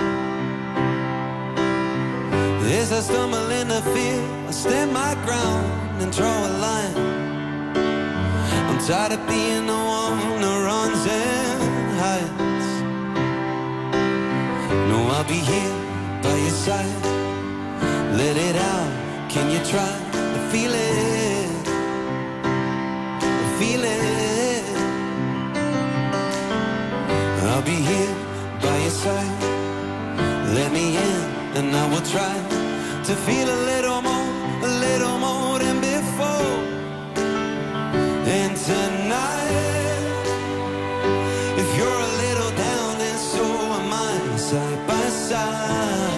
As I stumble in the field, I stand my ground and draw a line. I'm tired of being the one who runs and hides. No, I'll be here by your side. Let it out, can you try to feel it? Feel it. I'll be here by your side. Let me in and I will try to feel a little more than before. And tonight, if you're a little down, then so am I, side by side.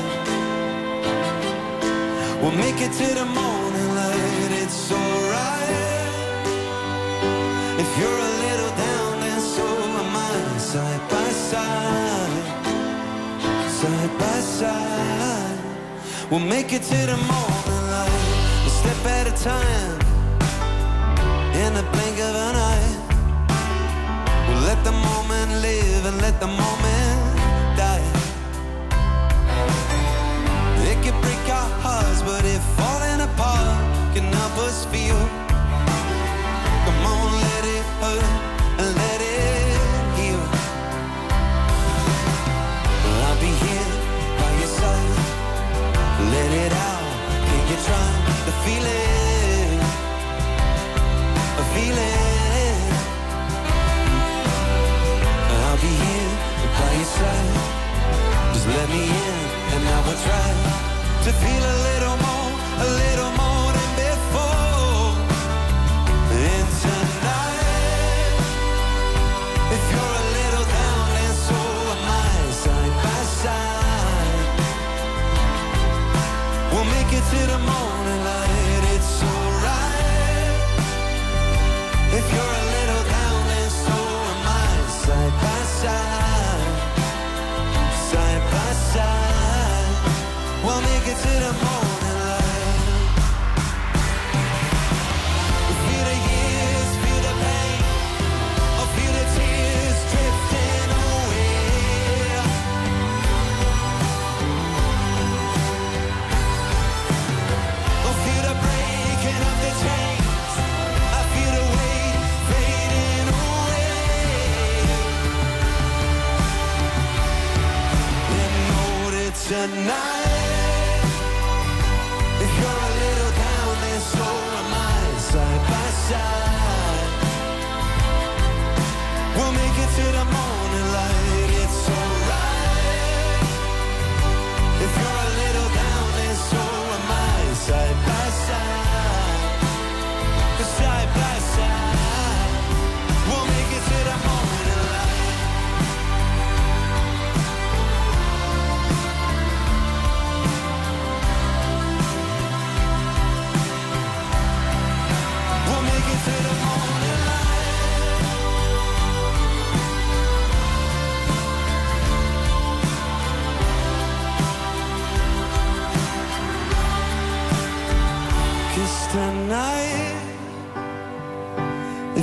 We'll make it to the morning light, it's alright. If you're a little down, then so am I, side by side. Side by side. We'll make it to the morning light, a step at a time, in the blink of an eye. We'll let the moment live and let the moment die. It could break our hearts, but if falling apart can help us feel, come on, let it hurt and let it heal. I'll be here by your side. Let it out, can you try to feel it? Feel it. I'll be here by your side. Just let me in and I will try to feel a little more than before. And tonight, if you're a little down, then so am I, side by side. We'll make it to the morning light, it's alright. If you're a little down, then so am I, side by side. Side by side. We'll make it to the morning light. Feel the years, feel the pain, or feel the tears drifting away. Or feel the breaking of the chains. I feel the weight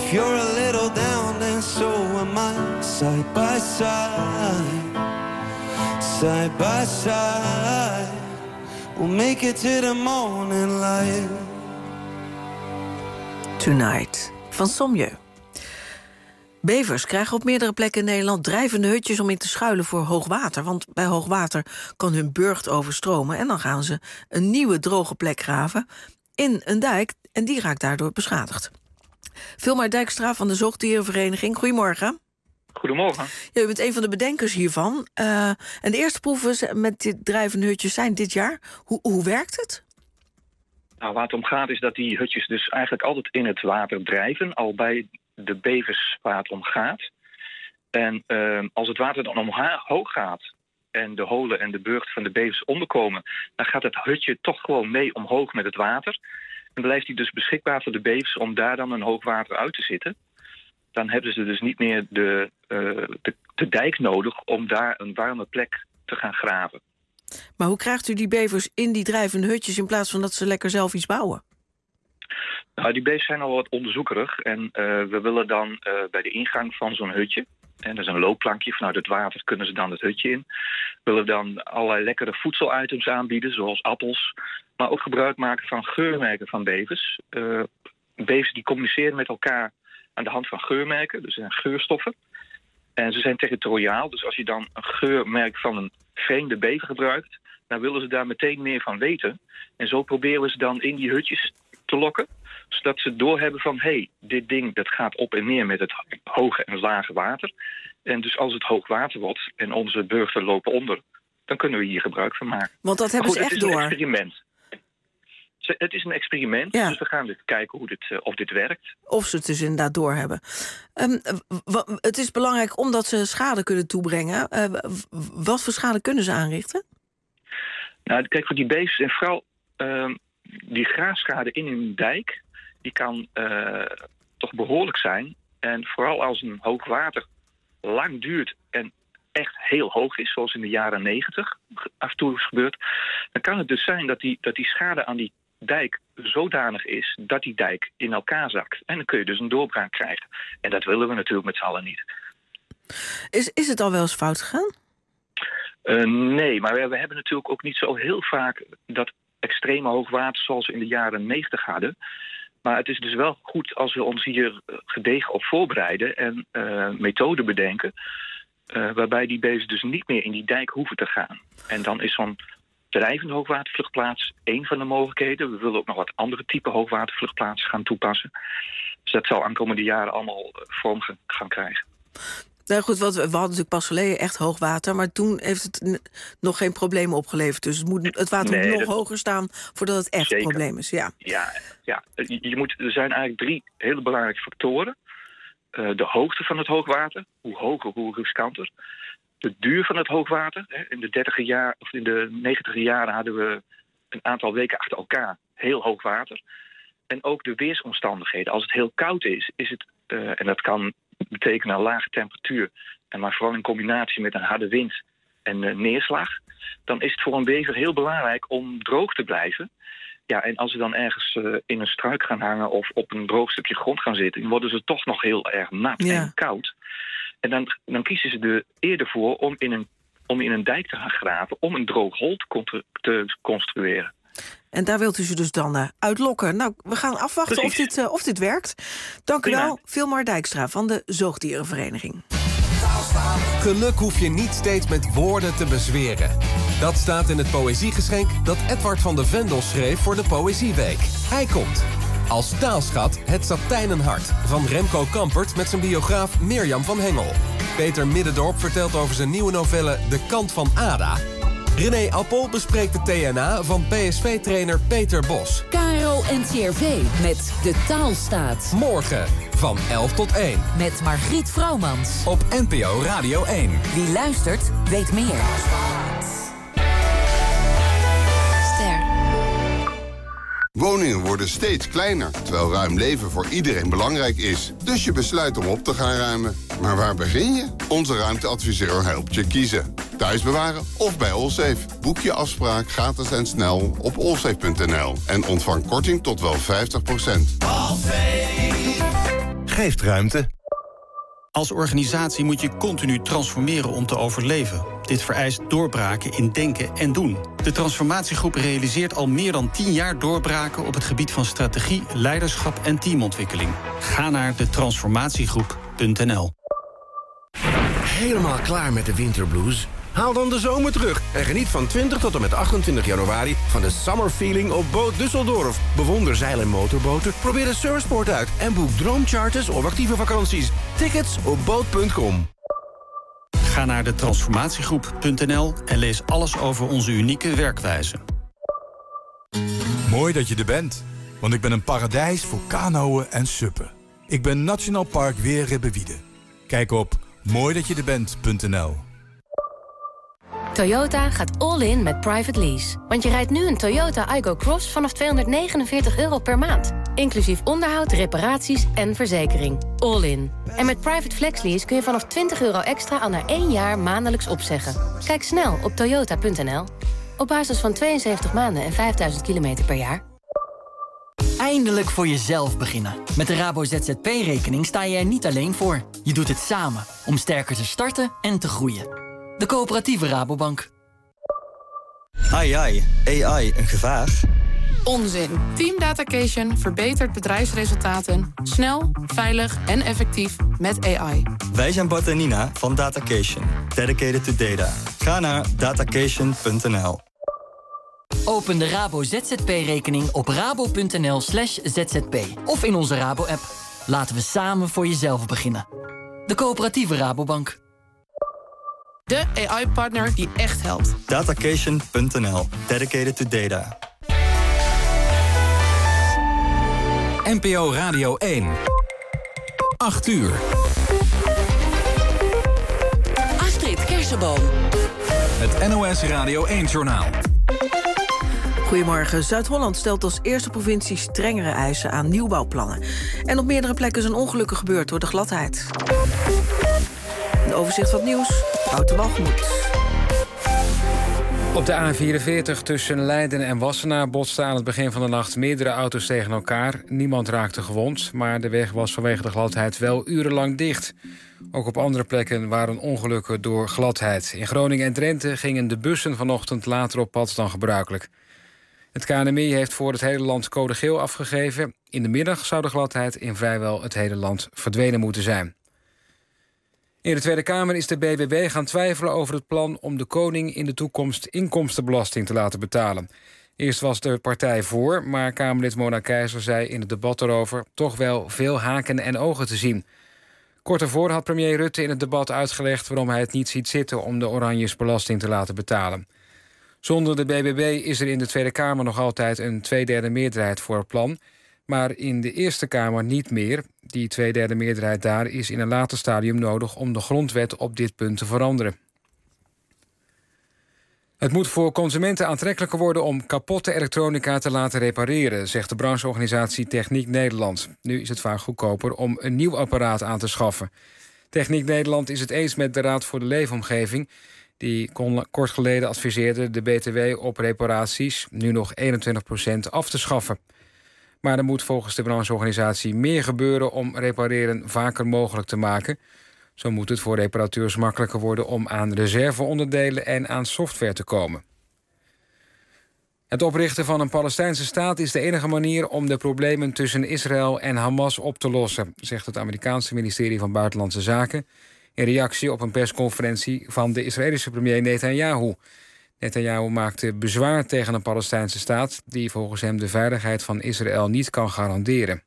If you're a little down, then so am I. Side by side, side by side, we'll make it to the morning light.
Tonight, van Sommieu. Bevers krijgen op meerdere plekken in Nederland drijvende hutjes om in te schuilen voor hoogwater. Want bij hoogwater kan hun burcht overstromen en dan gaan ze een nieuwe droge plek graven in een dijk en die raakt daardoor beschadigd. Vilmar Dijkstra van de Zoogdierenvereniging, goedemorgen.
Goedemorgen.
Ja, u bent een van de bedenkers hiervan. En de eerste proeven met dit drijvende hutjes zijn dit jaar. Hoe werkt het?
Nou, waar het om gaat is dat die hutjes dus eigenlijk altijd in het water drijven, al bij de bevers waar het om gaat. En als het water dan omhoog gaat en de holen en de burcht van de bevers onderkomen, dan gaat het hutje toch gewoon mee omhoog met het water. En blijft die dus beschikbaar voor de bevers om daar dan een hoogwater uit te zitten. Dan hebben ze dus niet meer de dijk nodig om daar een warme plek te gaan graven.
Maar hoe krijgt u die bevers in die drijvende hutjes in plaats van dat ze lekker zelf iets bouwen?
Nou, die bevers zijn al wat onderzoekerig en we willen dan bij de ingang van zo'n hutje, en dat is een loopplankje, vanuit het water kunnen ze dan het hutje in, willen we dan allerlei lekkere voedselitems aanbieden, zoals appels, maar ook gebruik maken van geurmerken van bevers. Bevers die communiceren met elkaar aan de hand van geurmerken, dus zijn geurstoffen. En ze zijn territoriaal, dus als je dan een geurmerk van een vreemde bever gebruikt, dan willen ze daar meteen meer van weten. En zo proberen we ze dan in die hutjes te lokken, zodat ze doorhebben van, hé, dit ding dat gaat op en neer met het hoge en lage water. En dus als het hoog water wordt en onze burgers lopen onder, dan kunnen we hier gebruik van maken.
Want dat hebben ze echt door.
Het is een experiment. Het is een experiment, dus we gaan kijken of dit werkt.
Of ze het dus inderdaad doorhebben. Het is belangrijk omdat ze schade kunnen toebrengen. Wat voor schade kunnen ze aanrichten?
Nou, kijk, voor die bevers en vooral die graafschade in een dijk, die kan toch behoorlijk zijn. En vooral als een hoogwater lang duurt en echt heel hoog is, zoals in de jaren 90 af en toe is gebeurd, dan kan het dus zijn dat die schade aan die dijk zodanig is dat die dijk in elkaar zakt. En dan kun je dus een doorbraak krijgen. En dat willen we natuurlijk met z'n allen niet.
Is het al wel eens fout gegaan?
Nee, maar we hebben natuurlijk ook niet zo heel vaak dat extreme hoogwater zoals we in de jaren 90 hadden. Maar het is dus wel goed als we ons hier gedegen op voorbereiden en methoden bedenken, waarbij die bevers dus niet meer in die dijk hoeven te gaan. En dan is zo'n drijvende hoogwatervluchtplaats één van de mogelijkheden. We willen ook nog wat andere type hoogwatervluchtplaatsen gaan toepassen. Dus dat zal aankomende jaren allemaal vorm gaan krijgen.
Nou goed, we hadden natuurlijk pas geleden echt hoogwater, maar toen heeft het nog geen problemen opgeleverd. Dus het water moet nog hoger staan voordat het echt een probleem is. Ja.
Er zijn eigenlijk 3 hele belangrijke factoren. De hoogte van het hoogwater, hoe hoger, hoe riskanter. De duur van het hoogwater. In de 30e jaar of in de 90e jaren hadden we een aantal weken achter elkaar heel hoog water. En ook de weersomstandigheden. Als het heel koud is het, en dat kan betekenen een lage temperatuur, maar vooral in combinatie met een harde wind en neerslag, dan is het voor een bever heel belangrijk om droog te blijven. Ja, en als ze dan ergens in een struik gaan hangen of op een droog stukje grond gaan zitten, dan worden ze toch nog heel erg nat en koud. En dan kiezen ze er eerder voor om in een dijk te gaan graven, om een droog hol te construeren.
En daar wilt u ze dus dan uitlokken. Nou, we gaan afwachten of dit werkt. Dank u wel, Vilmar Dijkstra van de Zoogdierenvereniging.
Geluk hoef je niet steeds met woorden te bezweren. Dat staat in het poëziegeschenk dat Edward van de Vendel schreef voor de Poëzieweek. Hij komt. Als taalschat het satijnen hart van Remco Kampert met zijn biograaf Mirjam van Hengel. Peter Middendorp vertelt over zijn nieuwe novelle De Kant van Ada. René Appel bespreekt de TNA van PSV-trainer Peter Bos.
KRO NCRV met De Taalstaat.
Morgen van 11 tot 1.
Met Margriet Vrouwmans.
Op NPO Radio 1.
Wie luistert, weet meer.
Woningen worden steeds kleiner, terwijl ruim leven voor iedereen belangrijk is. Dus je besluit om op te gaan ruimen. Maar waar begin je? Onze ruimteadviseur helpt je kiezen. Thuis bewaren of bij Allsafe. Boek je afspraak gratis en snel op allsafe.nl. En ontvang korting tot wel 50%.
geeft ruimte.
Als organisatie moet je continu transformeren om te overleven. Dit vereist doorbraken in denken en doen. De transformatiegroep realiseert al meer dan 10 jaar doorbraken op het gebied van strategie, leiderschap en teamontwikkeling. Ga naar detransformatiegroep.nl.
Helemaal klaar met de winterblues? Haal dan de zomer terug en geniet van 20 tot en met 28 januari... van de Summer Feeling op Boot Düsseldorf. Bewonder zeil- en motorboten, probeer de surfsport uit... en boek droomcharters of actieve vakanties. Tickets op boot.com.
Ga naar detransformatiegroep.nl en lees alles over onze unieke werkwijze.
Mooi dat je er bent, want ik ben een paradijs voor kanoën en suppen. Ik ben Nationaal Park Weerribbewiede. Kijk op mooidatjeerbent.nl.
Toyota gaat all in met private lease. Want je rijdt nu een Toyota Aygo Cross vanaf €249 per maand. Inclusief onderhoud, reparaties en verzekering. All in. En met private flex lease kun je vanaf €20 extra al na 1 jaar maandelijks opzeggen. Kijk snel op toyota.nl. Op basis van 72 maanden en 5000 kilometer per jaar.
Eindelijk voor jezelf beginnen. Met de Rabo ZZP-rekening sta je er niet alleen voor. Je doet het samen om sterker te starten en te groeien. De coöperatieve Rabobank.
AI, een gevaar?
Onzin. Team Datacation verbetert bedrijfsresultaten snel, veilig en effectief met AI.
Wij zijn Bart en Nina van Datacation. Dedicated to data. Ga naar datacation.nl.
Open de Rabo ZZP-rekening op rabo.nl/zzp. Of in onze Rabo-app. Laten we samen voor jezelf beginnen. De coöperatieve Rabobank.
De AI-partner die echt helpt.
Datacation.nl. Dedicated to data.
NPO Radio 1. 8 uur.
Astrid Kersenboom.
Het NOS Radio 1-journaal.
Goedemorgen. Zuid-Holland stelt als eerste provincie strengere eisen aan nieuwbouwplannen. En op meerdere plekken zijn ongelukken gebeurd door de gladheid. Een overzicht van het nieuws. Wouter Walgemoed.
Op de A44 tussen Leiden en Wassenaar botsten aan het begin van de nacht meerdere auto's tegen elkaar. Niemand raakte gewond, maar de weg was vanwege de gladheid wel urenlang dicht. Ook op andere plekken waren ongelukken door gladheid. In Groningen en Drenthe gingen de bussen vanochtend later op pad dan gebruikelijk. Het KNMI heeft voor het hele land code geel afgegeven. In de middag zou de gladheid in vrijwel het hele land verdwenen moeten zijn. In de Tweede Kamer is de BBB gaan twijfelen over het plan om de koning in de toekomst inkomstenbelasting te laten betalen. Eerst was de partij voor, maar Kamerlid Mona Keizer zei in het debat erover toch wel veel haken en ogen te zien. Kort daarvoor had premier Rutte in het debat uitgelegd waarom hij het niet ziet zitten om de Oranjes belasting te laten betalen. Zonder de BBB is er in de Tweede Kamer nog altijd een 2/3 meerderheid voor het plan, maar in de Eerste Kamer niet meer. Die 2/3 meerderheid daar is in een later stadium nodig om de grondwet op dit punt te veranderen. Het moet voor consumenten aantrekkelijker worden om kapotte elektronica te laten repareren, zegt de brancheorganisatie Techniek Nederland. Nu is het vaak goedkoper om een nieuw apparaat aan te schaffen. Techniek Nederland is het eens met de Raad voor de Leefomgeving. Die kort geleden adviseerde de BTW op reparaties, nu nog 21%, af te schaffen. Maar er moet volgens de brancheorganisatie meer gebeuren om repareren vaker mogelijk te maken. Zo moet het voor reparateurs makkelijker worden om aan reserveonderdelen en aan software te komen. Het oprichten van een Palestijnse staat is de enige manier om de problemen tussen Israël en Hamas op te lossen, zegt het Amerikaanse ministerie van Buitenlandse Zaken in reactie op een persconferentie van de Israëlische premier Netanyahu. Netanyahu maakte bezwaar tegen een Palestijnse staat die volgens hem de veiligheid van Israël niet kan garanderen.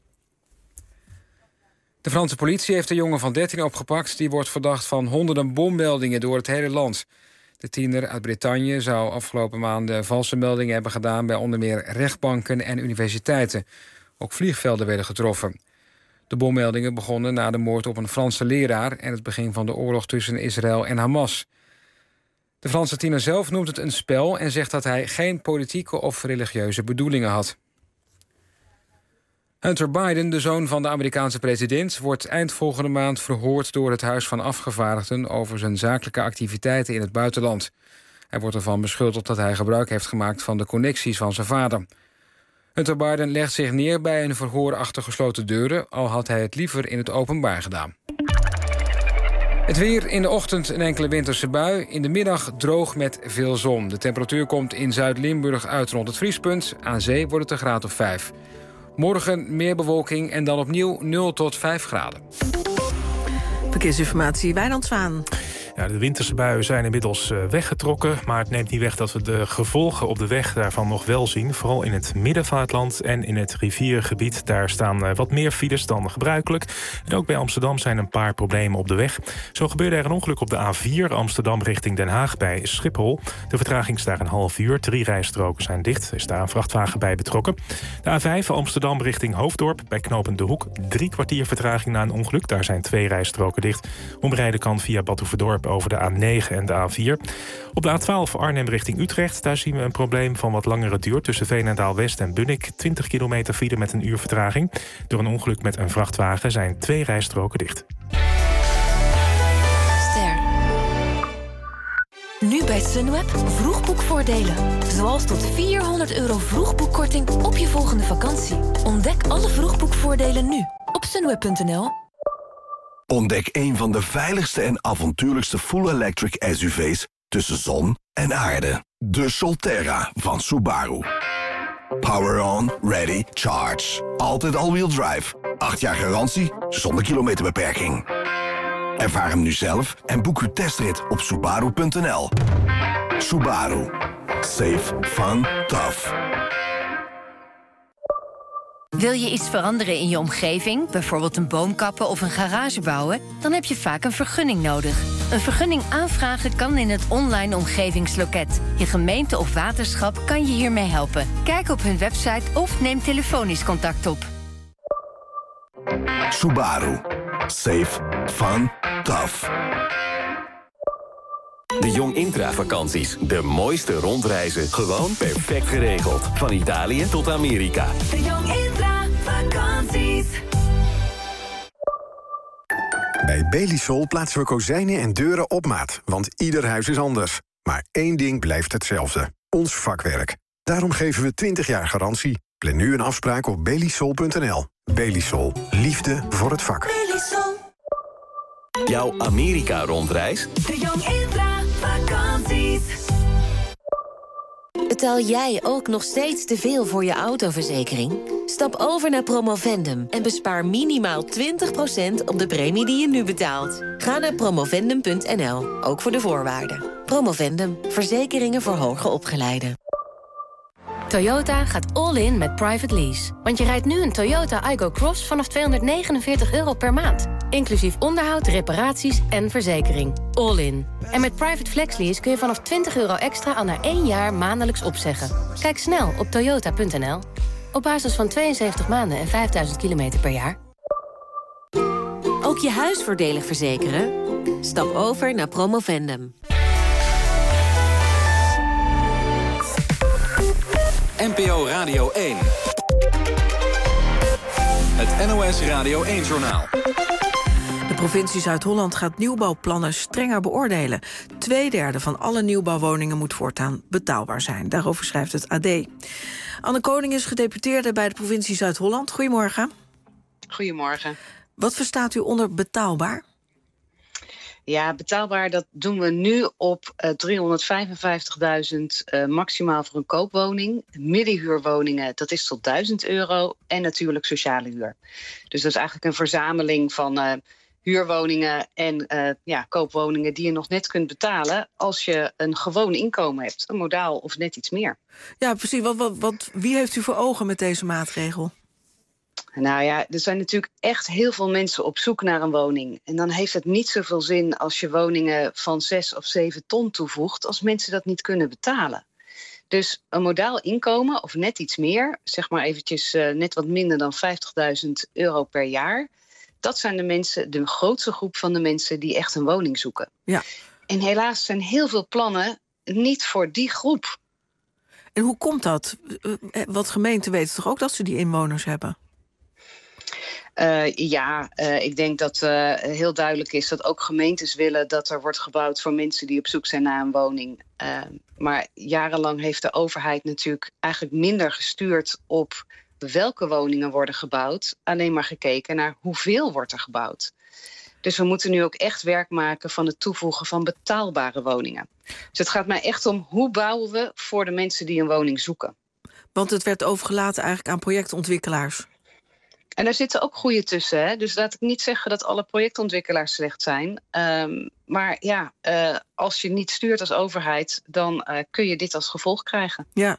De Franse politie heeft een jongen van 13 opgepakt. Die wordt verdacht van honderden bommeldingen door het hele land. De tiener uit Bretagne zou afgelopen maanden valse meldingen hebben gedaan bij onder meer rechtbanken en universiteiten. Ook vliegvelden werden getroffen. De bommeldingen begonnen na de moord op een Franse leraar en het begin van de oorlog tussen Israël en Hamas. De Franse tiener zelf noemt het een spel en zegt dat hij geen politieke of religieuze bedoelingen had. Hunter Biden, de zoon van de Amerikaanse president, wordt eind volgende maand verhoord door het Huis van Afgevaardigden over zijn zakelijke activiteiten in het buitenland. Hij wordt ervan beschuldigd dat hij gebruik heeft gemaakt van de connecties van zijn vader. Hunter Biden legt zich neer bij een verhoor achter gesloten deuren, al had hij het liever in het openbaar gedaan. Het weer, in de ochtend een enkele winterse bui. In de middag droog met veel zon. De temperatuur komt in Zuid-Limburg uit rond het vriespunt. Aan zee wordt het een graad of 5. Morgen meer bewolking en dan opnieuw 0 tot 5 graden.
Verkeersinformatie, Wijnand Zwaan.
Ja, de winterse buien zijn inmiddels weggetrokken, maar het neemt niet weg dat we de gevolgen op de weg daarvan nog wel zien. Vooral in het midden van het land en in het riviergebied. Daar staan wat meer files dan gebruikelijk. En ook bij Amsterdam zijn een paar problemen op de weg. Zo gebeurde er een ongeluk op de A4 Amsterdam richting Den Haag bij Schiphol. De vertraging is daar een half uur. 3 rijstroken zijn dicht. Er is daar een vrachtwagen bij betrokken. De A5 Amsterdam richting Hoofddorp bij knooppunt De Hoek. 3 kwartier vertraging na een ongeluk. Daar zijn 2 rijstroken dicht. Omrijden kan via Badhoevedorp over de A9 en de A4. Op de A12 Arnhem richting Utrecht. Daar zien we een probleem van wat langere duur tussen Veenendaal-West en Bunnik. 20 kilometer file met een uur vertraging. Door een ongeluk met een vrachtwagen zijn 2 rijstroken dicht.
Ster. Nu bij Sunweb vroegboekvoordelen. Zoals tot €400 vroegboekkorting op je volgende vakantie. Ontdek alle vroegboekvoordelen nu op sunweb.nl.
Ontdek een van de veiligste en avontuurlijkste full-electric SUV's tussen zon en aarde. De Solterra van Subaru. Power on, ready, charge. Altijd all-wheel drive. 8 jaar garantie, zonder kilometerbeperking. Ervaar hem nu zelf en boek uw testrit op Subaru.nl. Subaru. Safe, fun, tough.
Wil je iets veranderen in je omgeving, bijvoorbeeld een boom kappen of een garage bouwen? Dan heb je vaak een vergunning nodig. Een vergunning aanvragen kan in het online omgevingsloket. Je gemeente of waterschap kan je hiermee helpen. Kijk op hun website of neem telefonisch contact op.
Subaru. Safe, fun, tough.
De Jong Intra-vakanties. De mooiste rondreizen. Gewoon perfect geregeld. Van Italië tot Amerika.
De Jong Intra-vakanties.
Bij Belisol plaatsen we kozijnen en deuren op maat. Want ieder huis is anders. Maar één ding blijft hetzelfde. Ons vakwerk. Daarom geven we 20 jaar garantie. Plan nu een afspraak op belisol.nl. Belisol. Liefde voor het vak.
Belisol.
Jouw Amerika-rondreis?
De Jong Intra-vakanties.
Betaal jij ook nog steeds te veel voor je autoverzekering? Stap over naar Promovendum en bespaar minimaal 20% op de premie die je nu betaalt. Ga naar promovendum.nl, ook voor de voorwaarden. Promovendum, verzekeringen voor hoger opgeleiden.
Toyota gaat all in met private lease. Want je rijdt nu een Toyota Aygo Cross vanaf €249 per maand. Inclusief onderhoud, reparaties en verzekering. All in. En met private flexlease kun je vanaf €20 extra al na 1 jaar maandelijks opzeggen. Kijk snel op toyota.nl. Op basis van 72 maanden en 5000 kilometer per jaar.
Ook je huis voordelig verzekeren? Stap over naar Promovendum.
NPO Radio 1. Het NOS Radio 1-journaal.
De provincie Zuid-Holland gaat nieuwbouwplannen strenger beoordelen. 2/3 van alle nieuwbouwwoningen moet voortaan betaalbaar zijn. Daarover schrijft het AD. Anne Koning is gedeputeerde bij de provincie Zuid-Holland. Goedemorgen.
Goedemorgen.
Wat verstaat u onder betaalbaar?
Ja, betaalbaar, dat doen we nu op 355.000 maximaal voor een koopwoning. Middenhuurwoningen, dat is tot €1000. En natuurlijk sociale huur. Dus dat is eigenlijk een verzameling van huurwoningen en koopwoningen die je nog net kunt betalen als je een gewoon inkomen hebt. Een modaal of net iets meer.
Ja, precies. Wie heeft u voor ogen met deze maatregel?
Nou ja, er zijn natuurlijk echt heel veel mensen op zoek naar een woning. En dan heeft het niet zoveel zin als je woningen van 6 of 7 ton toevoegt, als mensen dat niet kunnen betalen. Dus een modaal inkomen of net iets meer, zeg maar eventjes net wat minder dan €50.000 per jaar. Dat zijn de grootste groep van de mensen die echt een woning zoeken.
Ja.
En helaas zijn heel veel plannen niet voor die groep.
En hoe komt dat? Wat gemeenten weten toch ook dat ze die inwoners hebben?
Ik denk dat heel duidelijk is dat ook gemeentes willen dat er wordt gebouwd voor mensen die op zoek zijn naar een woning. Maar jarenlang heeft de overheid natuurlijk eigenlijk minder gestuurd op welke woningen worden gebouwd. Alleen maar gekeken naar hoeveel wordt er gebouwd. Dus we moeten nu ook echt werk maken van het toevoegen van betaalbare woningen. Dus het gaat mij echt om hoe bouwen we voor de mensen die een woning zoeken.
Want het werd overgelaten eigenlijk aan projectontwikkelaars.
En daar zitten ook goede tussen. Hè? Dus laat ik niet zeggen dat alle projectontwikkelaars slecht zijn. Maar ja, als je niet stuurt als overheid, dan kun je dit als gevolg krijgen.
Ja,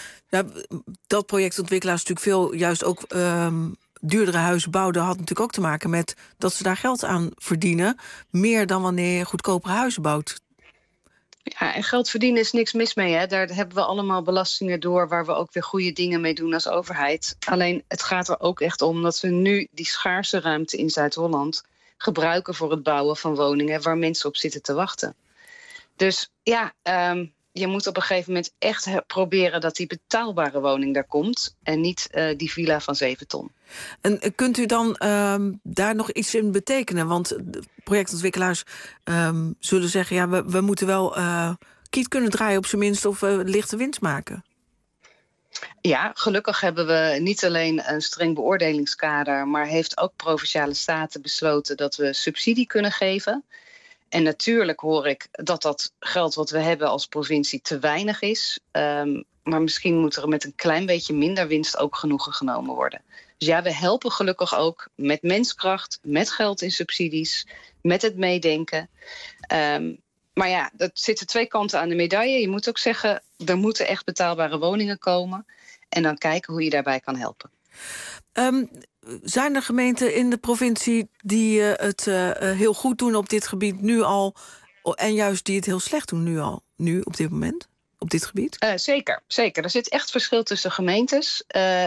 dat projectontwikkelaars natuurlijk veel juist ook duurdere huizen bouwden, had natuurlijk ook te maken met dat ze daar geld aan verdienen. Meer dan wanneer je goedkopere huizen bouwt.
Ja, en geld verdienen is niks mis mee. Hè? Daar hebben we allemaal belastingen door waar we ook weer goede dingen mee doen als overheid. Alleen het gaat er ook echt om dat we nu die schaarse ruimte in Zuid-Holland gebruiken voor het bouwen van woningen waar mensen op zitten te wachten. Dus ja, je moet op een gegeven moment echt proberen dat die betaalbare woning daar komt en niet die villa van 7 ton.
En kunt u dan daar nog iets in betekenen? Want de projectontwikkelaars zullen zeggen, ja, we moeten wel kiet kunnen draaien op zijn minst of lichte winst maken.
Ja, gelukkig hebben we niet alleen een streng beoordelingskader, maar heeft ook Provinciale Staten besloten dat we subsidie kunnen geven. En natuurlijk hoor ik dat geld wat we hebben als provincie te weinig is. Maar misschien moet er met een klein beetje minder winst ook genoegen genomen worden. Dus ja, we helpen gelukkig ook met menskracht, met geld in subsidies, met het meedenken. Maar ja, er zitten 2 kanten aan de medaille. Je moet ook zeggen, er moeten echt betaalbare woningen komen. En dan kijken hoe je daarbij kan helpen.
Zijn er gemeenten in de provincie die het heel goed doen op dit gebied nu al, en juist die het heel slecht doen nu op dit moment? Op dit gebied?
Zeker. Er zit echt verschil tussen gemeentes.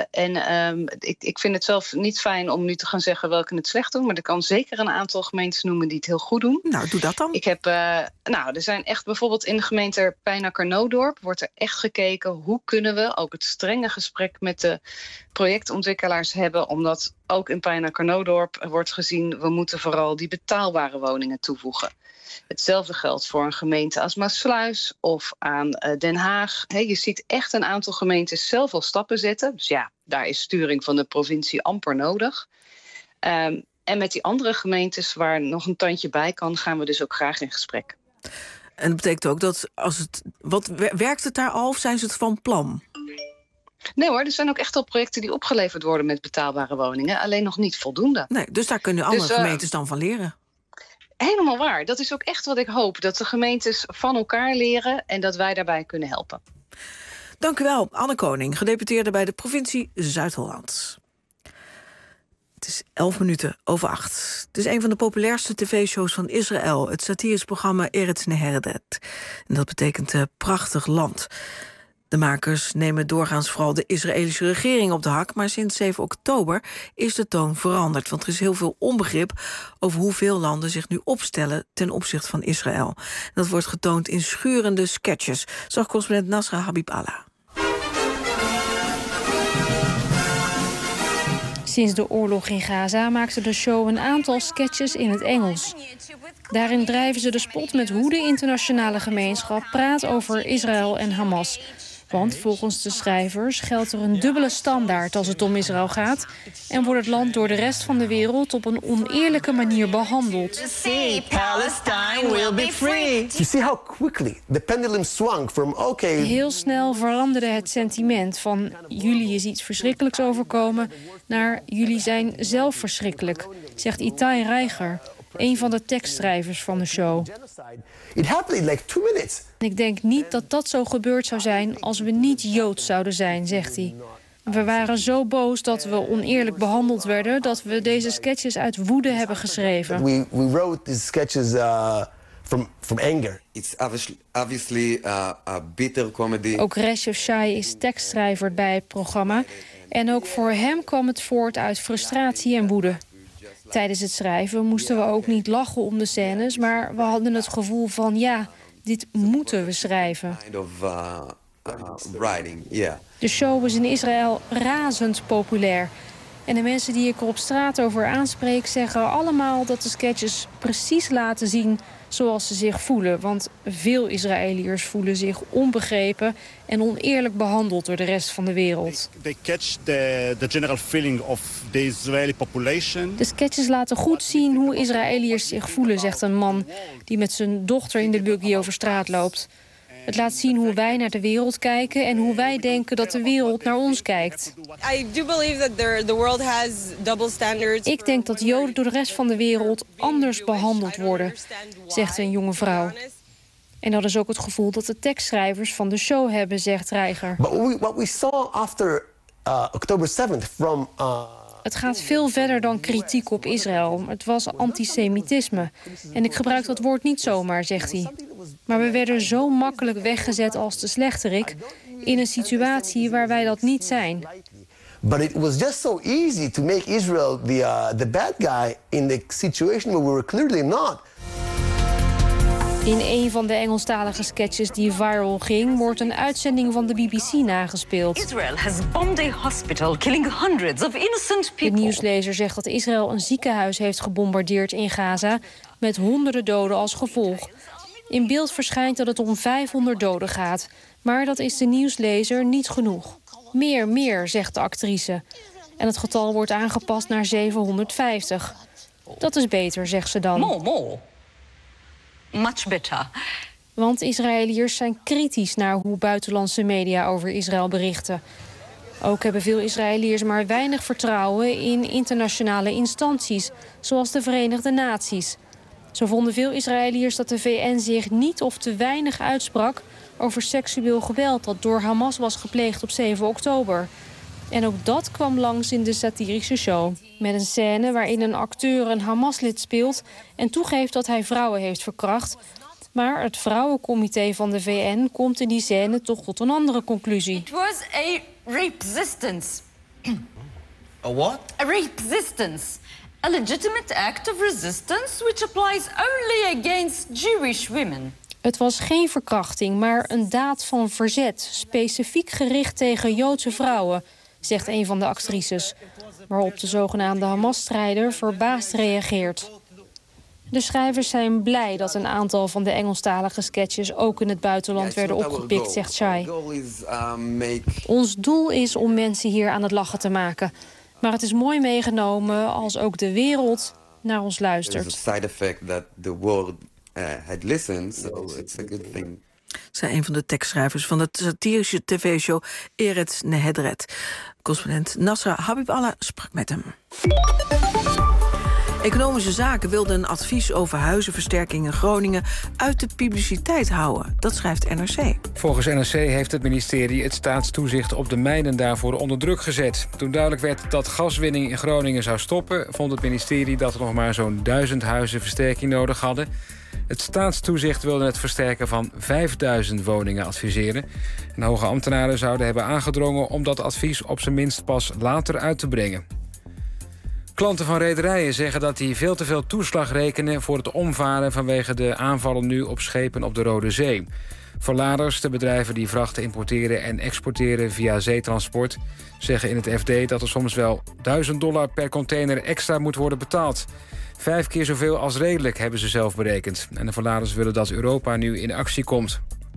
Ik vind het zelf niet fijn om nu te gaan zeggen welke het slecht doen. Maar er kan zeker een aantal gemeentes noemen die het heel goed doen.
Nou, doe dat dan.
Er zijn echt bijvoorbeeld in de gemeente Pijnacker-Noodorp wordt er echt gekeken hoe kunnen we ook het strenge gesprek met de projectontwikkelaars hebben. Omdat ook in Pijnacker-Noodorp wordt gezien, we moeten vooral die betaalbare woningen toevoegen. Hetzelfde geldt voor een gemeente als Maassluis of aan Den Haag. Je ziet echt een aantal gemeentes zelf al stappen zetten. Dus ja, daar is sturing van de provincie amper nodig. En met die andere gemeentes waar nog een tandje bij kan, gaan we dus ook graag in gesprek.
En dat betekent ook dat werkt het daar al of zijn ze het van plan?
Nee hoor, er zijn ook echt al projecten die opgeleverd worden met betaalbare woningen. Alleen nog niet voldoende.
Nee, dus daar kunnen andere gemeentes dan van leren.
Helemaal waar. Dat is ook echt wat ik hoop. Dat de gemeentes van elkaar leren en dat wij daarbij kunnen helpen.
Dank u wel, Anne Koning, gedeputeerde bij de provincie Zuid-Holland. Het is 7:11. Het is een van de populairste tv-shows van Israël. Het satirische programma Eretz Neheret. En dat betekent prachtig land. De makers nemen doorgaans vooral de Israëlische regering op de hak, maar sinds 7 oktober is de toon veranderd. Want er is heel veel onbegrip over hoeveel landen zich nu opstellen ten opzichte van Israël. Dat wordt getoond in schurende sketches, zag correspondent Nasra Habib-Allah.
Sinds de oorlog in Gaza maakte de show een aantal sketches in het Engels. Daarin drijven ze de spot met hoe de internationale gemeenschap praat over Israël en Hamas. Want volgens de schrijvers geldt er een dubbele standaard als het om Israël gaat en wordt het land door de rest van de wereld op een oneerlijke manier behandeld. Heel snel veranderde het sentiment van jullie is iets verschrikkelijks overkomen naar jullie zijn zelf verschrikkelijk, zegt Itai Reiger, een van de tekstschrijvers van de show. Ik denk niet dat dat zo gebeurd zou zijn als we niet Joods zouden zijn, zegt hij. We waren zo boos dat we oneerlijk behandeld werden dat we deze sketches uit woede hebben geschreven.
We wrote these sketches from anger. It's obviously a bitter comedy.
Ook Reshev Shai is tekstschrijver bij het programma en ook voor hem kwam het voort uit frustratie en woede. Tijdens het schrijven moesten we ook niet lachen om de scènes, maar we hadden het gevoel van ja, dit moeten we schrijven.
Writing, yeah.
De show is in Israël razend populair. En de mensen die ik er op straat over aanspreek zeggen allemaal dat de sketches precies laten zien zoals ze zich voelen. Want veel Israëliërs voelen zich onbegrepen en oneerlijk behandeld door de rest van de wereld.
They catch the general feeling of the Israeli population.
De sketches laten goed zien hoe Israëliërs zich voelen, zegt een man die met zijn dochter in de buggy over straat loopt. Het laat zien hoe wij naar de wereld kijken en hoe wij denken dat de wereld naar ons kijkt.
I do believe that the world has double standards.
Ik denk dat Joden door de rest van de wereld anders behandeld worden, zegt een jonge vrouw. En dat is ook het gevoel dat de tekstschrijvers van de show hebben, zegt Reiger.
What we saw after October 7th from
Het gaat veel verder dan kritiek op Israël. Het was antisemitisme. En ik gebruik dat woord niet zomaar, zegt hij. Maar we werden zo makkelijk weggezet als de slechterik in een situatie waar wij dat niet zijn.
But it was just so easy to make Israel the bad guy in the situation where we were clearly not.
In een van de Engelstalige sketches die viral ging, wordt een uitzending van de BBC nagespeeld.
Israel has bombed a hospital, killing hundreds of innocent people.
De nieuwslezer zegt dat Israël een ziekenhuis heeft gebombardeerd in Gaza, met honderden doden als gevolg. In beeld verschijnt dat het om 500 doden gaat. Maar dat is de nieuwslezer niet genoeg. Meer, zegt de actrice. En het getal wordt aangepast naar 750. Dat is beter, zegt ze dan.
More. Much better.
Want Israëliërs zijn kritisch naar hoe buitenlandse media over Israël berichten. Ook hebben veel Israëliërs maar weinig vertrouwen in internationale instanties, zoals de Verenigde Naties. Zo vonden veel Israëliërs dat de VN zich niet of te weinig uitsprak over seksueel geweld dat door Hamas was gepleegd op 7 oktober. En ook dat kwam langs in de satirische show. Met een scène waarin een acteur een Hamas-lid speelt en toegeeft dat hij vrouwen heeft verkracht. Maar het vrouwencomité van de VN komt in die scène toch tot een andere conclusie.
It was a rape resistance.
A what?
A rape resistance. A legitimate act of resistance which applies only against Jewish women.
Het was geen verkrachting, maar een daad van verzet, specifiek gericht tegen Joodse vrouwen, zegt een van de actrices, waarop de zogenaamde Hamas-strijder verbaasd reageert. De schrijvers zijn blij dat een aantal van de Engelstalige sketches ook in het buitenland werden opgepikt, zegt Shai. Ons doel is om mensen hier aan het lachen te maken. Maar het is mooi meegenomen als ook de wereld naar ons luistert.
Zij een van de tekstschrijvers van de satirische tv-show Eretz Nehedret. Correspondent Nasra Habiballah sprak met hem. Economische Zaken wilden een advies over huizenversterking in Groningen uit de publiciteit houden. Dat schrijft NRC.
Volgens NRC heeft het ministerie het staatstoezicht op de mijnen daarvoor onder druk gezet. Toen duidelijk werd dat gaswinning in Groningen zou stoppen, vond het ministerie dat er nog maar zo'n 1000 huizen versterking nodig hadden. Het staatstoezicht wilde het versterken van 5000 woningen adviseren. En hoge ambtenaren zouden hebben aangedrongen om dat advies op zijn minst pas later uit te brengen. Klanten van rederijen zeggen dat die veel te veel toeslag rekenen voor het omvaren vanwege de aanvallen nu op schepen op de Rode Zee. Verladers, de bedrijven die vrachten importeren en exporteren via zeetransport, zeggen in het FD dat er soms wel $1000 per container extra moet worden betaald. 5 keer zoveel als redelijk, hebben ze zelf berekend. En de verladers willen dat Europa nu in actie komt.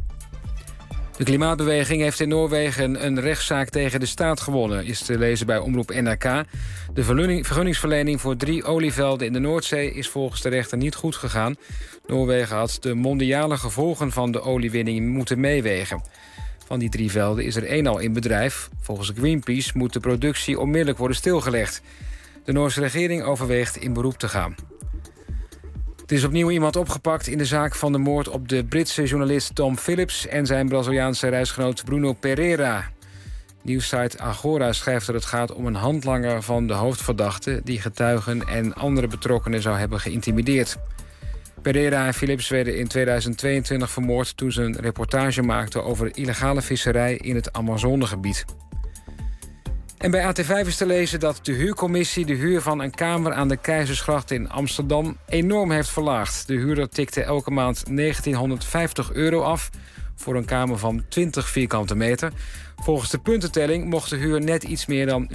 De klimaatbeweging heeft in Noorwegen een rechtszaak tegen de staat gewonnen, is te lezen bij Omroep NRK. De vergunningsverlening voor 3 olievelden in de Noordzee is volgens de rechter niet goed gegaan. Noorwegen had de mondiale gevolgen van de oliewinning moeten meewegen. Van die 3 velden is er 1 al in bedrijf. Volgens Greenpeace moet de productie onmiddellijk worden stilgelegd. De Noorse regering overweegt in beroep te gaan. Er is opnieuw iemand opgepakt in de zaak van de moord op de Britse journalist Tom Phillips en zijn Braziliaanse reisgenoot Bruno Pereira. Nieuwssite Agora schrijft dat het gaat om een handlanger van de hoofdverdachte die getuigen en andere betrokkenen zou hebben geïntimideerd. Pereira en Phillips werden in 2022 vermoord toen ze een reportage maakten over illegale visserij in het Amazonegebied. En bij AT5 is te lezen dat de huurcommissie de huur van een kamer aan de Keizersgracht in Amsterdam enorm heeft verlaagd. De huurder tikte elke maand €1950 af voor een kamer van 20 vierkante meter. Volgens de puntentelling mocht de huur net iets meer dan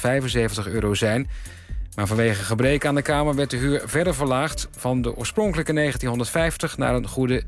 €475 zijn. Maar vanwege gebrek aan de kamer werd de huur verder verlaagd... van de oorspronkelijke €1950 naar een goede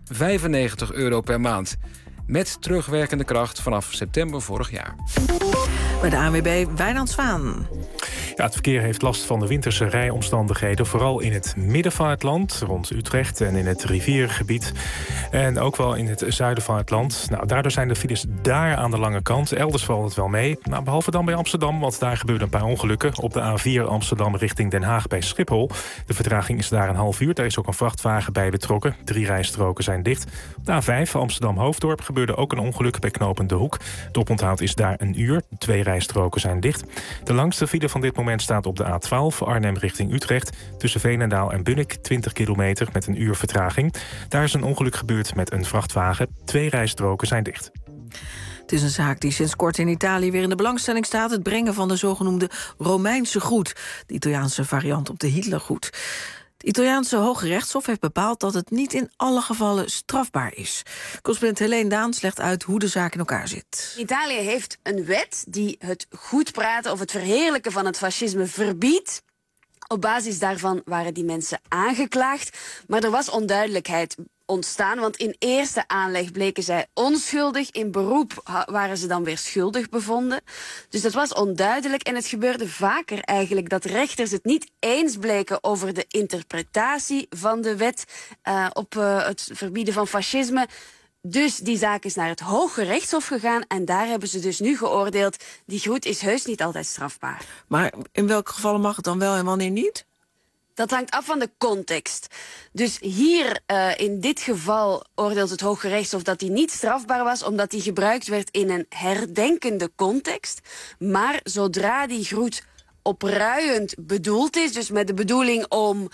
€95 per maand. Met terugwerkende kracht vanaf september vorig jaar.
Bij de ANWB Wijnand Zwaan.
Ja, het verkeer heeft last van de winterse rijomstandigheden. Vooral in het midden van het land, rond Utrecht en in het rivierengebied. En ook wel in het zuiden van het land. Nou, daardoor zijn de files daar aan de lange kant. Elders valt het wel mee. Nou, behalve dan bij Amsterdam, want daar gebeurden een paar ongelukken. Op de A4 Amsterdam richting Den Haag bij Schiphol. De vertraging is daar een half uur. Daar is ook een vrachtwagen bij betrokken. 3 rijstroken zijn dicht. Op de A5 Amsterdam-Hoofddorp gebeurde ook een ongeluk bij knooppunt De Hoek. Het oponthoud is daar een uur. 2 rijstroken zijn dicht. De langste file van dit moment staat op de A12 Arnhem richting Utrecht. Tussen Veenendaal en Bunnik 20 kilometer met een uur vertraging. Daar is een ongeluk gebeurd met een vrachtwagen. 2 rijstroken zijn dicht.
Het is een zaak die sinds kort in Italië weer in de belangstelling staat. Het brengen van de zogenoemde Romeinse groet. De Italiaanse variant op de Hitlergroet. Het Italiaanse Hoge Rechtshof heeft bepaald dat het niet in alle gevallen strafbaar is. Correspondent Helene Daans legt uit hoe de zaak in elkaar zit.
Italië heeft een wet die het goed praten of het verheerlijken van het fascisme verbiedt. Op basis daarvan waren die mensen aangeklaagd, maar er was onduidelijkheid ontstaan, want in eerste aanleg bleken zij onschuldig. In beroep waren ze dan weer schuldig bevonden. Dus dat was onduidelijk en het gebeurde vaker eigenlijk dat rechters het niet eens bleken over de interpretatie van de wet op het verbieden van fascisme. Dus die zaak is naar het Hoge Rechtshof gegaan en daar hebben ze dus nu geoordeeld. Die groet is heus niet altijd strafbaar.
Maar in welke gevallen mag het dan wel en wanneer niet?
Dat hangt af van de context. Dus hier, in dit geval, oordeelt het Hoge Rechtshof dat die niet strafbaar was, omdat die gebruikt werd in een herdenkende context. Maar zodra die groet opruiend bedoeld is, dus met de bedoeling om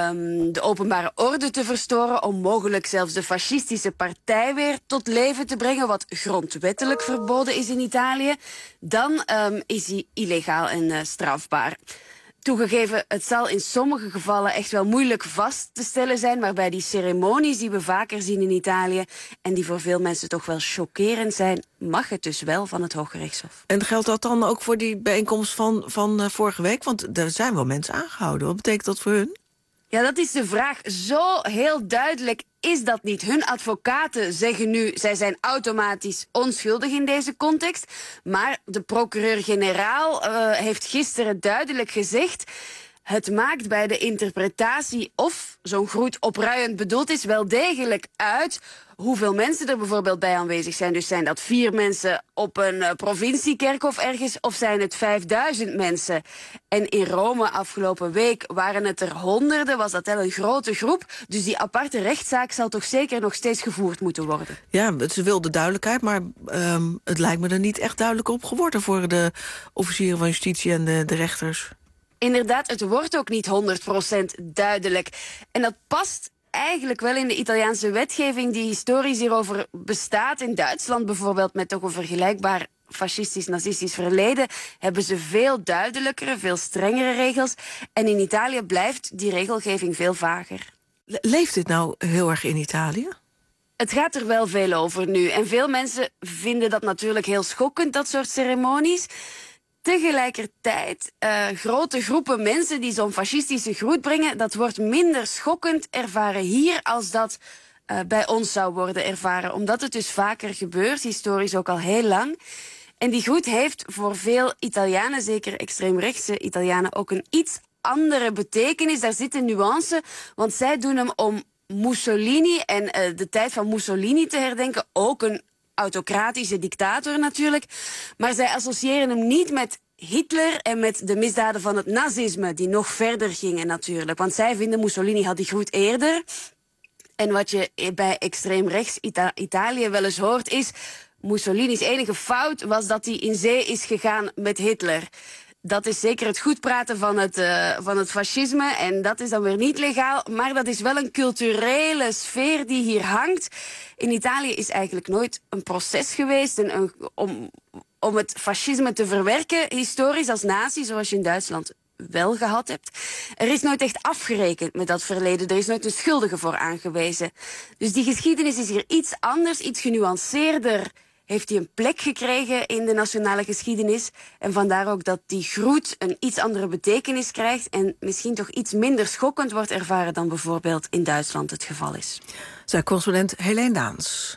de openbare orde te verstoren, om mogelijk zelfs de fascistische partij weer tot leven te brengen, wat grondwettelijk verboden is in Italië, dan is die illegaal en strafbaar. Toegegeven, het zal in sommige gevallen echt wel moeilijk vast te stellen zijn, maar bij die ceremonies die we vaker zien in Italië en die voor veel mensen toch wel chockerend zijn, mag het dus wel van het Hoge Rechtshof.
En geldt dat dan ook voor die bijeenkomst van vorige week? Want er zijn wel mensen aangehouden. Wat betekent dat voor hun?
Ja, dat is de vraag. Zo heel duidelijk is dat niet. Hun advocaten zeggen nu, zij zijn automatisch onschuldig in deze context. Maar de procureur-generaal heeft gisteren duidelijk gezegd, het maakt bij de interpretatie of zo'n groet opruiend bedoeld is wel degelijk uit hoeveel mensen er bijvoorbeeld bij aanwezig zijn. Dus zijn dat 4 mensen op een provinciekerkhof ergens of zijn het 5000 mensen? En in Rome afgelopen week waren het er honderden, was dat wel een grote groep. Dus die aparte rechtszaak zal toch zeker nog steeds gevoerd moeten worden.
Ja, ze wilde duidelijkheid, maar het lijkt me er niet echt duidelijk op geworden voor de officieren van justitie en de rechters.
Inderdaad, het wordt ook niet 100% duidelijk. En dat past eigenlijk wel in de Italiaanse wetgeving die historisch hierover bestaat. In Duitsland bijvoorbeeld, met toch een vergelijkbaar fascistisch-nazistisch verleden, hebben ze veel duidelijkere, veel strengere regels. En in Italië blijft die regelgeving veel vager.
Leeft dit nou heel erg in Italië?
Het gaat er wel veel over nu. En veel mensen vinden dat natuurlijk heel schokkend, dat soort ceremonies. Tegelijkertijd, grote groepen mensen die zo'n fascistische groet brengen, dat wordt minder schokkend ervaren hier als dat bij ons zou worden ervaren. Omdat het dus vaker gebeurt, historisch ook al heel lang. En die groet heeft voor veel Italianen, zeker extreemrechtse Italianen, ook een iets andere betekenis. Daar zit een nuance, want zij doen hem om Mussolini en de tijd van Mussolini te herdenken. Ook een autocratische dictator natuurlijk. Maar zij associëren hem niet met Hitler en met de misdaden van het nazisme, die nog verder gingen natuurlijk. Want zij vinden Mussolini had die groet eerder. En wat je bij extreem rechts Italië wel eens hoort is, Mussolini's enige fout was dat hij in zee is gegaan met Hitler. Dat is zeker het goed praten van het fascisme en dat is dan weer niet legaal. Maar dat is wel een culturele sfeer die hier hangt. In Italië is eigenlijk nooit een proces geweest om het fascisme te verwerken, historisch als natie, zoals je in Duitsland wel gehad hebt. Er is nooit echt afgerekend met dat verleden. Er is nooit een schuldige voor aangewezen. Dus die geschiedenis is hier iets anders, iets genuanceerder. Heeft hij een plek gekregen in de nationale geschiedenis. En vandaar ook dat die groet een iets andere betekenis krijgt en misschien toch iets minder schokkend wordt ervaren dan bijvoorbeeld in Duitsland het geval is.
Zij correspondent Helene Daans.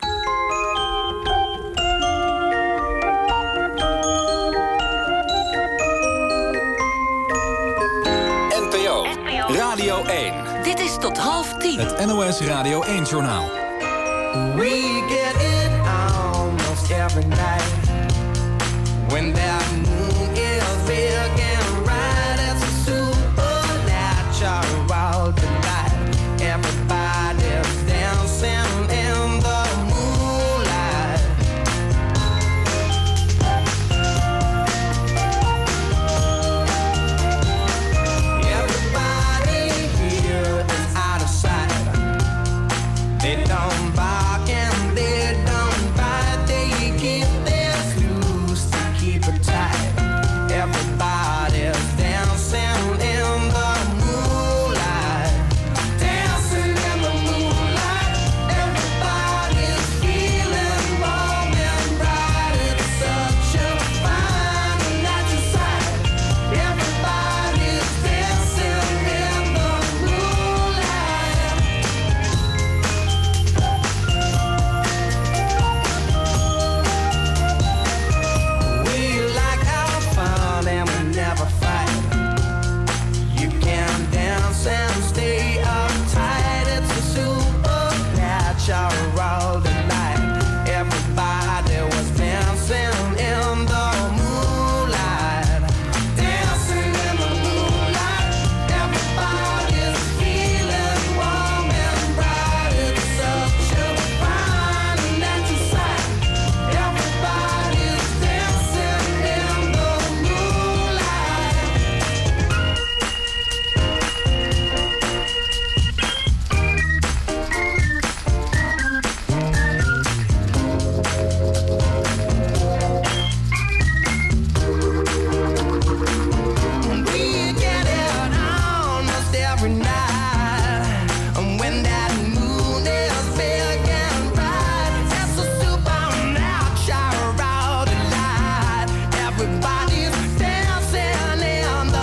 NPO Radio 1.
Dit is tot 9:30.
Het NOS Radio 1-journaal.
We get it almost every night when that moon is big and bright. It's a supernatural delight. Everybody's dancing in the moonlight. Everybody here is out of sight. They don't bark and they don't bite. They keep their loose to keep it tight. Everybody's dancing in the moonlight. Dancing in the moonlight. Everybody's feeling warm and bright. It's such a fine and natural sight. Everybody's dancing in the moonlight. We like our fun and we never fight. You can dance and stay uptight. It's a supernatural delight. Everybody was dancing in the moonlight. Dancing in the moonlight. Everybody's feeling warm and bright. It's such a fine and natural sight. Everybody's dancing in the moonlight. We get it almost every night. And when that moon is big and bright, it's a supernatural delight. Everybody's dancing in the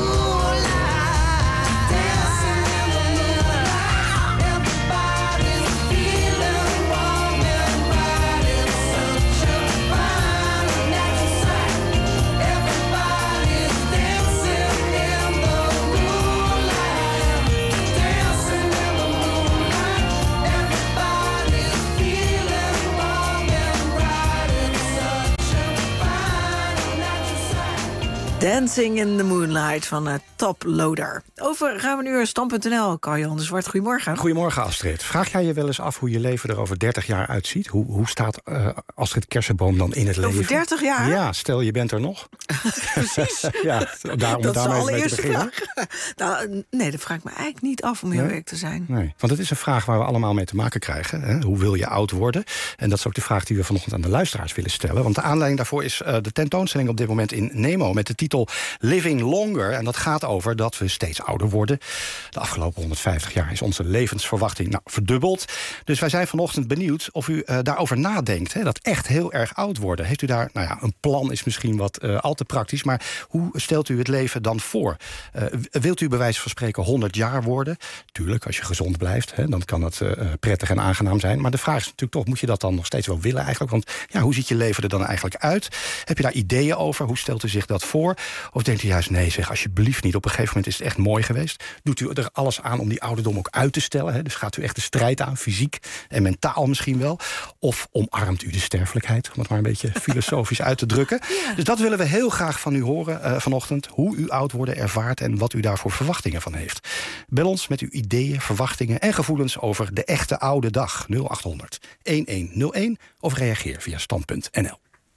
moonlight. Dancing in the moonlight. Everybody's feeling warm and bright. It's such a fine and natural sight. Everybody's dancing in the moonlight. Dancing in the moonlight. Everybody's feeling warm and bright. It's such a fine and natural sight.
Dancing in the Moonlight van Top Loader. Over ruim een uur Stand.nl. Carl-Jan de Zwart, goedemorgen.
Goedemorgen, Astrid. Vraag jij je wel eens af hoe je leven er over 30 jaar uitziet? Hoe staat Astrid Kersenboom dan in het leven?
Over 30 jaar?
Ja, stel je bent er nog.
Precies.
Ja, daarom
Dat is de
daarmee
allereerste
te beginnen.
vraag. Nou, nee, dat vraag ik me eigenlijk niet af om heel eerlijk te zijn.
Nee, want het is een vraag waar we allemaal mee te maken krijgen. Hè? Hoe wil je oud worden? En dat is ook de vraag die we vanochtend aan de luisteraars willen stellen. Want de aanleiding daarvoor is de tentoonstelling op dit moment in Nemo met de titel Living Longer. En dat gaat over dat we steeds ouder worden. De afgelopen 150 jaar is onze levensverwachting verdubbeld. Dus wij zijn vanochtend benieuwd of u daarover nadenkt. Hè? Dat echt heel erg oud worden. Heeft u daar, een plan is misschien wat al te praktisch. Maar hoe stelt u het leven dan voor? Wilt u bij wijze van spreken 100 jaar worden? Tuurlijk, als je gezond blijft, dan kan dat prettig en aangenaam zijn. Maar de vraag is natuurlijk toch, moet je dat dan nog steeds wel willen eigenlijk? Want hoe ziet je leven er dan eigenlijk uit? Heb je daar ideeën over? Hoe stelt u zich dat voor? Of denkt u juist, nee zeg, alsjeblieft niet. Op een gegeven moment is het echt mooi geweest. Doet u er alles aan om die ouderdom ook uit te stellen? Hè? Dus gaat u echt de strijd aan, fysiek en mentaal misschien wel? Of omarmt u de sterfelijkheid, om het maar een beetje filosofisch uit te drukken? Ja. Dus dat willen we heel graag van u horen vanochtend. Hoe u oud worden ervaart en wat u daarvoor verwachtingen van heeft. Bel ons met uw ideeën, verwachtingen en gevoelens over de echte oude dag. 0800 1101 of reageer via stand.nl.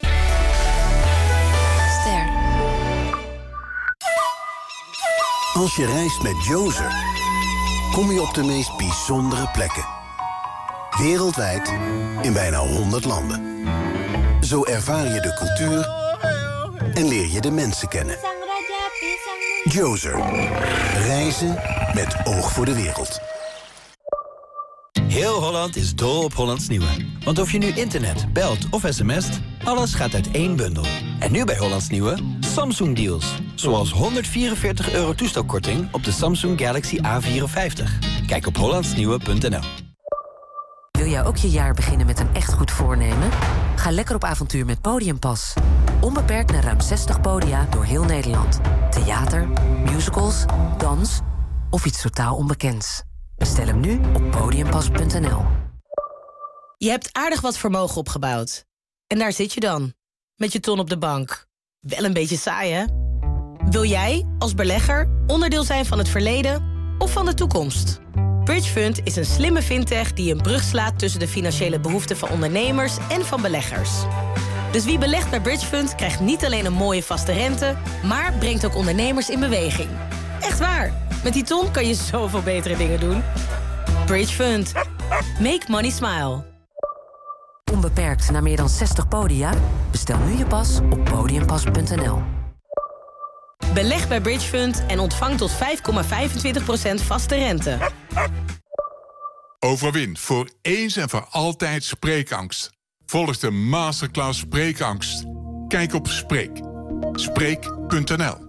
Als je reist met Jozer, kom je op de meest bijzondere plekken. Wereldwijd in bijna 100 landen. Zo ervaar je de cultuur en leer je de mensen kennen. Joser. Reizen met oog voor de wereld.
Heel Holland is dol op Hollands Nieuwe. Want of je nu internet, belt of sms't, alles gaat uit één bundel. En nu bij Hollands Nieuwe, Samsung deals. Zoals €144 toestelkorting op de Samsung Galaxy A54. Kijk op hollandsnieuwe.nl.
Wil jij ook je jaar beginnen met een echt goed voornemen? Ga lekker op avontuur met Podiumpas. Onbeperkt naar ruim 60 podia door heel Nederland. Theater, musicals, dans of iets totaal onbekends. Bestel hem nu op podiumpas.nl.
Je hebt aardig wat vermogen opgebouwd. En daar zit je dan, met je ton op de bank. Wel een beetje saai, hè? Wil jij, als belegger, onderdeel zijn van het verleden of van de toekomst? Bridgefund is een slimme fintech die een brug slaat tussen de financiële behoeften van ondernemers en van beleggers. Dus wie belegt bij Bridgefund krijgt niet alleen een mooie vaste rente, maar brengt ook ondernemers in beweging. Echt waar, met die ton kan je zoveel betere dingen doen. Bridgefund. Make money smile.
Onbeperkt naar meer dan 60 podia? Bestel nu je pas op podiumpas.nl.
Beleg bij Bridgefund en ontvang tot 5,25% vaste rente.
Overwin voor eens en voor altijd spreekangst. Volg de masterclass Spreekangst. Kijk op Spreek. Spreek.nl.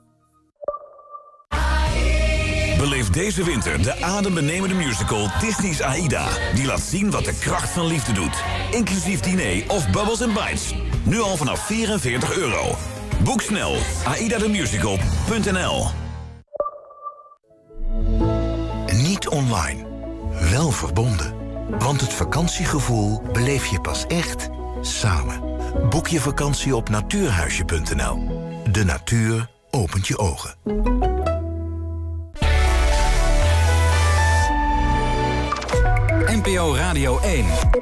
Beleef deze winter de adembenemende musical Disney's Aida. Die laat zien wat de kracht van liefde doet. Inclusief diner of Bubbles & Bites. Nu al vanaf €44. Boek snel. aidathemusical.nl.
Niet online, wel verbonden. Want het vakantiegevoel beleef je pas echt samen. Boek je vakantie op natuurhuisje.nl. De natuur opent je ogen.
NPO Radio 1.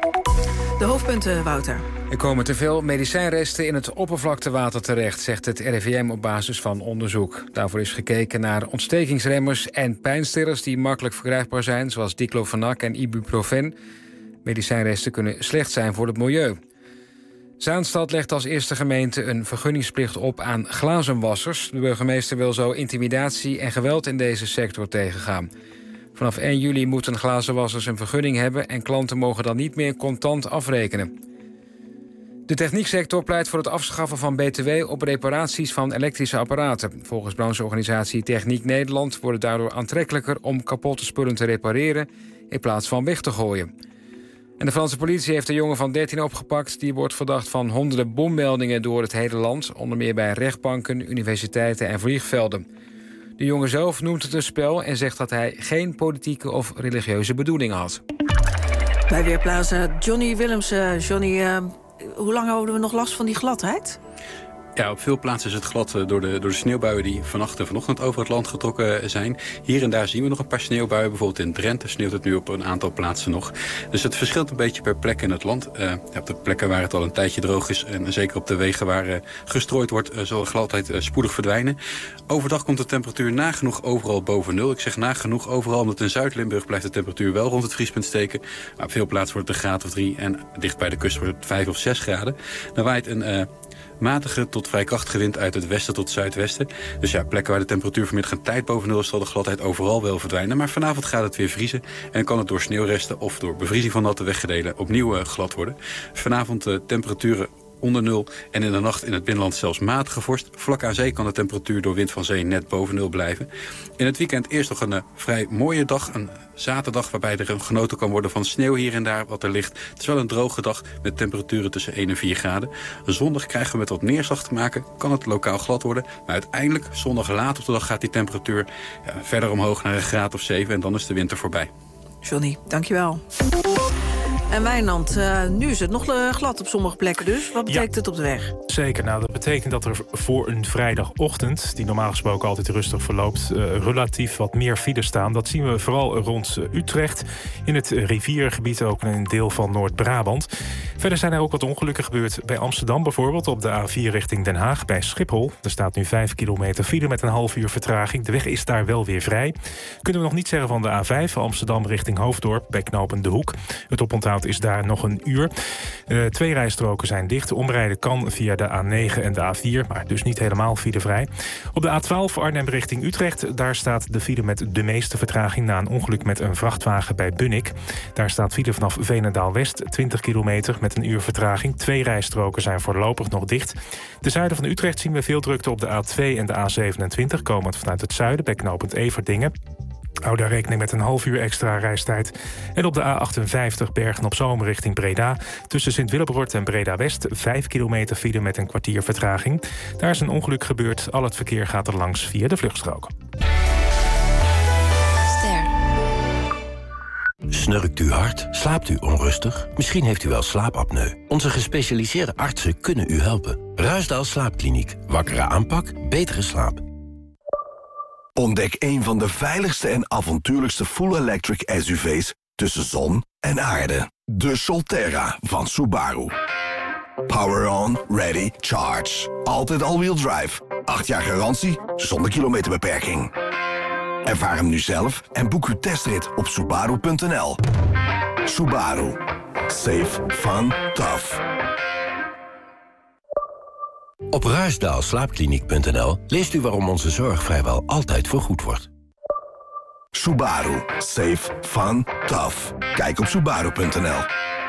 De hoofdpunten, Wouter.
Er komen te veel medicijnresten in het oppervlaktewater terecht, zegt het RIVM op basis van onderzoek. Daarvoor is gekeken naar ontstekingsremmers en pijnstillers die makkelijk verkrijgbaar zijn, zoals diclofenac en ibuprofen. Medicijnresten kunnen slecht zijn voor het milieu. Zaanstad legt als eerste gemeente een vergunningsplicht op aan glazenwassers. De burgemeester wil zo intimidatie en geweld in deze sector tegengaan. Vanaf 1 juli moeten glazenwassers een vergunning hebben en klanten mogen dan niet meer contant afrekenen. De technieksector pleit voor het afschaffen van BTW op reparaties van elektrische apparaten. Volgens brancheorganisatie Techniek Nederland wordt het daardoor aantrekkelijker om kapotte spullen te repareren in plaats van weg te gooien. En de Franse politie heeft een jongen van 13 opgepakt. Die wordt verdacht van honderden bommeldingen door het hele land, onder meer bij rechtbanken, universiteiten en vliegvelden. De jongen zelf noemt het een spel en zegt dat hij geen politieke of religieuze bedoelingen had.
Bij Weerplaza Johnny Willemsen. Johnny, hoe lang houden we nog last van die gladheid?
Ja, op veel plaatsen is het glad door de sneeuwbuien die vannacht en vanochtend over het land getrokken zijn. Hier en daar zien we nog een paar sneeuwbuien. Bijvoorbeeld in Drenthe sneeuwt het nu op een aantal plaatsen nog. Dus het verschilt een beetje per plek in het land. Op de plekken waar het al een tijdje droog is en zeker op de wegen waar gestrooid wordt, zal de gladheid spoedig verdwijnen. Overdag komt de temperatuur nagenoeg overal boven nul. Ik zeg nagenoeg overal, omdat in Zuid-Limburg blijft de temperatuur wel rond het vriespunt steken. Maar op veel plaatsen wordt het een graad of 3 en dicht bij de kust wordt het 5 of 6 graden. Dan waait een matige tot vrij krachtige wind uit het westen tot zuidwesten. Dus ja, plekken waar de temperatuur vanmiddag een tijd boven nul is, zal de gladheid overal wel verdwijnen. Maar vanavond gaat het weer vriezen en kan het door sneeuwresten of door bevriezing van natte weggedelen opnieuw glad worden. Vanavond temperaturen onder nul en in de nacht in het binnenland zelfs matige vorst. Vlak aan zee kan de temperatuur door wind van zee net boven nul blijven. In het weekend eerst nog een vrij mooie dag, een zaterdag waarbij er genoten kan worden van sneeuw hier en daar wat er ligt. Het is wel een droge dag met temperaturen tussen 1 en 4 graden. Zondag krijgen we met wat neerslag te maken, kan het lokaal glad worden. Maar uiteindelijk, zondag laat op de dag gaat die temperatuur verder omhoog naar een graad of 7 en dan is de winter voorbij.
Johnny, dankjewel. En Wijnand, nu is het nog glad op sommige plekken dus. Wat betekent het op de weg?
Zeker, nou dat betekent dat er voor een vrijdagochtend, die normaal gesproken altijd rustig verloopt, relatief wat meer files staan. Dat zien we vooral rond Utrecht, in het riviergebied ook in een deel van Noord-Brabant. Verder zijn er ook wat ongelukken gebeurd bij Amsterdam bijvoorbeeld, op de A4 richting Den Haag bij Schiphol. Er staat nu 5 kilometer file met een half uur vertraging. De weg is daar wel weer vrij. Kunnen we nog niet zeggen van de A5 Amsterdam richting Hoofddorp bij knooppunt De Hoek. Het oponthoud oponthoud is daar nog een uur. 2 rijstroken zijn dicht. Omrijden kan via de A9 en de A4, maar dus niet helemaal filevrij. Op de A12 Arnhem richting Utrecht, daar staat de file met de meeste vertraging na een ongeluk met een vrachtwagen bij Bunnik. Daar staat file vanaf Veenendaal-West, 20 kilometer met een uur vertraging. 2 rijstroken zijn voorlopig nog dicht. Ten zuiden van Utrecht zien we veel drukte op de A2 en de A27, komend vanuit het zuiden bij knooppunt Everdingen. Hou daar rekening met een half uur extra reistijd. En op de A58 Bergen-op-Zoom richting Breda. Tussen Sint-Willebroord en Breda-West 5 kilometer file met een kwartier vertraging. Daar is een ongeluk gebeurd. Al het verkeer gaat er langs via de vluchtstroken.
Snurkt u hard? Slaapt u onrustig? Misschien heeft u wel slaapapneu. Onze gespecialiseerde artsen kunnen u helpen. Ruisdaal Slaapkliniek. Wakkere aanpak, betere slaap.
Ontdek een van de veiligste en avontuurlijkste full-electric SUV's tussen zon en aarde. De Solterra van Subaru. Power on, ready, charge. Altijd all-wheel drive. 8 jaar garantie, zonder kilometerbeperking. Ervaar hem nu zelf en boek uw testrit op Subaru.nl. Subaru. Safe, fun, tough.
Op ruisdaalslaapkliniek.nl leest u waarom onze zorg vrijwel altijd vergoed wordt.
Subaru. Safe, fun, tough. Kijk op Subaru.nl.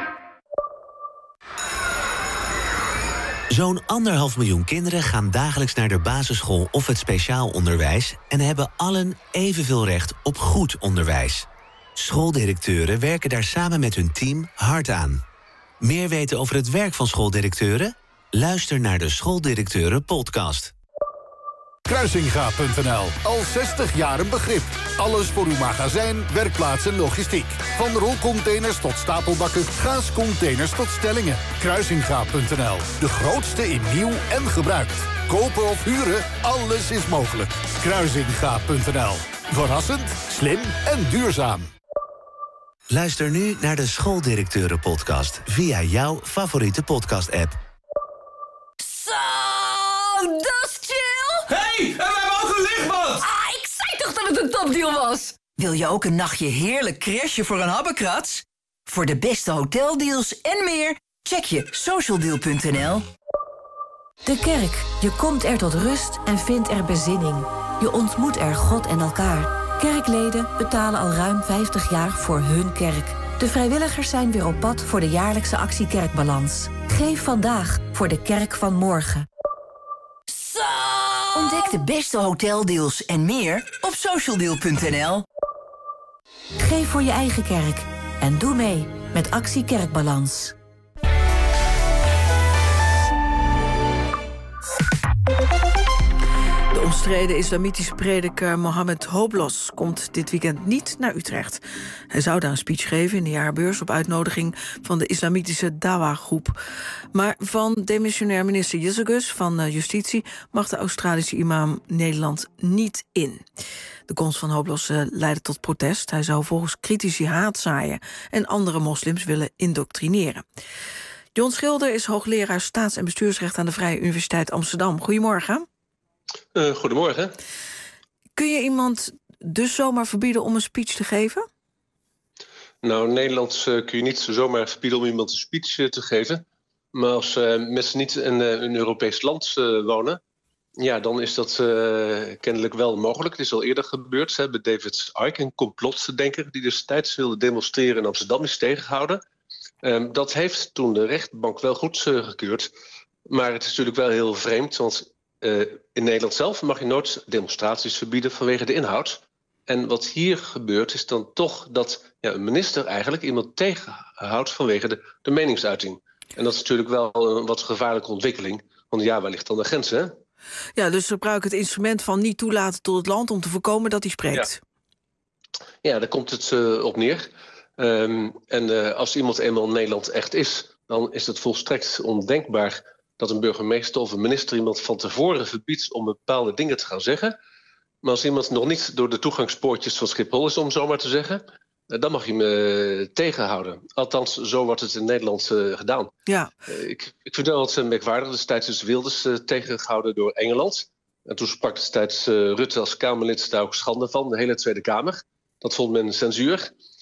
Zo'n 1,5 miljoen kinderen gaan dagelijks naar de basisschool of het speciaal onderwijs en hebben allen evenveel recht op goed onderwijs. Schooldirecteuren werken daar samen met hun team hard aan. Meer weten over het werk van schooldirecteuren? Luister naar de Schooldirecteuren podcast.
Kruisinga.nl. Al 60 jaar een begrip. Alles voor uw magazijn, werkplaats en logistiek. Van rolcontainers tot stapelbakken, gaascontainers tot stellingen. Kruisinga.nl. De grootste in nieuw en gebruikt. Kopen of huren, alles is mogelijk. Kruisinga.nl. Verrassend, slim en duurzaam.
Luister nu naar de Schooldirecteuren podcast via jouw favoriete podcast-app.
Zo, dat is chill!
Hey, en we hebben ook een lichtbad!
Ah, ik zei toch dat het een topdeal was? Wil je ook een nachtje heerlijk crashen voor een habbekrats? Voor de beste hoteldeals en meer, check je socialdeal.nl.
De kerk. Je komt er tot rust en vindt er bezinning. Je ontmoet er God en elkaar. Kerkleden betalen al ruim 50 jaar voor hun kerk. De vrijwilligers zijn weer op pad voor de jaarlijkse actie Kerkbalans. Geef vandaag voor de kerk van morgen.
Zo! Ontdek de beste hoteldeals en meer op socialdeal.nl.
Geef voor je eigen kerk. En doe mee met actie Kerkbalans.
De omstreden islamitische prediker Mohammed Hoblos komt dit weekend niet naar Utrecht. Hij zou daar een speech geven in de jaarbeurs op uitnodiging van de islamitische Dawa-groep. Maar van demissionair minister Jezegus van Justitie mag de Australische imam Nederland niet in. De komst van Hoblos leidde tot protest. Hij zou volgens critici haat zaaien en andere moslims willen indoctrineren. John Schilder is hoogleraar staats- en bestuursrecht aan de Vrije Universiteit Amsterdam. Goedemorgen.
Goedemorgen.
Kun je iemand dus zomaar verbieden om een speech te geven?
Nou, in Nederland kun je niet zomaar verbieden om iemand een speech te geven. Maar als mensen niet in een Europees land wonen, ja, dan is dat kennelijk wel mogelijk. Het is al eerder gebeurd. Bij David Icke, een complotdenker die destijds wilde demonstreren in Amsterdam, is tegengehouden. Dat heeft toen de rechtbank wel goed gekeurd. Maar het is natuurlijk wel heel vreemd, want in Nederland zelf mag je nooit demonstraties verbieden vanwege de inhoud. En wat hier gebeurt is dan toch dat een minister eigenlijk iemand tegenhoudt vanwege de meningsuiting. En dat is natuurlijk wel een wat gevaarlijke ontwikkeling. Want ja, waar ligt dan de grens, hè?
Ja, dus ze gebruiken het instrument van niet toelaten tot het land om te voorkomen dat hij spreekt.
Ja, daar komt het op neer. En als iemand eenmaal in Nederland echt is, dan is het volstrekt ondenkbaar dat een burgemeester of een minister iemand van tevoren verbiedt om bepaalde dingen te gaan zeggen. Maar als iemand nog niet door de toegangspoortjes van Schiphol is, om zo maar te zeggen, dan mag je hem tegenhouden. Althans, zo wordt het in Nederland gedaan.
Ja.
Ik vind wel wat merkwaardig. Destijds is Wilders tegengehouden door Engeland. En toen sprak destijds Rutte als Kamerlid daar ook schande van, de hele Tweede Kamer. Dat vond men censuur.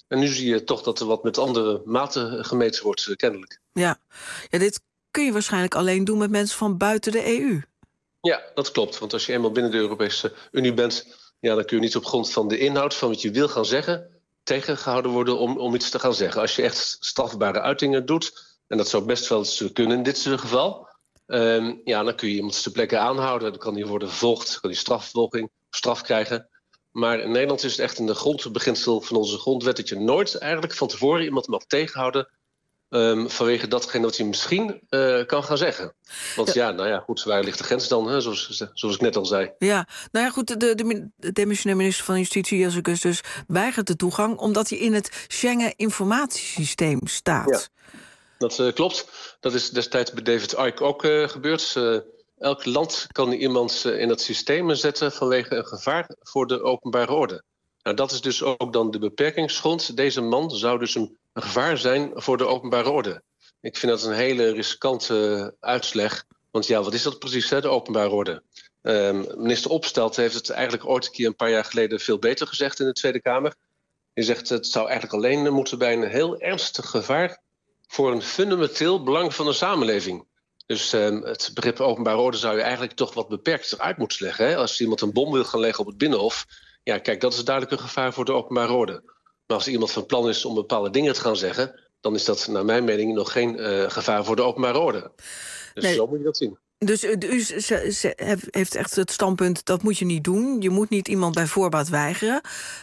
En nu zie je toch dat er wat met andere maten gemeten wordt, kennelijk.
Ja, dit kun je waarschijnlijk alleen doen met mensen van buiten de EU.
Ja, dat klopt. Want als je eenmaal binnen de Europese Unie bent, dan kun je niet op grond van de inhoud van wat je wil gaan zeggen tegengehouden worden om iets te gaan zeggen. Als je echt strafbare uitingen doet, en dat zou best wel eens kunnen in dit geval, dan kun je iemand ter plekke aanhouden. Dan kan hij worden vervolgd, kan hij straf krijgen. Maar in Nederland is het echt een grondbeginsel van onze grondwet dat je nooit eigenlijk van tevoren iemand mag tegenhouden vanwege datgene wat hij misschien kan gaan zeggen. Want goed, waar ligt de grens dan, hè, zoals ik net al zei.
Ja, goed, de demissionair minister van Justitie, Jezus dus weigert de toegang omdat hij in het Schengen-informatiesysteem staat.
Ja, dat klopt. Dat is destijds bij David Icke ook gebeurd. Elk land kan iemand in dat systeem zetten vanwege een gevaar voor de openbare orde. Nou, dat is dus ook dan de beperkingsgrond. Deze man zou dus een gevaar zijn voor de openbare orde. Ik vind dat een hele riskante uitleg. Want wat is dat precies, hè, de openbare orde? Minister Opstelten heeft het eigenlijk ooit een paar jaar geleden veel beter gezegd in de Tweede Kamer. Hij zegt het zou eigenlijk alleen moeten bij een heel ernstig gevaar voor een fundamenteel belang van de samenleving. Dus het begrip openbare orde zou je eigenlijk toch wat beperkter uit moeten leggen. Hè? Als iemand een bom wil gaan leggen op het Binnenhof, kijk, dat is duidelijk een gevaar voor de openbare orde. Maar als iemand van plan is om bepaalde dingen te gaan zeggen, dan is dat naar mijn mening nog geen gevaar voor de openbare orde. Dus zo moet je dat zien.
Dus u heeft echt het standpunt, dat moet je niet doen. Je moet niet iemand bij voorbaat weigeren.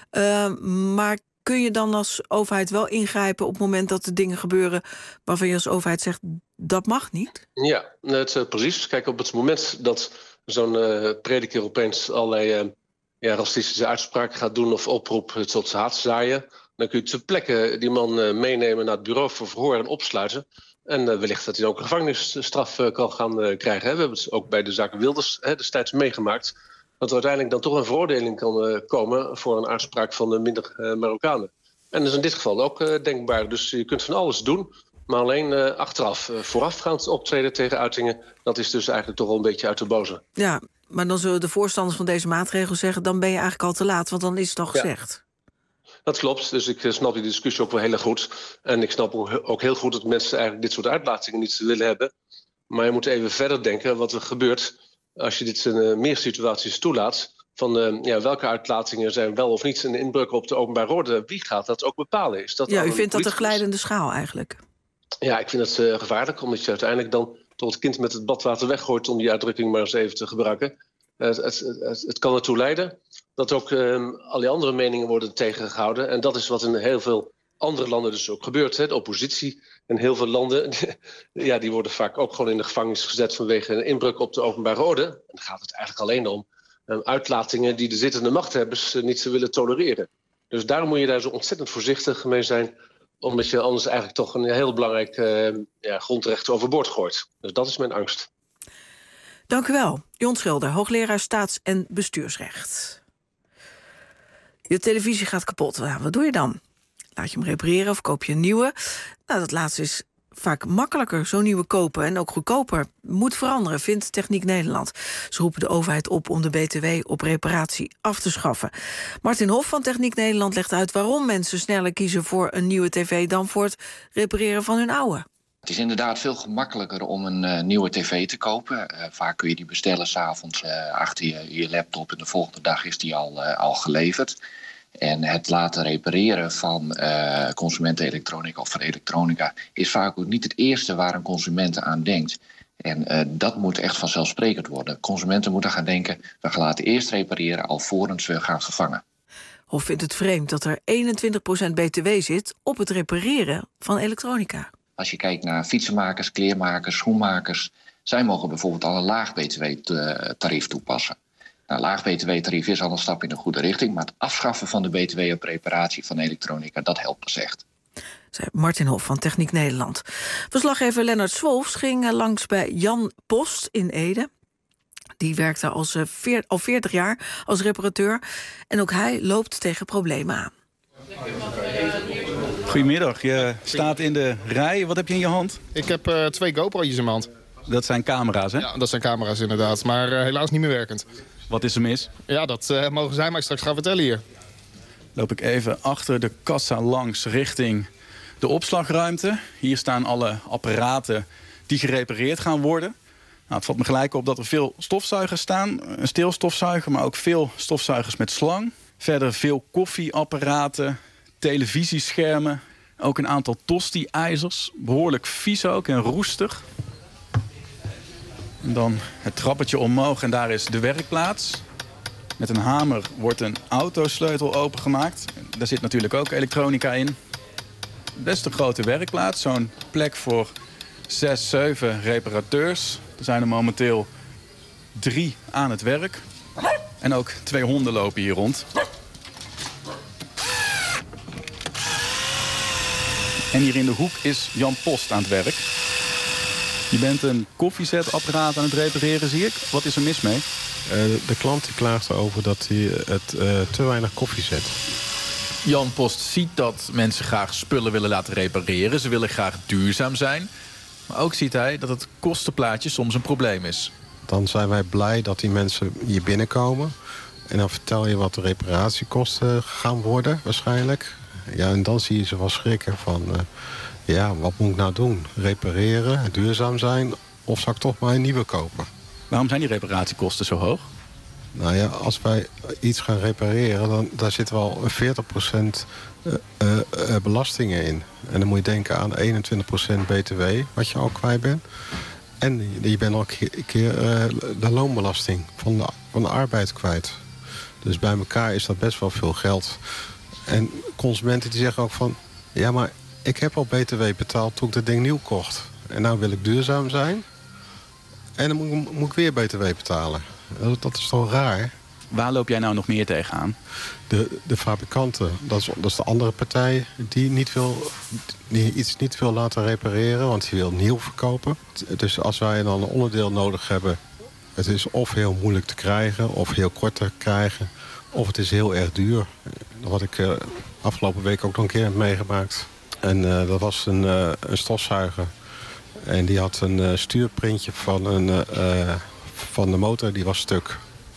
Maar kun je dan als overheid wel ingrijpen op het moment dat er dingen gebeuren waarvan je als overheid zegt, dat mag niet? Ja,
precies. Kijk, op het moment dat zo'n prediker opeens allerlei racistische uitspraken gaat doen of oproepen tot haatzaaien, dan kun je ter plekke die man meenemen naar het bureau voor verhoor en opsluiten. En wellicht dat hij ook een gevangenisstraf kan gaan krijgen. Hè. We hebben het ook bij de zaak Wilders destijds meegemaakt, dat er uiteindelijk dan toch een veroordeling kan komen voor een uitspraak van de minder Marokkanen. En dat is in dit geval ook denkbaar. Dus je kunt van alles doen, maar alleen achteraf. Voorafgaand optreden tegen uitingen, dat is dus eigenlijk toch wel een beetje uit de boze. Ja, maar dan zullen de voorstanders van deze maatregel zeggen, dan ben je eigenlijk al te laat, want dan is het al gezegd. Dat klopt, dus ik snap die discussie ook wel heel erg goed. En ik snap ook heel goed dat mensen eigenlijk dit soort uitlatingen niet willen hebben. Maar je moet even verder denken wat er gebeurt als je dit in meer situaties toelaat. Van welke uitlatingen zijn wel of niet een inbreuk op de openbare orde. Wie gaat dat ook bepalen? Is dat u vindt dat een glijdende schaal eigenlijk? Ja, ik vind het gevaarlijk, omdat je uiteindelijk dan tot het kind met het badwater weggooit, om die uitdrukking maar eens even te gebruiken. Het kan ertoe leiden dat ook al die andere meningen worden tegengehouden. En dat is wat in heel veel andere landen dus ook gebeurt. Hè. De oppositie in heel veel landen, die worden vaak ook gewoon in de gevangenis gezet vanwege een inbreuk op de openbare orde. En dan gaat het eigenlijk alleen om uitlatingen die de zittende machthebbers niet willen tolereren. Dus daarom moet je daar zo ontzettend voorzichtig mee zijn, omdat je anders eigenlijk toch een heel belangrijk grondrecht overboord gooit. Dus dat is mijn angst. Dank u wel. Jon Schilder, hoogleraar staats- en bestuursrecht. Je televisie gaat kapot. Wat doe je dan? Laat je hem repareren of koop je een nieuwe? Nou, dat laatste is vaak makkelijker, zo'n nieuwe kopen en ook goedkoper. Moet veranderen, vindt Techniek Nederland. Ze roepen de overheid op om de BTW op reparatie af te schaffen. Martin Hof van Techniek Nederland legt uit waarom mensen sneller kiezen voor een nieuwe tv dan voor het repareren van hun oude.
Het is inderdaad veel gemakkelijker om een nieuwe tv te kopen. Vaak kun je die bestellen 's avonds achter je laptop en de volgende dag is die al geleverd. En het laten repareren van consumentenelektronica of van elektronica is vaak ook niet het eerste waar een consument aan denkt. En dat moet echt vanzelfsprekend worden. Consumenten moeten gaan denken, we gaan laten eerst repareren alvorens we gaan vervangen.
Hof vindt het vreemd dat er 21% BTW zit op het repareren van elektronica.
Als je kijkt naar fietsenmakers, kleermakers, schoenmakers, zij mogen bijvoorbeeld al een laag BTW-tarief toepassen. Nou, laag BTW-tarief is al een stap in de goede richting, maar het afschaffen van de BTW op reparatie van elektronica, dat helpt pas echt.
Zei Martin Hof van Techniek Nederland. Verslaggever Lennart Swolfs ging langs bij Jan Post in Ede. Die werkt daar al 40 jaar als reparateur. En ook hij loopt tegen problemen aan.
Goedemiddag, je staat in de rij. Wat heb je in je hand?
Ik heb 2 GoPro's in mijn hand.
Dat zijn camera's, hè?
Ja, dat zijn camera's inderdaad, maar helaas niet meer werkend.
Wat is er mis?
Ja, dat mogen zij mij straks gaan vertellen hier.
Loop ik even achter de kassa langs richting de opslagruimte. Hier staan alle apparaten die gerepareerd gaan worden. Nou, het valt me gelijk op dat er veel stofzuigers staan. Een stilstofzuiger, maar ook veel stofzuigers met slang. Verder veel koffieapparaten, televisieschermen. Ook een aantal tosti-ijzers. Behoorlijk vies ook en roestig. En dan het trappetje omhoog en daar is de werkplaats. Met een hamer wordt een autosleutel opengemaakt. Daar zit natuurlijk ook elektronica in. Best een grote werkplaats. Zo'n plek voor 6, 7 reparateurs. Er zijn er momenteel 3 aan het werk. En ook 2 honden lopen hier rond. En hier in de hoek is Jan Post aan het werk. Je bent een koffiezetapparaat aan het repareren, zie ik. Wat is er mis mee?
De klant die klaagt erover dat hij het te weinig koffie zet.
Jan Post ziet dat mensen graag spullen willen laten repareren. Ze willen graag duurzaam zijn. Maar ook ziet hij dat het kostenplaatje soms een probleem is.
Dan zijn wij blij dat die mensen hier binnenkomen. En dan vertel je wat de reparatiekosten gaan worden waarschijnlijk. Ja, en dan zie je ze wel schrikken van... wat moet ik nou doen? Repareren, duurzaam zijn of zal ik toch maar een nieuwe kopen?
Waarom zijn die reparatiekosten zo hoog?
Nou ja, als wij iets gaan repareren, dan daar zit wel 40% belastingen in. En dan moet je denken aan 21% btw, wat je al kwijt bent. En je bent ook een keer de loonbelasting van de arbeid kwijt. Dus bij elkaar is dat best wel veel geld. En consumenten die zeggen ook van... ja, maar ik heb al btw betaald toen ik dat ding nieuw kocht. En nou wil ik duurzaam zijn. En dan moet ik weer btw betalen. Dat is toch raar?
Waar loop jij nou nog meer tegenaan?
De fabrikanten, dat is de andere partij die iets niet wil laten repareren, want die wil nieuw verkopen. Dus als wij dan een onderdeel nodig hebben, het is of heel moeilijk te krijgen, of heel kort te krijgen, of het is heel erg duur. Wat ik afgelopen week ook nog een keer heb meegemaakt. En dat was een stofzuiger. En die had een stuurprintje van de motor, die was stuk.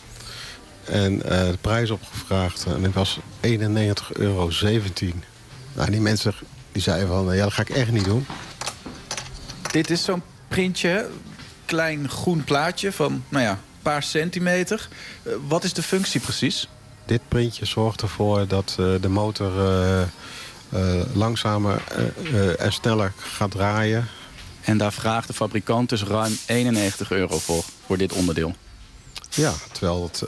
En de prijs opgevraagd en het was €91,17. Nou, die mensen die zeiden van, ja, dat ga ik echt niet doen.
Dit is zo'n printje, klein groen plaatje van, een paar centimeter. Wat is de functie precies?
Dit printje zorgt ervoor dat de motor langzamer en sneller gaat draaien.
En daar vraagt de fabrikant dus ruim €91 voor dit onderdeel.
Ja, terwijl het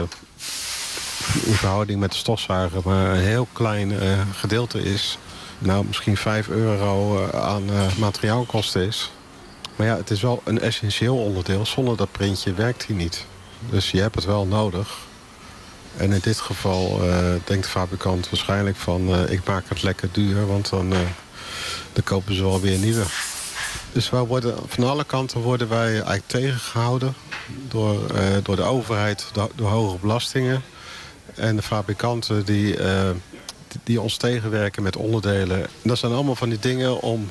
in verhouding met de stofzuiger maar een heel klein gedeelte is. Nou, misschien €5 aan materiaalkosten is. Maar ja, het is wel een essentieel onderdeel. Zonder dat printje werkt hij niet. Dus je hebt het wel nodig. En in dit geval denkt de fabrikant waarschijnlijk van... ik maak het lekker duur, want dan kopen ze wel weer nieuwe. Dus van alle kanten worden wij eigenlijk tegengehouden door de overheid, door hogere belastingen. En de fabrikanten die ons tegenwerken met onderdelen. Dat zijn allemaal van die dingen om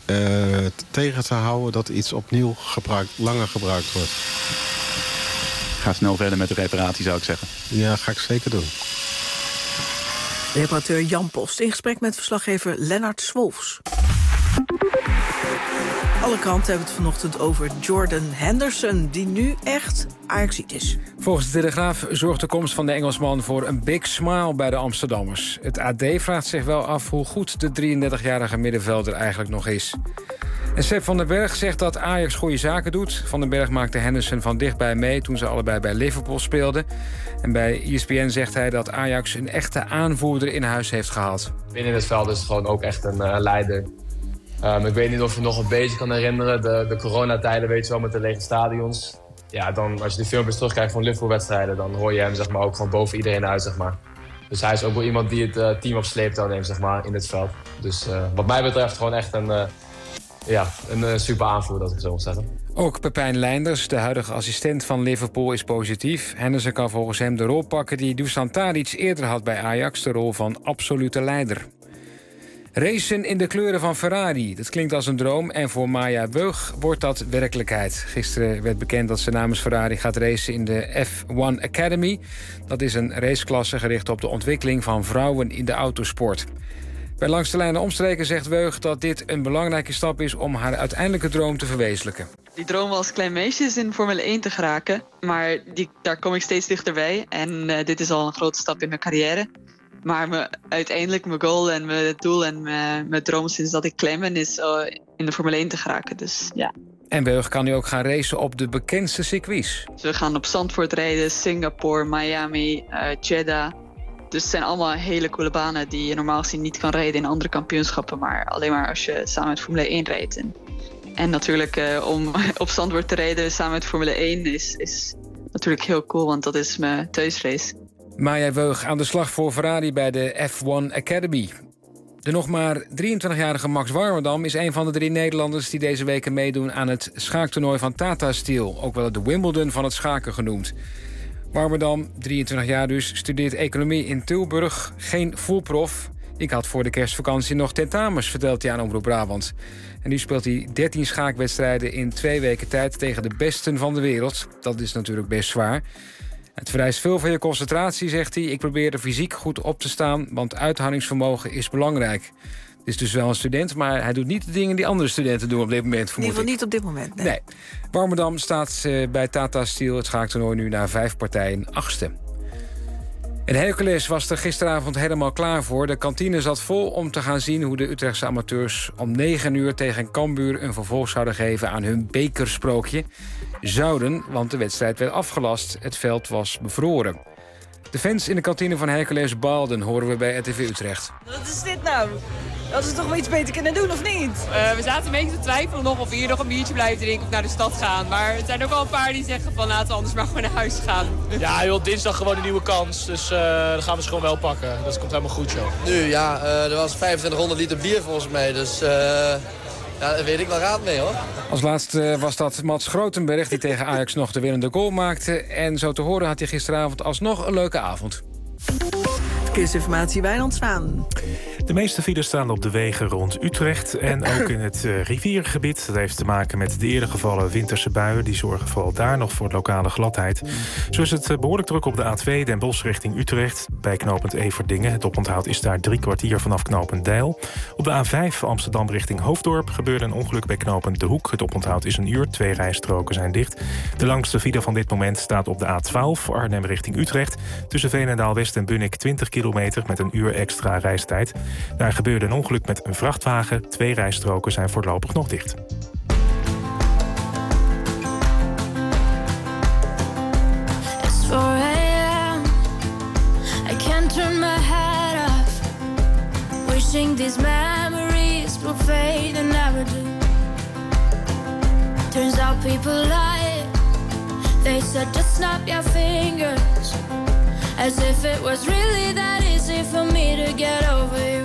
tegen te houden dat iets opnieuw langer gebruikt wordt.
Ga snel verder met de reparatie, zou ik zeggen.
Ja, ga ik zeker doen.
Reparateur Jan Post in gesprek met verslaggever Lennart Swolfs. Alle kranten hebben het vanochtend over Jordan Henderson, die nu echt Ajaxiet is.
Volgens de Telegraaf zorgt de komst van de Engelsman voor een big smile bij de Amsterdammers. Het AD vraagt zich wel af hoe goed de 33-jarige middenvelder eigenlijk nog is. En Sepp van den Berg zegt dat Ajax goede zaken doet. Van den Berg maakte Henderson van dichtbij mee toen ze allebei bij Liverpool speelden. En bij ESPN zegt hij dat Ajax een echte aanvoerder in huis heeft gehaald.
Binnen het veld is het gewoon ook echt een leider. Ik weet niet of je nog een beetje kan herinneren. De coronatijden, weet je wel, met de lege stadions. Ja, dan, als je de filmpjes terugkijkt van Liverpool-wedstrijden... dan hoor je hem zeg maar, ook gewoon boven iedereen uit. Zeg maar. Dus hij is ook wel iemand die het team op sleeptouw neemt zeg maar, in het veld. Dus wat mij betreft gewoon echt een super aanvoerder, als ik zo moet zeggen.
Ook Pepijn Leinders, de huidige assistent van Liverpool, is positief. Henderson kan volgens hem de rol pakken die Dusan Tadic eerder had bij Ajax... de rol van absolute leider. Racen in de kleuren van Ferrari. Dat klinkt als een droom en voor Maya Weug wordt dat werkelijkheid. Gisteren werd bekend dat ze namens Ferrari gaat racen in de F1 Academy. Dat is een raceklasse gericht op de ontwikkeling van vrouwen in de autosport. Bij Langs de Lijnen Omstreken zegt Weug dat dit een belangrijke stap is om haar uiteindelijke droom te verwezenlijken.
Die droom als klein meisje is in Formule 1 te geraken, maar daar kom ik steeds dichterbij. En dit is al een grote stap in mijn carrière. Maar uiteindelijk mijn goal en mijn doel en mijn droom sinds dat ik klein ben is in de Formule 1 te geraken. Dus ja.
En Weug kan nu ook gaan racen op de bekendste circuits.
Dus we gaan op Zandvoort rijden, Singapore, Miami, Jeddah. Dus het zijn allemaal hele coole banen die je normaal gezien niet kan rijden in andere kampioenschappen. Maar alleen maar als je samen met Formule 1 rijdt. En natuurlijk om op Zandvoort te rijden samen met Formule 1 is natuurlijk heel cool, want dat is mijn thuisrace.
Maya Weug aan de slag voor Ferrari bij de F1 Academy. De nog maar 23-jarige Max Warmerdam is een van de 3 Nederlanders die deze weken meedoen aan het schaaktoernooi van Tata Steel. Ook wel de Wimbledon van het schaken genoemd. Warmerdam, 23 jaar dus, studeert economie in Tilburg. Geen fullprof. Ik had voor de kerstvakantie nog tentamens, vertelt hij aan Omroep Brabant. En nu speelt hij 13 schaakwedstrijden in 2 weken tijd tegen de besten van de wereld. Dat is natuurlijk best zwaar. Het vereist veel van je concentratie, zegt hij. Ik probeer er fysiek goed op te staan, want uithoudingsvermogen is belangrijk. Het is dus wel een student, maar hij doet niet de dingen die andere studenten doen op dit moment, vermoed ik.
In ieder geval niet op dit moment, nee.
Warmerdam staat bij Tata Steel, het schaaktoernooi, nu na 5 partijen 8e. En Hercules was er gisteravond helemaal klaar voor. De kantine zat vol om te gaan zien hoe de Utrechtse amateurs om 9 uur tegen Cambuur een vervolg zouden geven aan hun bekersprookje. Zouden, want de wedstrijd werd afgelast. Het veld was bevroren. De fans in de kantine van Hercules baalden, horen we bij RTV Utrecht.
Wat is dit nou? Dat ze toch wel iets beter kunnen doen, of niet?
We zaten een beetje te twijfelen nog of we hier nog een biertje blijven drinken of naar de stad gaan. Maar er zijn ook wel een paar die zeggen van laten we anders maar gewoon naar huis gaan.
Ja joh, dinsdag gewoon een nieuwe kans. Dus dan gaan we ze gewoon wel pakken. Dat komt helemaal goed joh.
Nu ja, er was 2500 liter bier volgens mij. Dus ja, daar weet ik wel raad mee hoor.
Als laatste was dat Mats Grotenberg die tegen Ajax nog de winnende goal maakte. En zo te horen had hij gisteravond alsnog een leuke avond.
Verkeersinformatie, Wijnand Zwaan.
De meeste files staan op de wegen rond Utrecht en ook in het rivierengebied. Dat heeft te maken met de eerder gevallen winterse buien. Die zorgen vooral daar nog voor lokale gladheid. Zo is het behoorlijk druk op de A2 Den Bosch richting Utrecht. Bij knooppunt Everdingen. Het oponthoud is daar 3 kwartier vanaf knooppunt Deil. Op de A5 Amsterdam richting Hoofddorp gebeurde een ongeluk bij knooppunt De Hoek. Het oponthoud is 1 uur, 2 rijstroken zijn dicht. De langste file van dit moment staat op de A12 Arnhem richting Utrecht. Tussen Veenendaal-West en Bunnik 20 kilometer met 1 uur extra reistijd. Daar gebeurde een ongeluk met een vrachtwagen. 2 rijstroken zijn voorlopig nog dicht.
It's 4 a.m. I can't turn my head off. Wishing these memories will fade and never do. Turns out people lie. They said just snap your fingers. As if it was really that easy for me to get over you.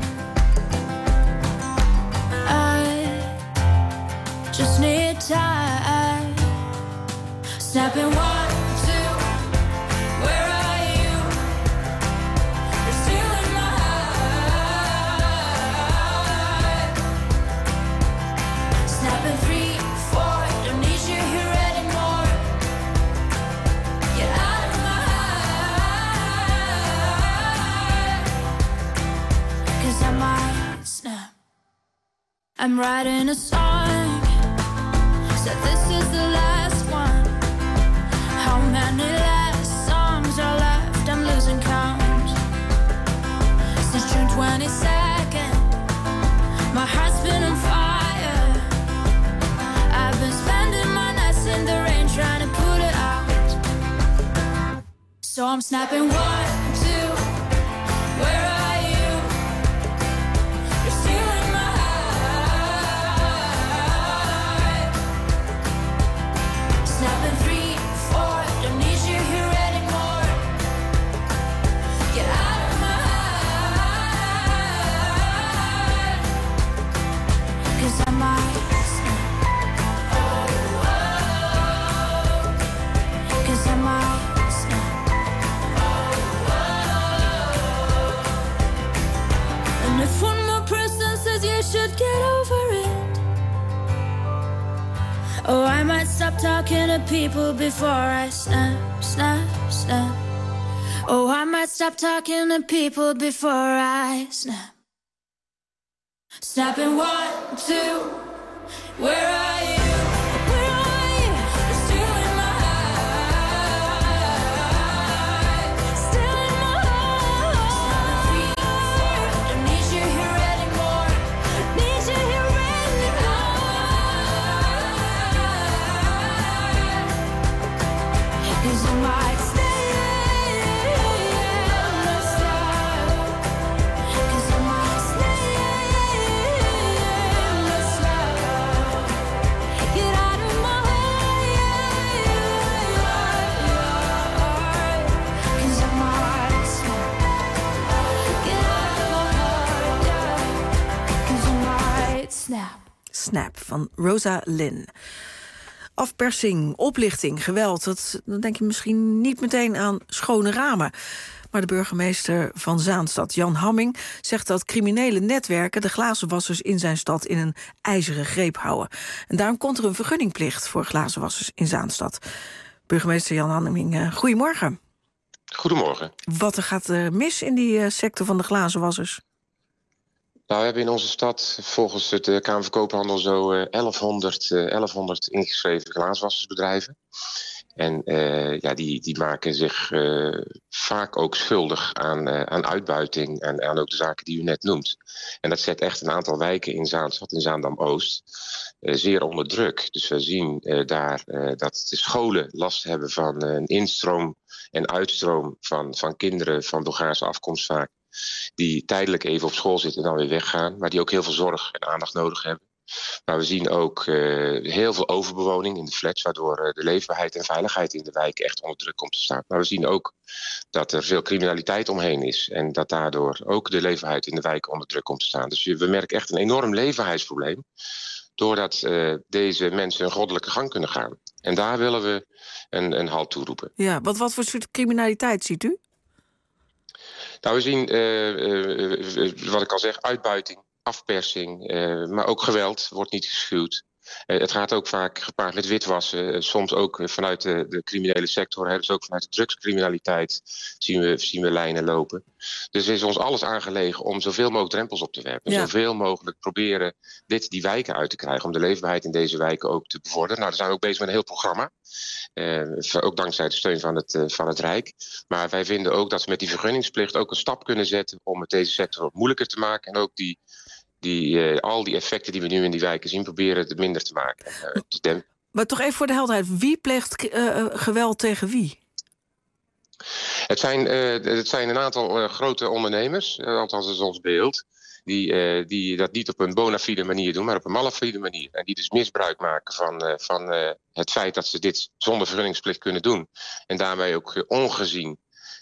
I just need time. Snapping 1, 2, where are you? You're still in my heart. Snapping 3, 4, don't need you here anymore. Get out of my heart. 'Cause I might snap. I'm writing a song. Said this is the last one. How many last songs are left? I'm losing count. Since June 22nd, my heart's been on fire. I've been spending my nights in the rain trying to put it out. So I'm snapping 1, 2, where are you? You're still in my heart. Snapping 3, 4, don't need you here anymore. Get out of my heart. 'Cause I might snap. 'Cause I might snap. And if one more says you should get over it. Oh, I might stop talking to people before I snap, snap, snap. Oh, I might stop talking to people before I snap. Snapping 1, 2, where are you? Where are you? You're still in my heart. Still in my heart. Don't need you here anymore. Need you here anymore. 'Cause I might stay in the style. 'Cause I might stay in the style. Get out of my heart. 'Cause I might snap. Get out of my heart. 'Cause I might snap.
Snap van Rosa Lynn. Afpersing, oplichting, geweld, dan denk je misschien niet meteen aan schone ramen. Maar de burgemeester van Zaanstad, Jan Hamming, zegt dat criminele netwerken de glazenwassers in zijn stad in een ijzeren greep houden. En daarom komt er een vergunningplicht voor glazenwassers in Zaanstad. Burgemeester Jan Hamming, goedemorgen.
Goedemorgen.
Wat gaat er mis in die sector van de glazenwassers?
Nou, we hebben in onze stad volgens de Kamer van Koophandel zo 1100 ingeschreven glazenwassersbedrijven. En die maken zich vaak ook schuldig aan uitbuiting en aan ook de zaken die u net noemt. En dat zet echt een aantal wijken in Zaanstad, in Zaandam-Oost, zeer onder druk. Dus we zien daar dat de scholen last hebben van een instroom en uitstroom van kinderen van Bulgaarse afkomst vaak, die tijdelijk even op school zitten en dan weer weggaan, maar die ook heel veel zorg en aandacht nodig hebben. Maar we zien ook heel veel overbewoning in de flats, waardoor de leefbaarheid en veiligheid in de wijk echt onder druk komt te staan. Maar we zien ook dat er veel criminaliteit omheen is en dat daardoor ook de leefbaarheid in de wijk onder druk komt te staan. Dus we merken echt een enorm leefbaarheidsprobleem, doordat deze mensen een goddelijke gang kunnen gaan. En daar willen we een halt toeroepen.
Ja, wat voor soort criminaliteit ziet u?
Nou, we zien, wat ik al zeg, uitbuiting, afpersing, maar ook geweld wordt niet geschuwd. Het gaat ook vaak gepaard met witwassen, soms ook vanuit de criminele sector, dus ook vanuit de drugscriminaliteit zien we lijnen lopen. Dus er is ons alles aangelegen om zoveel mogelijk drempels op te werpen. Ja. Zoveel mogelijk proberen die wijken uit te krijgen, om de leefbaarheid in deze wijken ook te bevorderen. Nou, daar zijn we ook bezig met een heel programma. Ook dankzij de steun van het Rijk. Maar wij vinden ook dat we met die vergunningsplicht ook een stap kunnen zetten om het deze sector moeilijker te maken en ook al die effecten die we nu in die wijken zien, proberen het minder te maken. Te dempen.
Maar toch even voor de helderheid, wie pleegt geweld tegen wie?
Het zijn een aantal grote ondernemers, althans dat is ons beeld, die dat niet op een bona fide manier doen, maar op een malafide manier. En die dus misbruik maken van het feit dat ze dit zonder vergunningsplicht kunnen doen. En daarmee ook ongezien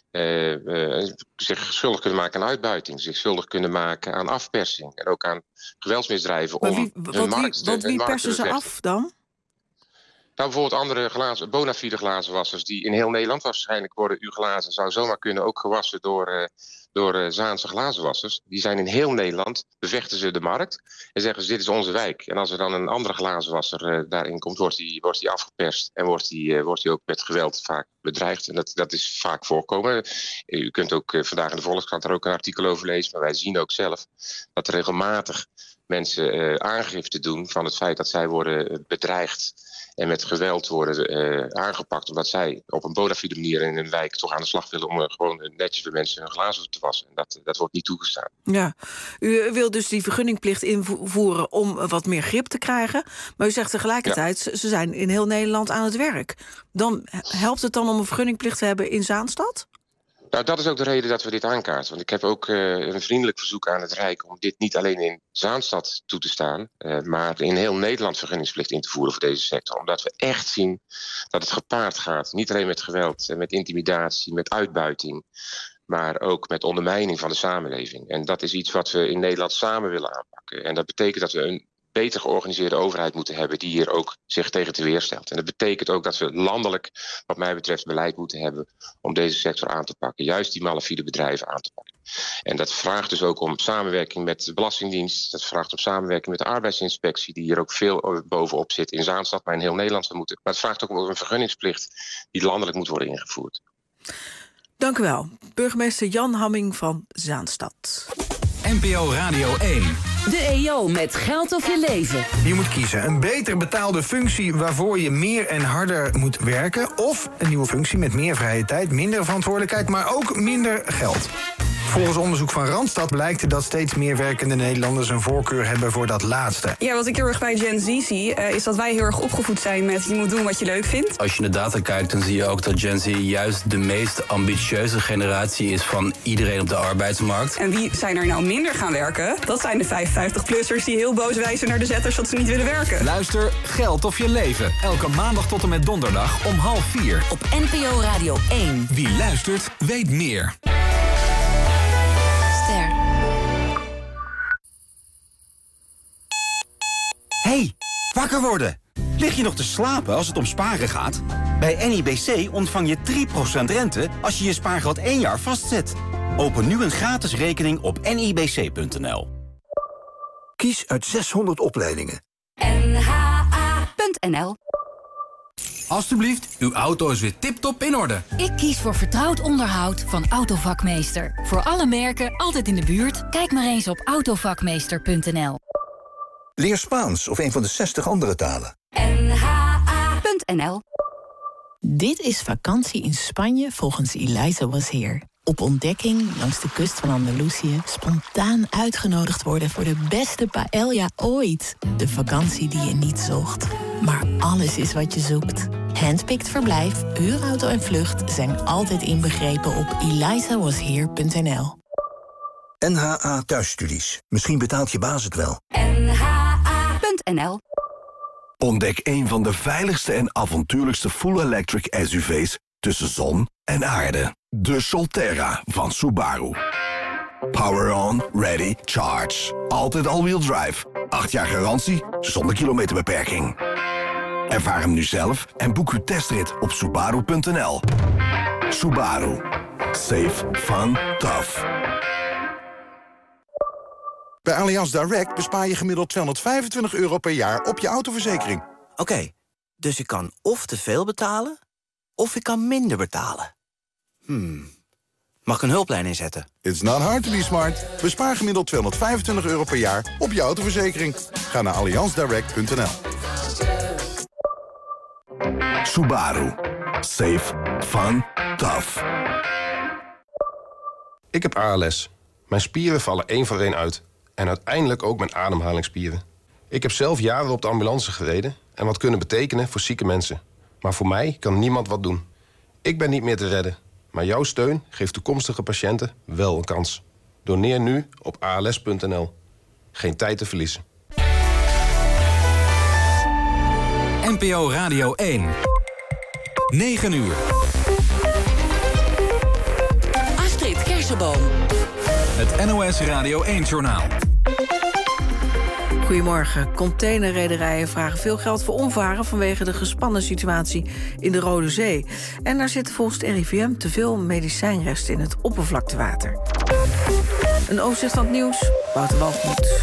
zich schuldig kunnen maken aan uitbuiting, zich schuldig kunnen maken aan afpersing en ook aan geweldsmisdrijven om hun markt te
wie persen ze af dan?
Nou, bijvoorbeeld andere bona fide glazenwassers die in heel Nederland waarschijnlijk worden. Uw glazen zou zomaar kunnen ook gewassen door Zaanse glazenwassers. Die zijn in heel Nederland, bevechten ze de markt en zeggen ze dit is onze wijk. En als er dan een andere glazenwasser daarin komt, wordt die afgeperst en wordt die ook met geweld vaak bedreigd. En dat is vaak voorkomen. U kunt ook vandaag in de Volkskrant daar ook een artikel over lezen, maar wij zien ook zelf dat er regelmatig mensen aangifte doen van het feit dat zij worden bedreigd en met geweld worden aangepakt, omdat zij op een bona fide manier in een wijk toch aan de slag willen om gewoon netjes bij mensen hun glazen te wassen. En dat wordt niet toegestaan. Ja,
u wil dus die vergunningplicht invoeren om wat meer grip te krijgen. Maar u zegt tegelijkertijd, ze zijn in heel Nederland aan het werk. Dan helpt het dan om een vergunningplicht te hebben in Zaanstad?
Nou, dat is ook de reden dat we dit aankaarten. Want ik heb ook een vriendelijk verzoek aan het Rijk om dit niet alleen in Zaanstad toe te staan, maar in heel Nederland vergunningsplicht in te voeren voor deze sector. Omdat we echt zien dat het gepaard gaat, niet alleen met geweld, met intimidatie, met uitbuiting, maar ook met ondermijning van de samenleving. En dat is iets wat we in Nederland samen willen aanpakken. En dat betekent dat we een beter georganiseerde overheid moeten hebben die hier ook zich tegen te weerstelt. En dat betekent ook dat we landelijk, wat mij betreft, beleid moeten hebben om deze sector aan te pakken. Juist die malafide bedrijven aan te pakken. En dat vraagt dus ook om samenwerking met de Belastingdienst. Dat vraagt om samenwerking met de arbeidsinspectie, die hier ook veel bovenop zit in Zaanstad, maar in heel Nederland zou moeten. Maar het vraagt ook om een vergunningsplicht die landelijk moet worden ingevoerd.
Dank u wel. Burgemeester Jan Hamming van Zaanstad.
NPO Radio 1.
De EO met Geld of je leven.
Je moet kiezen een beter betaalde functie waarvoor je meer en harder moet werken, of een nieuwe functie met meer vrije tijd, minder verantwoordelijkheid, maar ook minder geld. Volgens onderzoek van Randstad blijkt dat steeds meer werkende Nederlanders een voorkeur hebben voor dat laatste.
Ja, wat ik heel erg bij Gen Z zie, is dat wij heel erg opgevoed zijn met je moet doen wat je leuk vindt.
Als je naar data kijkt, dan zie je ook dat Gen Z juist de meest ambitieuze generatie is van iedereen op de arbeidsmarkt.
En wie zijn er nou minder gaan werken? Dat zijn de 55-plussers die heel boos wijzen naar de zetters dat ze niet willen werken.
Luister Geld of je leven. Elke maandag tot en met donderdag om 3:30.
Op NPO Radio 1.
Wie luistert, weet meer.
Hey, wakker worden! Lig je nog te slapen als het om sparen gaat? Bij NIBC ontvang je 3% rente als je je spaargeld 1 jaar vastzet. Open nu een gratis rekening op nibc.nl.
Kies uit 600 opleidingen.
nha.nl.
Alsjeblieft, uw auto is weer tip-top in orde.
Ik kies voor vertrouwd onderhoud van Autovakmeester. Voor alle merken, altijd in de buurt. Kijk maar eens op autovakmeester.nl.
Leer Spaans of een van de 60 andere talen.
nha.nl.
Dit is vakantie in Spanje volgens Eliza Was Here. Op ontdekking langs de kust van Andalusië, spontaan uitgenodigd worden voor de beste paella ooit. De vakantie die je niet zocht, maar alles is wat je zoekt. Handpicked verblijf, huurauto en vlucht zijn altijd inbegrepen op elizawasheer.nl.
NHA Thuisstudies. Misschien betaalt je baas het wel.
nha.nl.
Ontdek een van de veiligste en avontuurlijkste full-electric SUV's tussen zon en aarde. De Solterra van Subaru. Power on, ready, charge. Altijd all-wheel drive. 8 jaar garantie, zonder kilometerbeperking. Ervaar hem nu zelf en boek uw testrit op Subaru.nl. Subaru. Safe, fun, tough.
Bij Allianz Direct bespaar je gemiddeld €225 per jaar op je autoverzekering.
Oké, dus ik kan of te veel betalen, of ik kan minder betalen. Mag ik een hulplijn inzetten?
It's not hard to be smart. Bespaar gemiddeld €225 per jaar op je autoverzekering. Ga naar allianzdirect.nl.
Subaru. Safe, fun, tough.
Ik heb ALS. Mijn spieren vallen één voor één uit. En uiteindelijk ook mijn ademhalingsspieren. Ik heb zelf jaren op de ambulance gereden en wat kunnen betekenen voor zieke mensen. Maar voor mij kan niemand wat doen. Ik ben niet meer te redden. Maar jouw steun geeft toekomstige patiënten wel een kans. Doneer nu op als.nl. Geen tijd te verliezen.
NPO Radio 1. 9 uur.
Astrid Kersenboom.
Het NOS Radio 1-journaal.
Goedemorgen. Containerrederijen vragen veel geld voor omvaren vanwege de gespannen situatie in de Rode Zee. En daar zitten volgens het RIVM te veel medicijnresten in het oppervlaktewater. Een overzicht van het nieuws. Wouter Walgemoed.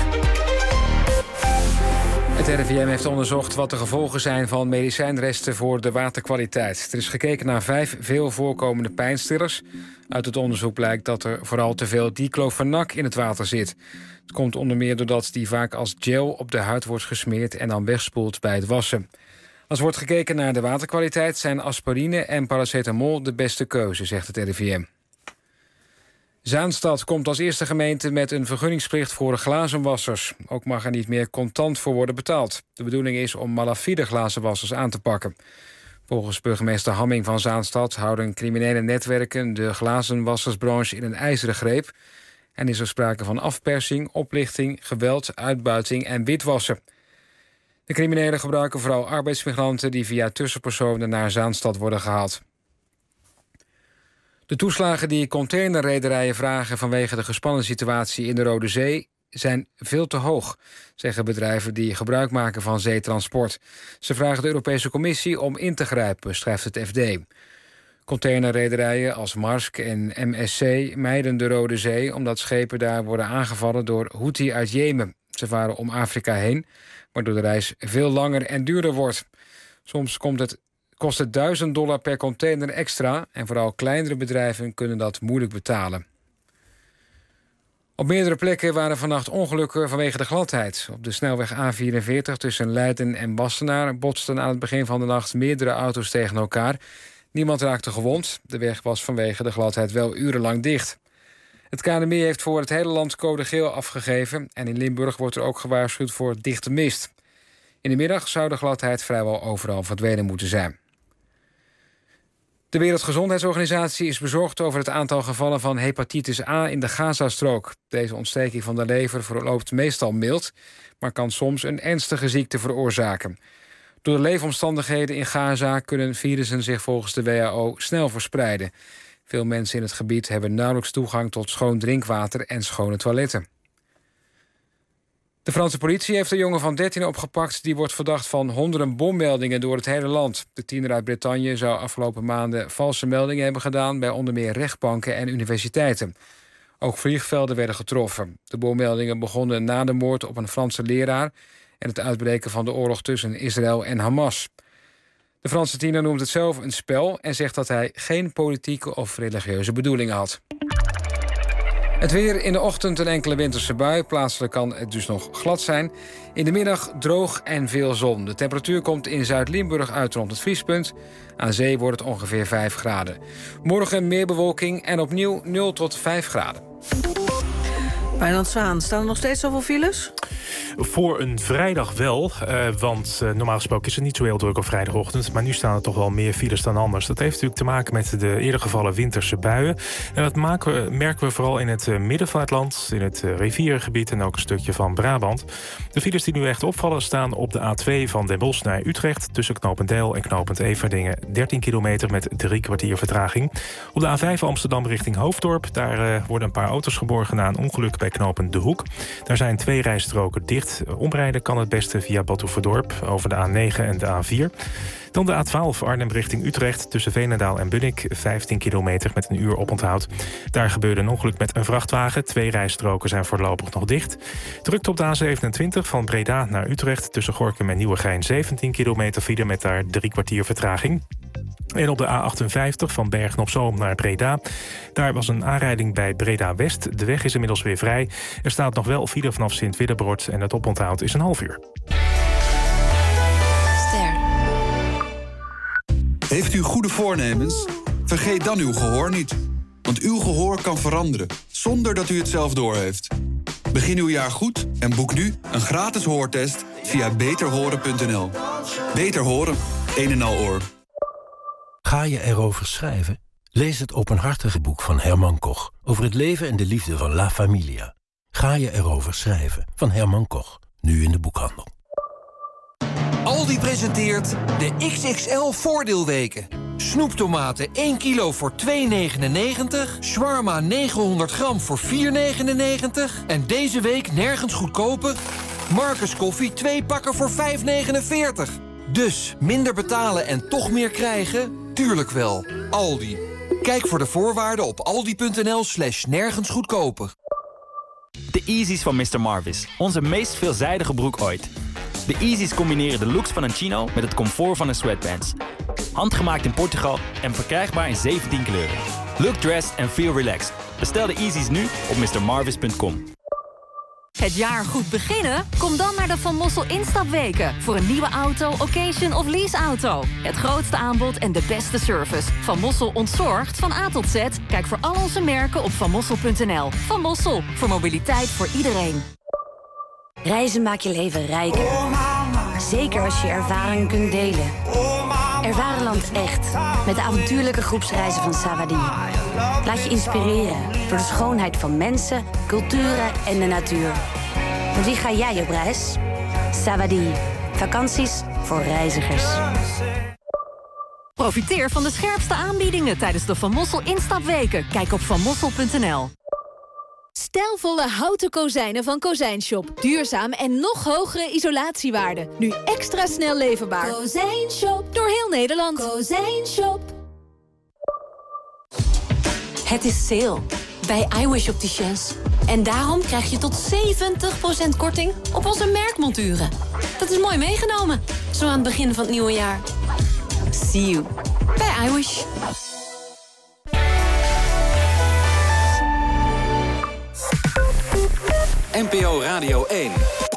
Het RIVM heeft onderzocht wat de gevolgen zijn van medicijnresten voor de waterkwaliteit. Er is gekeken naar 5 veel voorkomende pijnstillers. Uit het onderzoek blijkt dat er vooral te veel diclofenac in het water zit. Het komt onder meer doordat die vaak als gel op de huid wordt gesmeerd en dan wegspoelt bij het wassen. Als wordt gekeken naar de waterkwaliteit zijn aspirine en paracetamol de beste keuze, zegt het RIVM. Zaanstad komt als eerste gemeente met een vergunningsplicht voor glazenwassers. Ook mag er niet meer contant voor worden betaald. De bedoeling is om malafide glazenwassers aan te pakken. Volgens burgemeester Hamming van Zaanstad houden criminele netwerken de glazenwassersbranche in een ijzeren greep. En is er sprake van afpersing, oplichting, geweld, uitbuiting en witwassen. De criminelen gebruiken vooral arbeidsmigranten die via tussenpersonen naar Zaanstad worden gehaald. De toeslagen die containerrederijen vragen vanwege de gespannen situatie in de Rode Zee zijn veel te hoog, zeggen bedrijven die gebruik maken van zeetransport. Ze vragen de Europese Commissie om in te grijpen, schrijft het FD. Containerrederijen als Maersk en MSC mijden de Rode Zee omdat schepen daar worden aangevallen door Houthi uit Jemen. Ze varen om Afrika heen, waardoor de reis veel langer en duurder wordt. Soms kost het $1000 per container extra en vooral kleinere bedrijven kunnen dat moeilijk betalen. Op meerdere plekken waren vannacht ongelukken vanwege de gladheid. Op de snelweg A44 tussen Leiden en Wassenaar botsten aan het begin van de nacht meerdere auto's tegen elkaar. Niemand raakte gewond. De weg was vanwege de gladheid wel urenlang dicht. Het KNMI heeft voor het hele land code geel afgegeven en in Limburg wordt er ook gewaarschuwd voor dichte mist. In de middag zou de gladheid vrijwel overal verdwenen moeten zijn. De Wereldgezondheidsorganisatie is bezorgd over het aantal gevallen van hepatitis A in de Gazastrook. Deze ontsteking van de lever verloopt meestal mild, maar kan soms een ernstige ziekte veroorzaken. Door de leefomstandigheden in Gaza kunnen virussen zich volgens de WHO snel verspreiden. Veel mensen in het gebied hebben nauwelijks toegang tot schoon drinkwater en schone toiletten. De Franse politie heeft een jongen van 13 opgepakt die wordt verdacht van honderden bommeldingen door het hele land. De tiener uit Bretagne zou afgelopen maanden valse meldingen hebben gedaan bij onder meer rechtbanken en universiteiten. Ook vliegvelden werden getroffen. De bommeldingen begonnen na de moord op een Franse leraar en het uitbreken van de oorlog tussen Israël en Hamas. De Franse tiener noemt het zelf een spel en zegt dat hij geen politieke of religieuze bedoelingen had. Het weer: in de ochtend een enkele winterse bui. Plaatselijk kan het dus nog glad zijn. In de middag droog en veel zon. De temperatuur komt in Zuid-Limburg uit rond het vriespunt. Aan zee wordt het ongeveer 5 graden. Morgen meer bewolking en opnieuw 0 tot 5 graden.
Wijnand Zwaan, staan er nog steeds zoveel files?
Voor een vrijdag wel, want normaal gesproken is het niet zo heel druk op vrijdagochtend. Maar nu staan er toch wel meer files dan anders. Dat heeft natuurlijk te maken met de eerder gevallen winterse buien. En dat merken we vooral in het midden van het land, in het rivierengebied en ook een stukje van Brabant. De files die nu echt opvallen staan op de A2 van Den Bosch naar Utrecht. Tussen Knopendijl en Knopend Everdingen 13 kilometer met 3 kwartier vertraging. Op de A5 Amsterdam richting Hoofddorp. Daar worden een paar auto's geborgen na een ongeluk bij Knopend De Hoek. Daar zijn 2 rijstroken dicht. Omrijden kan het beste via Batuverdorp over de A9 en de A4. Dan de A12 Arnhem richting Utrecht tussen Veenendaal en Bunnik. 15 kilometer met een uur oponthoud. Daar gebeurde een ongeluk met een vrachtwagen. 2 rijstroken zijn voorlopig nog dicht. Drukte op de A27 van Breda naar Utrecht tussen Gorinchem en Nieuwegein. 17 kilometer file met daar 3 kwartier vertraging. En op de A58 van Bergen-op-Zoom naar Breda. Daar was een aanrijding bij Breda-West. De weg is inmiddels weer vrij. Er staat nog wel file vanaf Sint-Widdebrod en het oponthoud is een half uur.
Heeft u goede voornemens? Vergeet dan uw gehoor niet. Want uw gehoor kan veranderen, zonder dat u het zelf doorheeft. Begin uw jaar goed en boek nu een gratis hoortest via beterhoren.nl. Beter horen, een en al oor.
Ga je erover schrijven? Lees het openhartige boek van Herman Koch over het leven en de liefde van La Familia. Ga je erover schrijven van Herman Koch, nu in de boekhandel.
Aldi presenteert de XXL voordeelweken. Snoeptomaten 1 kilo voor €2,99. Shawarma 900 gram voor €4,99. En deze week nergens goedkoper. Marcus koffie 2 pakken voor €5,49. Dus minder betalen en toch meer krijgen? Tuurlijk wel. Aldi. Kijk voor de voorwaarden op aldi.nl/nergens goedkoper.
De Yeezys van Mr. Marvis. Onze meest veelzijdige broek ooit. De Yeezys combineren de looks van een chino met het comfort van een sweatpants. Handgemaakt in Portugal en verkrijgbaar in 17 kleuren. Look dressed and feel relaxed. Bestel de Yeezys nu op mrmarvis.com.
Het jaar goed beginnen? Kom dan naar de Van Mossel instapweken. Voor een nieuwe auto, occasion of leaseauto. Het grootste aanbod en de beste service. Van Mossel ontzorgt van A tot Z. Kijk voor al onze merken op vanmossel.nl. Van Mossel, voor mobiliteit voor iedereen.
Reizen maakt je leven rijker. Zeker als je ervaringen kunt delen. Ervaar land echt. Met de avontuurlijke groepsreizen van Savadi. Laat je inspireren door de schoonheid van mensen, culturen en de natuur. Met wie ga jij op reis? Savadi. Vakanties voor reizigers.
Profiteer van de scherpste aanbiedingen tijdens de Van Mossel instapweken. Kijk op vanmossel.nl.
Stijlvolle houten kozijnen van Kozijnshop. Duurzaam en nog hogere isolatiewaarden. Nu extra snel leverbaar.
Kozijnshop.
Door heel Nederland.
Kozijnshop.
Het is sale bij iWish Opticians. En daarom krijg je tot 70% korting op onze merkmonturen. Dat is mooi meegenomen, zo aan het begin van het nieuwe jaar. See you bij iWish.
NPO Radio 1.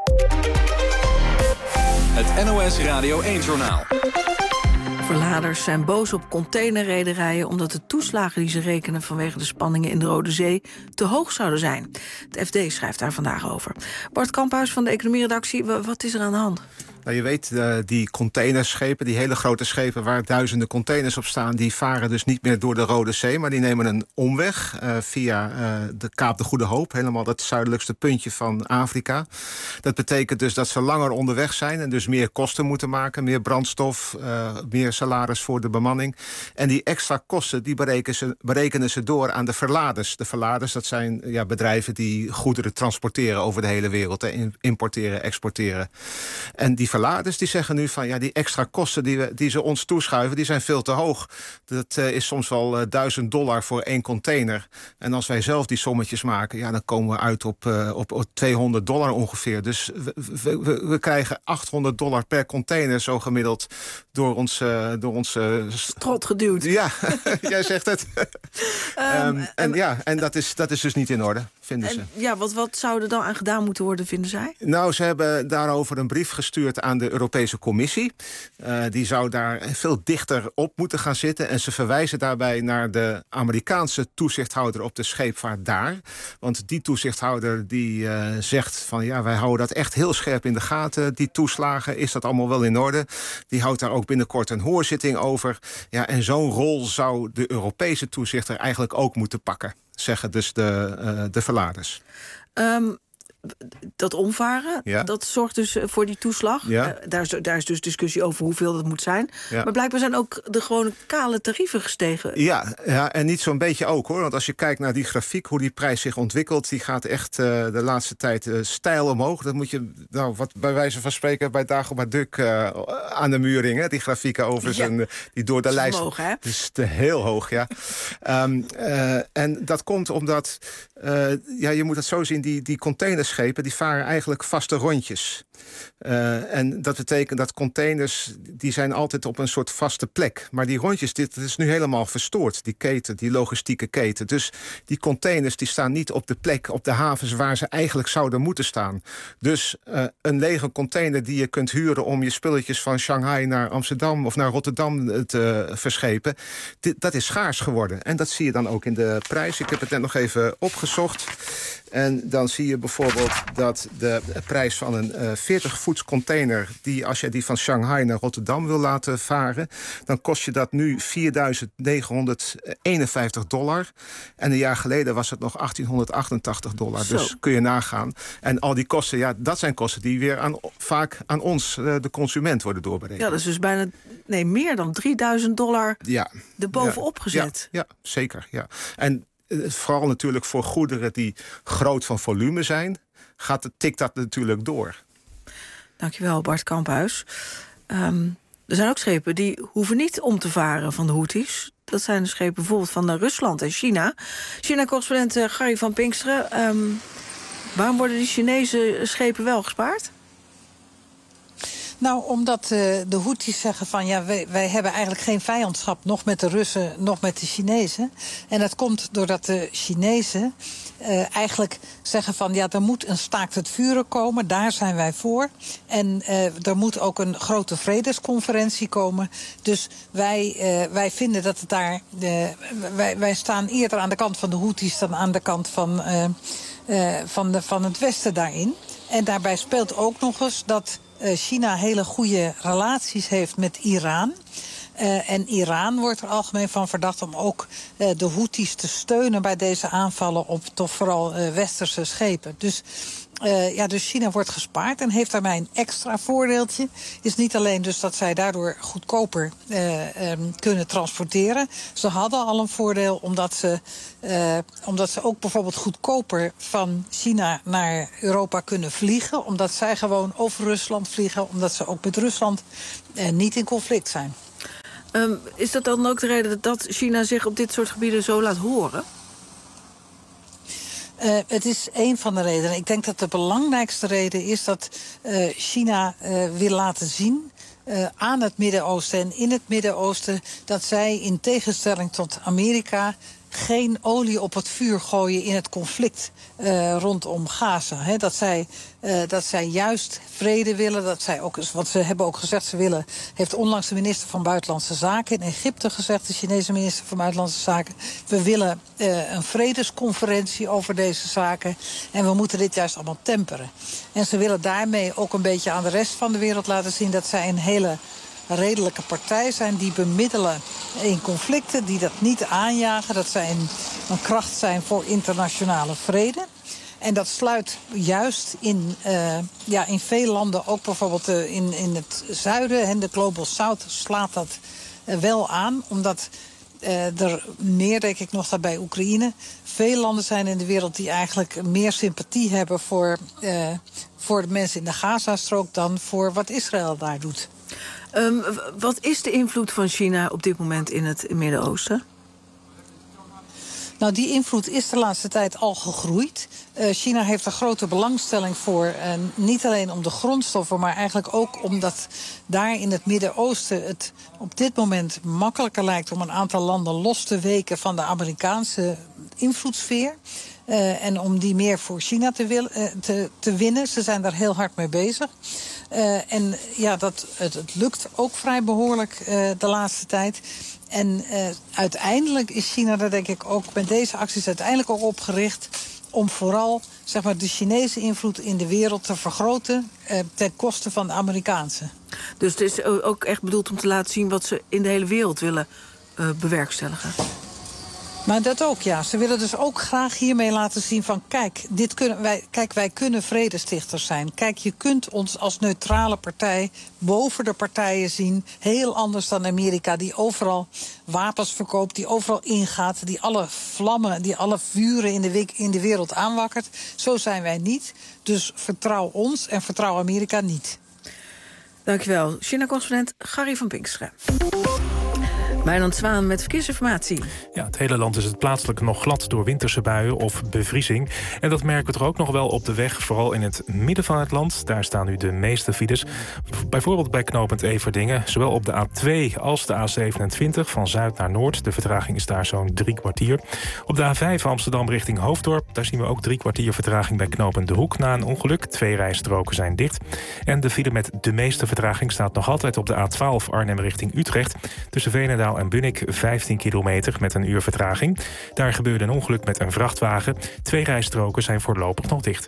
Het NOS Radio 1-journaal.
Verladers zijn boos op containerrederijen omdat de toeslagen die ze rekenen vanwege de spanningen in de Rode Zee te hoog zouden zijn. Het FD schrijft daar vandaag over. Bart Kamphuis van de economieredactie, wat is er aan de hand?
Nou, je weet, die containerschepen, die hele grote schepen waar duizenden containers op staan, die varen dus niet meer door de Rode Zee, maar die nemen een omweg via de Kaap de Goede Hoop, helemaal het zuidelijkste puntje van Afrika. Dat betekent dus dat ze langer onderweg zijn en dus meer kosten moeten maken, meer brandstof, meer salaris voor de bemanning. En die extra kosten, die berekenen ze door aan de verladers. De verladers, dat zijn bedrijven die goederen transporteren over de hele wereld, importeren, exporteren. En die verladers die zeggen nu van die extra kosten die ze ons toeschuiven, die zijn veel te hoog. Dat is soms wel $1000 voor 1 container. En als wij zelf die sommetjes maken, dan komen we uit op $200 ongeveer. Dus we krijgen $800 per container zo gemiddeld door onze
strot geduwd.
Ja, jij zegt het. En dat is dus niet in orde, vinden ze.
Ja, wat zou er dan aan gedaan moeten worden, vinden zij?
Nou, ze hebben daarover een brief gestuurd aan de Europese Commissie. Die zou daar veel dichter op moeten gaan zitten. En ze verwijzen daarbij naar de Amerikaanse toezichthouder op de scheepvaart daar. Want die toezichthouder die zegt van wij houden dat echt heel scherp in de gaten. Die toeslagen, is dat allemaal wel in orde? Die houdt daar ook binnenkort een hoorzitting over. Ja, en zo'n rol zou de Europese toezichter eigenlijk ook moeten pakken, zeggen dus de verladers.
Dat omvaren, dat zorgt dus voor die toeslag.
Ja.
Daar is dus discussie over hoeveel dat moet zijn. Ja. Maar blijkbaar zijn ook de gewone kale tarieven gestegen.
Ja, en niet zo'n beetje ook, hoor. Want als je kijkt naar die grafiek, hoe die prijs zich ontwikkelt, die gaat echt de laatste tijd steil omhoog. Dat moet je, wat bij wijze van spreken, bij Dagobert Duck aan de muur hingen. Die grafieken over die door de lijst.
Hoog, hè?
Het is heel hoog, ja. En dat komt omdat, je moet het zo zien, die containers die varen eigenlijk vaste rondjes. En dat betekent dat containers, die zijn altijd op een soort vaste plek. Maar die rondjes, dit is nu helemaal verstoord. Die keten, die logistieke keten. Dus die containers die staan niet op de plek, op de havens waar ze eigenlijk zouden moeten staan. Dus een lege container die je kunt huren om je spulletjes van Shanghai naar Amsterdam of naar Rotterdam te verschepen, dat is schaars geworden. En dat zie je dan ook in de prijs. Ik heb het net nog even opgezocht. En dan zie je bijvoorbeeld dat de prijs van een 40-voets container, als je die van Shanghai naar Rotterdam wil laten varen, dan kost je dat nu $4.951. En een jaar geleden was het nog $1.888. Dus kun je nagaan. En al die kosten, dat zijn kosten die weer vaak aan ons, de consument, worden doorberekend.
Ja, dat is dus meer dan $3.000 erbovenop gezet.
Ja, zeker. Ja. En vooral natuurlijk voor goederen die groot van volume zijn, tikt dat natuurlijk door.
Dankjewel, Bart Kamphuis. Er zijn ook schepen die hoeven niet om te varen van de Houthis. Dat zijn de schepen bijvoorbeeld van Rusland en China. China-correspondent Gary van Pinksteren. Waarom worden die Chinese schepen wel gespaard?
Nou, omdat de Houthis zeggen van wij hebben eigenlijk geen vijandschap, nog met de Russen, nog met de Chinezen. En dat komt doordat de Chinezen eigenlijk zeggen van er moet een staakt het vuren komen, daar zijn wij voor. En er moet ook een grote vredesconferentie komen. Dus wij vinden dat het daar, wij staan eerder aan de kant van de Houthis dan aan de kant van het Westen daarin. En daarbij speelt ook nog eens dat China hele goede relaties heeft met Iran. En Iran wordt er algemeen van verdacht om ook de Houthis te steunen bij deze aanvallen op toch vooral westerse schepen. Dus China wordt gespaard en heeft daarmee een extra voordeeltje. Is niet alleen dus dat zij daardoor goedkoper kunnen transporteren. Ze hadden al een voordeel omdat ze ook bijvoorbeeld goedkoper van China naar Europa kunnen vliegen. Omdat zij gewoon over Rusland vliegen. Omdat ze ook met Rusland niet in conflict zijn.
Is dat dan ook de reden dat China zich op dit soort gebieden zo laat horen?
Het is een van de redenen. Ik denk dat de belangrijkste reden is dat China wil laten zien aan het Midden-Oosten en in het Midden-Oosten dat zij in tegenstelling tot Amerika geen olie op het vuur gooien in het conflict rondom Gaza. He, dat zij juist vrede willen. Dat zij ook, wat ze hebben ook gezegd, ze willen, heeft onlangs de minister van Buitenlandse Zaken in Egypte gezegd, de Chinese minister van Buitenlandse Zaken, we willen een vredesconferentie over deze zaken en we moeten dit juist allemaal temperen. En ze willen daarmee ook een beetje aan de rest van de wereld laten zien dat zij een hele redelijke partij zijn die bemiddelen in conflicten, die dat niet aanjagen, dat zij een kracht zijn voor internationale vrede. En dat sluit juist in veel landen, ook bijvoorbeeld in het zuiden, en de Global South slaat dat wel aan, omdat er meer, denk ik nog, dan bij Oekraïne veel landen zijn in de wereld die eigenlijk meer sympathie hebben voor de mensen in de Gazastrook dan voor wat Israël daar doet.
Wat is de invloed van China op dit moment in het Midden-Oosten?
Nou, die invloed is de laatste tijd al gegroeid. China heeft er grote belangstelling voor. Niet alleen om de grondstoffen, maar eigenlijk ook omdat daar in het Midden-Oosten het op dit moment makkelijker lijkt om een aantal landen los te weken van de Amerikaanse invloedssfeer. En om die meer voor China te winnen. Ze zijn daar heel hard mee bezig. En ja, het lukt ook vrij behoorlijk de laatste tijd. En uiteindelijk is China daar, denk ik, ook met deze acties uiteindelijk ook op gericht om vooral, zeg maar, de Chinese invloed in de wereld te vergroten ten koste van de Amerikaanse.
Dus het is ook echt bedoeld om te laten zien wat ze in de hele wereld willen bewerkstelligen.
Maar dat ook, ja. Ze willen dus ook graag hiermee laten zien van wij kunnen vredestichters zijn. Kijk, je kunt ons als neutrale partij boven de partijen zien. Heel anders dan Amerika, die overal wapens verkoopt, die overal ingaat, die alle vlammen, die alle vuren in de wereld aanwakkert. Zo zijn wij niet. Dus vertrouw ons en vertrouw Amerika niet.
Dankjewel. China-correspondent Gary van Pinksteren. Wijnand Zwaan met verkeersinformatie.
Ja, het hele land is het plaatselijk nog glad door winterse buien of bevriezing. En dat merken we toch ook nog wel op de weg, vooral in het midden van het land. Daar staan nu de meeste files. Bijvoorbeeld bij knooppunt Everdingen, zowel op de A2 als de A27 van zuid naar noord. De vertraging is daar zo'n 3 kwartier. Op de A5 Amsterdam richting Hoofddorp, daar zien we ook 3 kwartier vertraging bij knooppunt De Hoek na een ongeluk. 2 rijstroken zijn dicht. En de file met de meeste vertraging staat nog altijd op de A12 Arnhem richting Utrecht. Tussen Veenendaal en Bunnik 15 kilometer met een uur vertraging. Daar gebeurde een ongeluk met een vrachtwagen. 2 rijstroken zijn voorlopig nog dicht.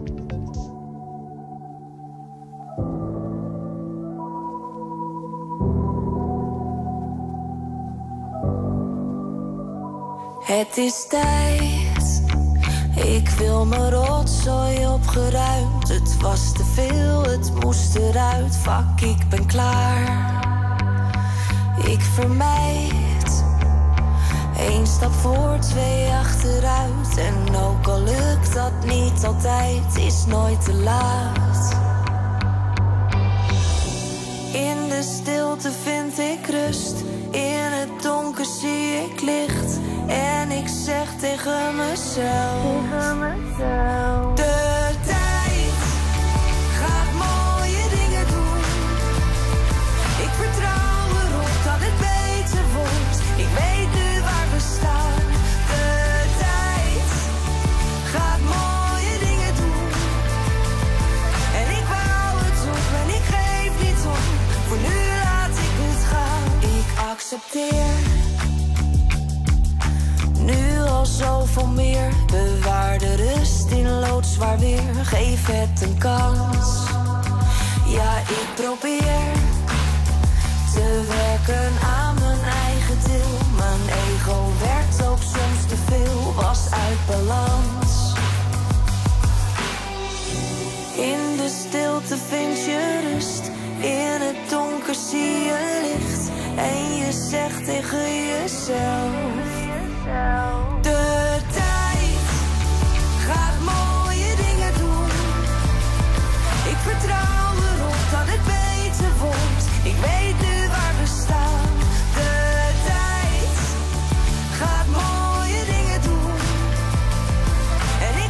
Het is tijd. Ik wil mijn rotzooi opgeruimd. Het was te veel, het moest eruit. Fuck, ik ben klaar. Ik vermijd 1 stap voor, 2 achteruit. En ook al lukt dat niet altijd, is nooit te laat. In de stilte vind ik rust. In het donker zie ik licht. En ik zeg tegen mezelf, de tijd gaat mooie dingen doen. Ik vertrouw erop dat het beter wordt. Ik weet nu waar we staan. De tijd gaat mooie dingen doen. En ik bouw het op en ik geef niet op. Voor nu laat ik het gaan. Ik accepteer nu al zoveel meer. Bewaar de rust in loodzwaar weer. Geef het een kans. Ja, ik probeer te werken aan mijn eigen deel. Mijn ego werkt ook soms te veel. Was uit balans. In de stilte vind je rust. In het donker zie je licht. En je zegt tegen jezelf, de tijd gaat mooie dingen doen. Ik vertrouw erop dat het beter wordt. Ik weet nu waar we staan. De tijd gaat mooie dingen doen. En ik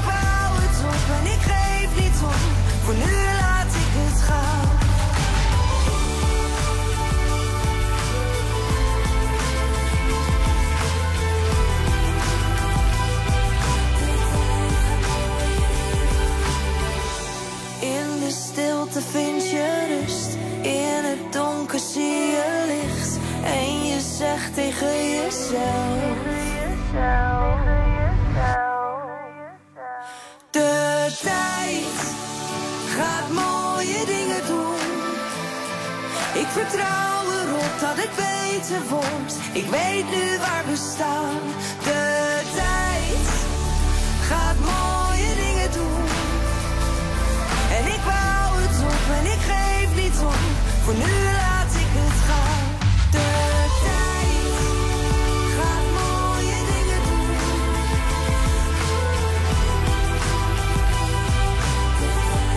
In de stilte vind je rust. In het donker zie je licht. En je zegt tegen jezelf. De tijd gaat mooie dingen doen. Ik vertrouw erop dat het beter wordt. Ik weet nu waar we staan. De tijd gaat mooie dingen doen. En ik bouw het op en ik geef niet op. Voor nu laat ik het gaan. De tijd gaat mooie dingen doen. De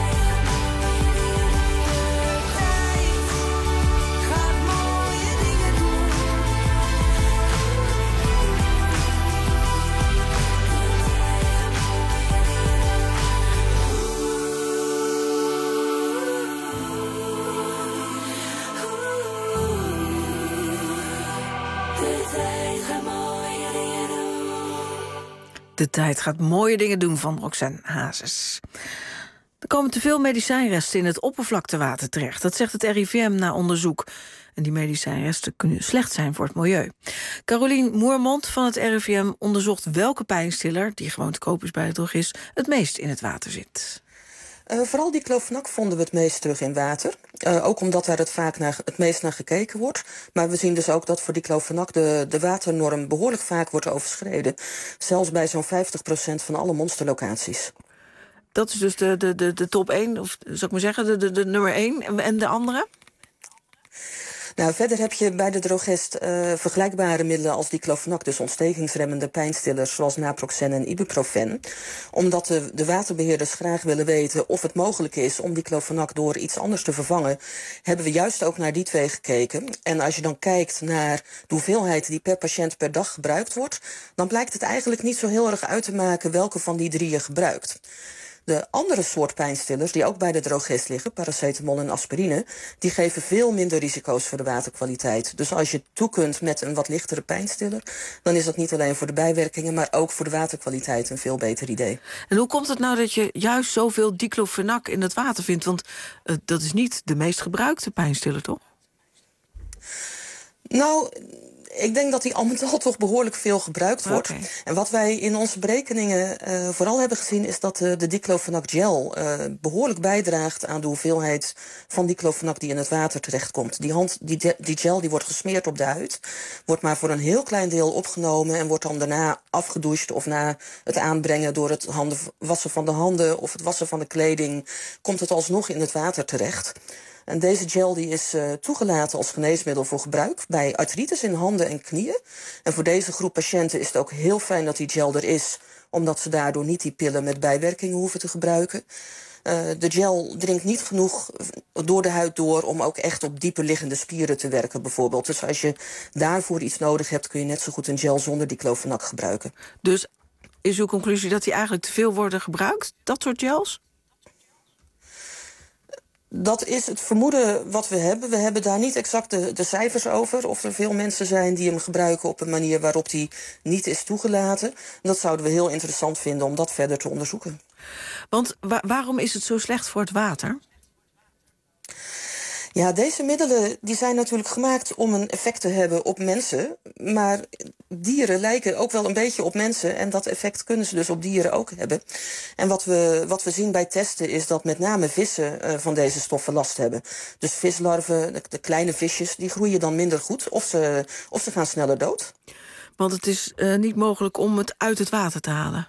tijd gaat mooie dingen doen.
De tijd gaat mooie dingen doen van Roxanne Hazes. Er komen te veel medicijnresten in het oppervlaktewater terecht. Dat zegt het RIVM na onderzoek. En die medicijnresten kunnen slecht zijn voor het milieu. Carolien Moermond van het RIVM onderzocht welke pijnstiller, die gewoon te koop is bij de drogist, het meest in het water zit.
Vooral diclofenac vonden we het meest terug in water. Ook omdat daar het meest naar gekeken wordt. Maar we zien dus ook dat voor diclofenac de waternorm behoorlijk vaak wordt overschreden. Zelfs bij zo'n 50% van alle monsterlocaties.
Dat is dus de top 1, of zou ik maar zeggen, de nummer 1. En de andere?
Nou, verder heb je bij de drogist vergelijkbare middelen als diclofenac, dus ontstekingsremmende pijnstillers zoals naproxen en ibuprofen. Omdat de waterbeheerders graag willen weten of het mogelijk is om diclofenac door iets anders te vervangen, hebben we juist ook naar die twee gekeken. En als je dan kijkt naar de hoeveelheid die per patiënt per dag gebruikt wordt, dan blijkt het eigenlijk niet zo heel erg uit te maken welke van die drie je gebruikt. De andere soort pijnstillers die ook bij de drogist liggen, paracetamol en aspirine, die geven veel minder risico's voor de waterkwaliteit. Dus als je toe kunt met een wat lichtere pijnstiller, dan is dat niet alleen voor de bijwerkingen, maar ook voor de waterkwaliteit een veel beter idee.
En hoe komt het nou dat je juist zoveel diclofenac in het water vindt? Want dat is niet de meest gebruikte pijnstiller, toch?
Nou, ik denk dat die al met al toch behoorlijk veel gebruikt wordt. Okay. En wat wij in onze berekeningen vooral hebben gezien is dat de diclofenac gel behoorlijk bijdraagt aan de hoeveelheid van diclofenac die in het water terechtkomt. Die gel die wordt gesmeerd op de huid, wordt maar voor een heel klein deel opgenomen en wordt dan daarna afgedoucht of na het aanbrengen door het wassen van de handen of het wassen van de kleding, komt het alsnog in het water terecht. En deze gel die is toegelaten als geneesmiddel voor gebruik bij artritis in handen en knieën. En voor deze groep patiënten is het ook heel fijn dat die gel er is, omdat ze daardoor niet die pillen met bijwerkingen hoeven te gebruiken. De gel dringt niet genoeg door de huid door om ook echt op dieper liggende spieren te werken bijvoorbeeld. Dus als je daarvoor iets nodig hebt, kun je net zo goed een gel zonder diclofenac gebruiken.
Dus is uw conclusie dat die eigenlijk te veel worden gebruikt, dat soort gels?
Dat is het vermoeden wat we hebben. We hebben daar niet exact de cijfers over. Of er veel mensen zijn die hem gebruiken op een manier waarop die niet is toegelaten. Dat zouden we heel interessant vinden om dat verder te onderzoeken.
Want waarom is het zo slecht voor het water?
Ja, deze middelen die zijn natuurlijk gemaakt om een effect te hebben op mensen. Maar dieren lijken ook wel een beetje op mensen. En dat effect kunnen ze dus op dieren ook hebben. En wat we zien bij testen is dat met name vissen van deze stoffen last hebben. Dus vislarven, de kleine visjes, die groeien dan minder goed. Of ze gaan sneller dood.
Want het is niet mogelijk om het uit het water te halen.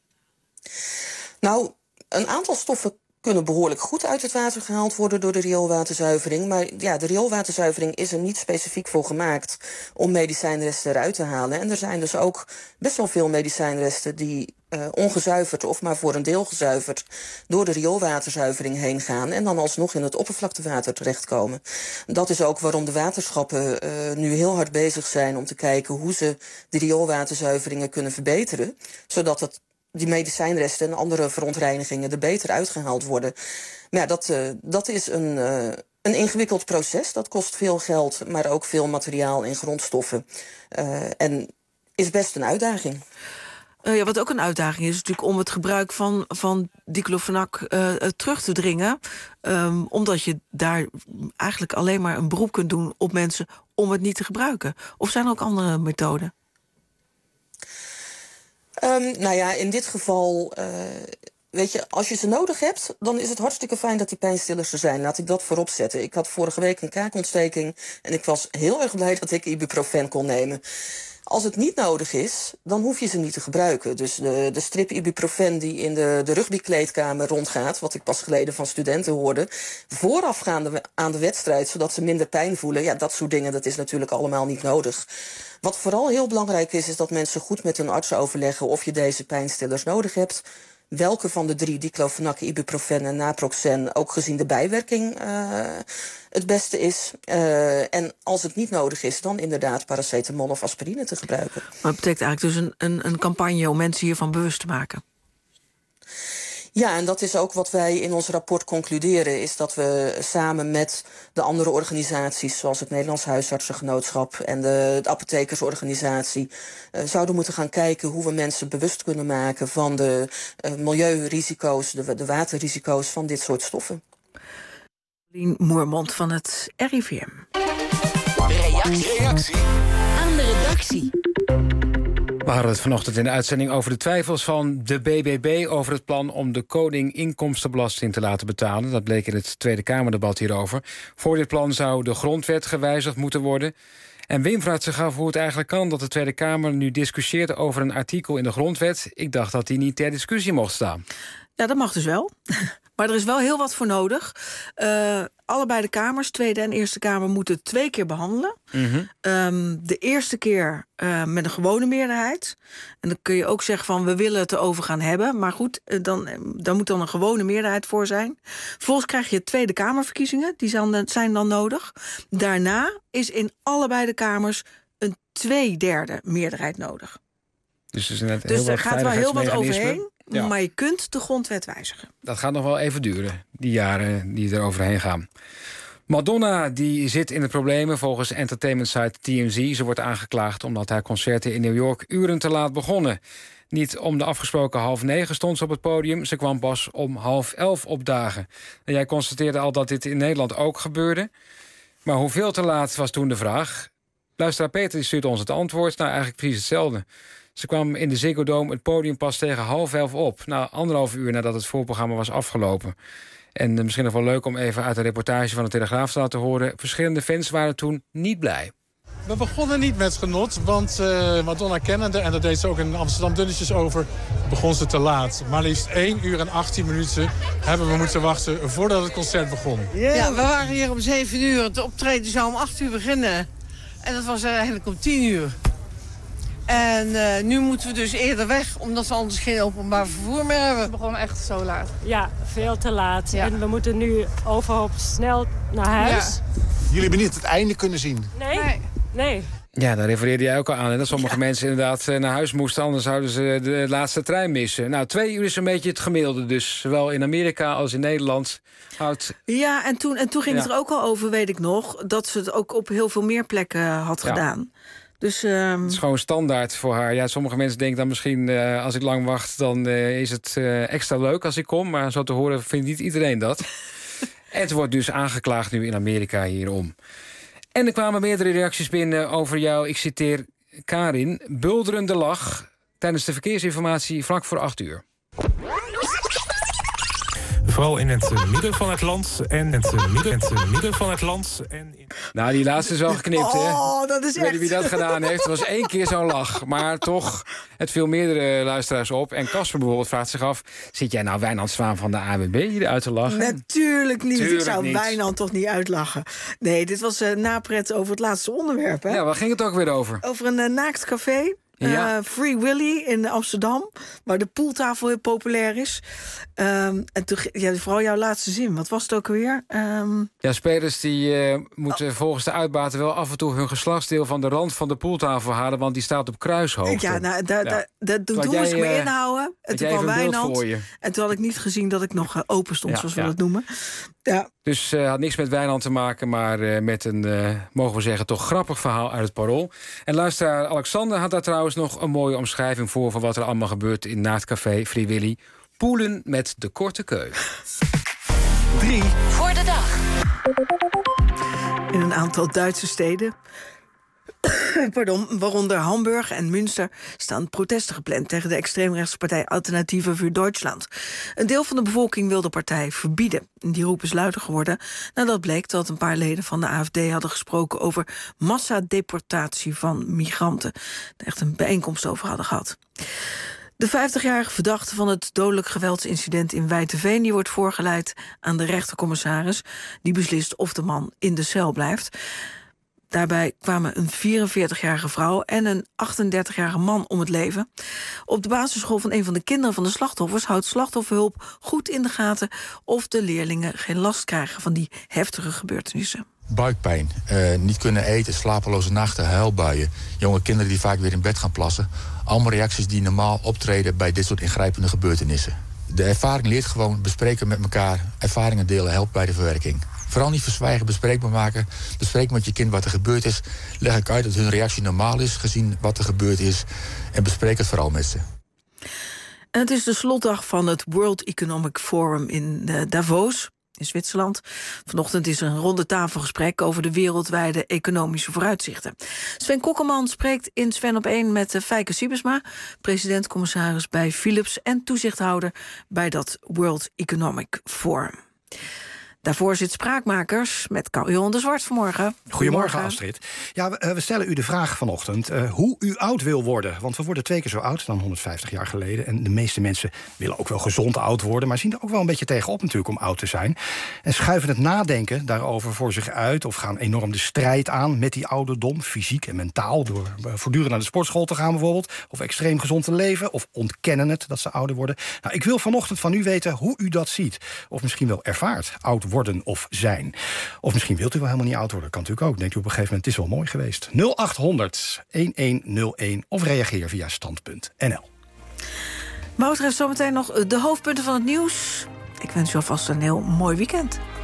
Nou, een aantal stoffen kunnen behoorlijk goed uit het water gehaald worden door de rioolwaterzuivering. Maar ja, de rioolwaterzuivering is er niet specifiek voor gemaakt om medicijnresten eruit te halen. En er zijn dus ook best wel veel medicijnresten die ongezuiverd of maar voor een deel gezuiverd door de rioolwaterzuivering heen gaan en dan alsnog in het oppervlaktewater terechtkomen. Dat is ook waarom de waterschappen nu heel hard bezig zijn om te kijken hoe ze de rioolwaterzuiveringen kunnen verbeteren, zodat die medicijnresten en andere verontreinigingen er beter uitgehaald worden. Maar ja, dat is een ingewikkeld proces. Dat kost veel geld, maar ook veel materiaal en grondstoffen. En is best een uitdaging.
Wat ook een uitdaging is natuurlijk om het gebruik van diclofenac terug te dringen. Omdat je daar eigenlijk alleen maar een beroep kunt doen op mensen om het niet te gebruiken. Of zijn er ook andere methoden?
In dit geval... Weet je, als je ze nodig hebt, dan is het hartstikke fijn dat die pijnstillers er zijn. Laat ik dat voorop zetten. Ik had vorige week een kaakontsteking en ik was heel erg blij dat ik ibuprofen kon nemen. Als het niet nodig is, dan hoef je ze niet te gebruiken. Dus de strip ibuprofen die in de rugbykleedkamer rondgaat, wat ik pas geleden van studenten hoorde, voorafgaande aan de wedstrijd, zodat ze minder pijn voelen. Ja, dat soort dingen, dat is natuurlijk allemaal niet nodig. Wat vooral heel belangrijk is dat mensen goed met hun arts overleggen of je deze pijnstillers nodig hebt. Welke van de 3, diclofenac, ibuprofen en naproxen, ook gezien de bijwerking het beste is. En als het niet nodig is, dan inderdaad paracetamol of aspirine te gebruiken.
Maar het betekent eigenlijk dus een campagne om mensen hiervan bewust te maken?
Ja, en dat is ook wat wij in ons rapport concluderen, is dat we samen met de andere organisaties, zoals het Nederlands Huisartsengenootschap en de apothekersorganisatie, zouden moeten gaan kijken hoe we mensen bewust kunnen maken van de milieurisico's, de waterrisico's van dit soort stoffen.
Lien Moermond van het RIVM.
Reactie aan de redactie.
We hadden het vanochtend in de uitzending over de twijfels van de BBB over het plan om de koning inkomstenbelasting te laten betalen. Dat bleek in het Tweede Kamerdebat hierover. Voor dit plan zou de grondwet gewijzigd moeten worden. En Wim vraagt zich af hoe het eigenlijk kan dat de Tweede Kamer nu discussieert over een artikel in de grondwet. Ik dacht dat die niet ter discussie mocht staan.
Ja, dat mag dus wel. Maar er is wel heel wat voor nodig. Allebei de kamers, Tweede en Eerste Kamer, moeten het 2 keer behandelen. De eerste keer met een gewone meerderheid. En dan kun je ook zeggen van we willen het erover gaan hebben. Maar goed, daar moet dan een gewone meerderheid voor zijn. Vervolgens krijg je Tweede Kamerverkiezingen. Die zijn dan nodig. Daarna is in allebei de kamers een 2/3 meerderheid nodig.
Dus
er gaat wel heel wat overheen.
Ja.
Maar je kunt de grondwet wijzigen.
Dat gaat nog wel even duren, die jaren die er overheen gaan. Madonna die zit in de problemen volgens entertainment site TMZ. Ze wordt aangeklaagd omdat haar concerten in New York uren te laat begonnen. Niet om de afgesproken 8:30 stond ze op het podium. Ze kwam pas om 10:30 opdagen. En jij constateerde al dat dit in Nederland ook gebeurde. Maar hoeveel te laat was toen de vraag? Luisteraar Peter die stuurt ons het antwoord. Nou, eigenlijk precies hetzelfde. Ze kwam in de Ziggo Dome het podium pas tegen 10:30 op. 1,5 uur nadat het voorprogramma was afgelopen. En misschien nog wel leuk om even uit een reportage van de Telegraaf te laten horen. Verschillende fans waren toen niet blij.
We begonnen niet met genot, want Madonna kennende, en dat deed ze ook in Amsterdam dunnetjes over, begon ze te laat. Maar liefst 1 uur en 18 minuten hebben we moeten wachten voordat het concert begon.
Ja, we waren hier om 7 uur. Het optreden zou om 8 uur beginnen. En dat was eigenlijk om 10 uur. En nu moeten we dus eerder weg, omdat we anders geen openbaar vervoer meer hebben.
We begonnen echt zo laat.
Ja, veel te laat.
Ja.
En we moeten nu overhoop snel naar huis.
Ja. Jullie hebben niet het einde kunnen zien?
Nee.
Ja, daar refereerde jij ook al aan. Hè? Dat sommige mensen inderdaad naar huis moesten, anders zouden ze de laatste trein missen. 2 uur is een beetje het gemiddelde. Dus zowel in Amerika als in Nederland houdt...
Ja, en toen ging het er ook al over, weet ik nog, dat ze het ook op heel veel meer plekken had gedaan. Dus,
het is gewoon standaard voor haar. Ja, sommige mensen denken dan misschien, als ik lang wacht, dan is het extra leuk als ik kom. Maar zo te horen vindt niet iedereen dat. En het wordt dus aangeklaagd nu in Amerika hierom. En er kwamen meerdere reacties binnen over jou. Ik citeer Karin. Bulderende lach tijdens de verkeersinformatie vlak voor 8 uur.
Vooral in het midden van het land en het midden van het land.
Nou, die laatste is wel geknipt, hè?
Oh, dat is
ik weet niet wie dat gedaan heeft. Het was 1 keer zo'n lach. Maar toch, het viel meerdere luisteraars op. En Casper bijvoorbeeld vraagt zich af, zit jij nou Wijnand Zwaan van de ANWB hier uit te lachen?
Natuurlijk niet. Ik zou Wijnand toch niet uitlachen. Nee, dit was napret over het laatste onderwerp, hè?
Ja, waar ging het ook weer over?
Over een naakt café. Ja. Free Willy in Amsterdam, waar de pooltafel heel populair is. En toen, vooral jouw laatste zin, wat was het ook alweer?
Ja, spelers die moeten volgens de uitbater wel af en toe hun geslachtsdeel van de rand van de pooltafel halen, want die staat op kruishoogte.
Ja, toen moest ik me inhouden. En toen kwam Wijnand. En toen had ik niet gezien dat ik nog open stond, zoals we dat noemen. Ja.
Dus had niks met Wijnand te maken, maar met een, mogen we zeggen, toch grappig verhaal uit het Parool. En luisteraar Alexander had daar trouwens trouwens nog een mooie omschrijving voor van wat er allemaal gebeurt in Nachtcafé Free Willy. Poelen met de korte keu.
3
voor de dag. In een aantal Duitse steden, waaronder Hamburg en Münster, staan protesten gepland tegen de extreemrechtse partij Alternatieve für Deutschland. Een deel van de bevolking wil de partij verbieden. Die roep is luider geworden nadat bleek dat een paar leden van de AfD hadden gesproken over massadeportatie van migranten. Er echt een bijeenkomst over hadden gehad. De 50-jarige verdachte van het dodelijk geweldsincident in Wijteveen, die wordt voorgeleid aan de rechtercommissaris, die beslist of de man in de cel blijft. Daarbij kwamen een 44-jarige vrouw en een 38-jarige man om het leven. Op de basisschool van een van de kinderen van de slachtoffers houdt slachtofferhulp goed in de gaten of de leerlingen geen last krijgen van die heftige gebeurtenissen.
Buikpijn, niet kunnen eten, slapeloze nachten, huilbuien. Jonge kinderen die vaak weer in bed gaan plassen. Allemaal reacties die normaal optreden bij dit soort ingrijpende gebeurtenissen. De ervaring leert gewoon bespreken met elkaar. Ervaringen delen helpt bij de verwerking. Vooral niet verzwijgen, bespreekbaar maken. Bespreek met je kind wat er gebeurd is. Leg ik uit dat hun reactie normaal is, gezien wat er gebeurd is. En bespreek het vooral met ze.
En het is de slotdag van het World Economic Forum in Davos, in Zwitserland. Vanochtend is er een ronde tafelgesprek over de wereldwijde economische vooruitzichten. Sven Kokkelman spreekt in Sven op 1 met Fijke Siebesma, president-commissaris bij Philips en toezichthouder bij dat World Economic Forum. Daarvoor zit Spraakmakers met Carl-Johan de Zwart vanmorgen.
Goedemorgen, Astrid. Ja, we stellen u de vraag vanochtend hoe u oud wil worden. Want we worden 2 keer zo oud dan 150 jaar geleden. En de meeste mensen willen ook wel gezond oud worden, maar zien er ook wel een beetje tegenop natuurlijk om oud te zijn. En schuiven het nadenken daarover voor zich uit of gaan enorm de strijd aan met die ouderdom, fysiek en mentaal, door voortdurend naar de sportschool te gaan bijvoorbeeld, of extreem gezond te leven, of ontkennen het dat ze ouder worden. Nou, ik wil vanochtend van u weten hoe u dat ziet. Of misschien wel ervaart, oud worden of zijn. Of misschien wilt u wel helemaal niet oud worden. Kan natuurlijk ook. Denkt u op een gegeven moment, het is wel mooi geweest. 0800-1101 of reageer via stand.nl.
Wouter heeft zometeen nog de hoofdpunten van het nieuws. Ik wens u alvast een heel mooi weekend.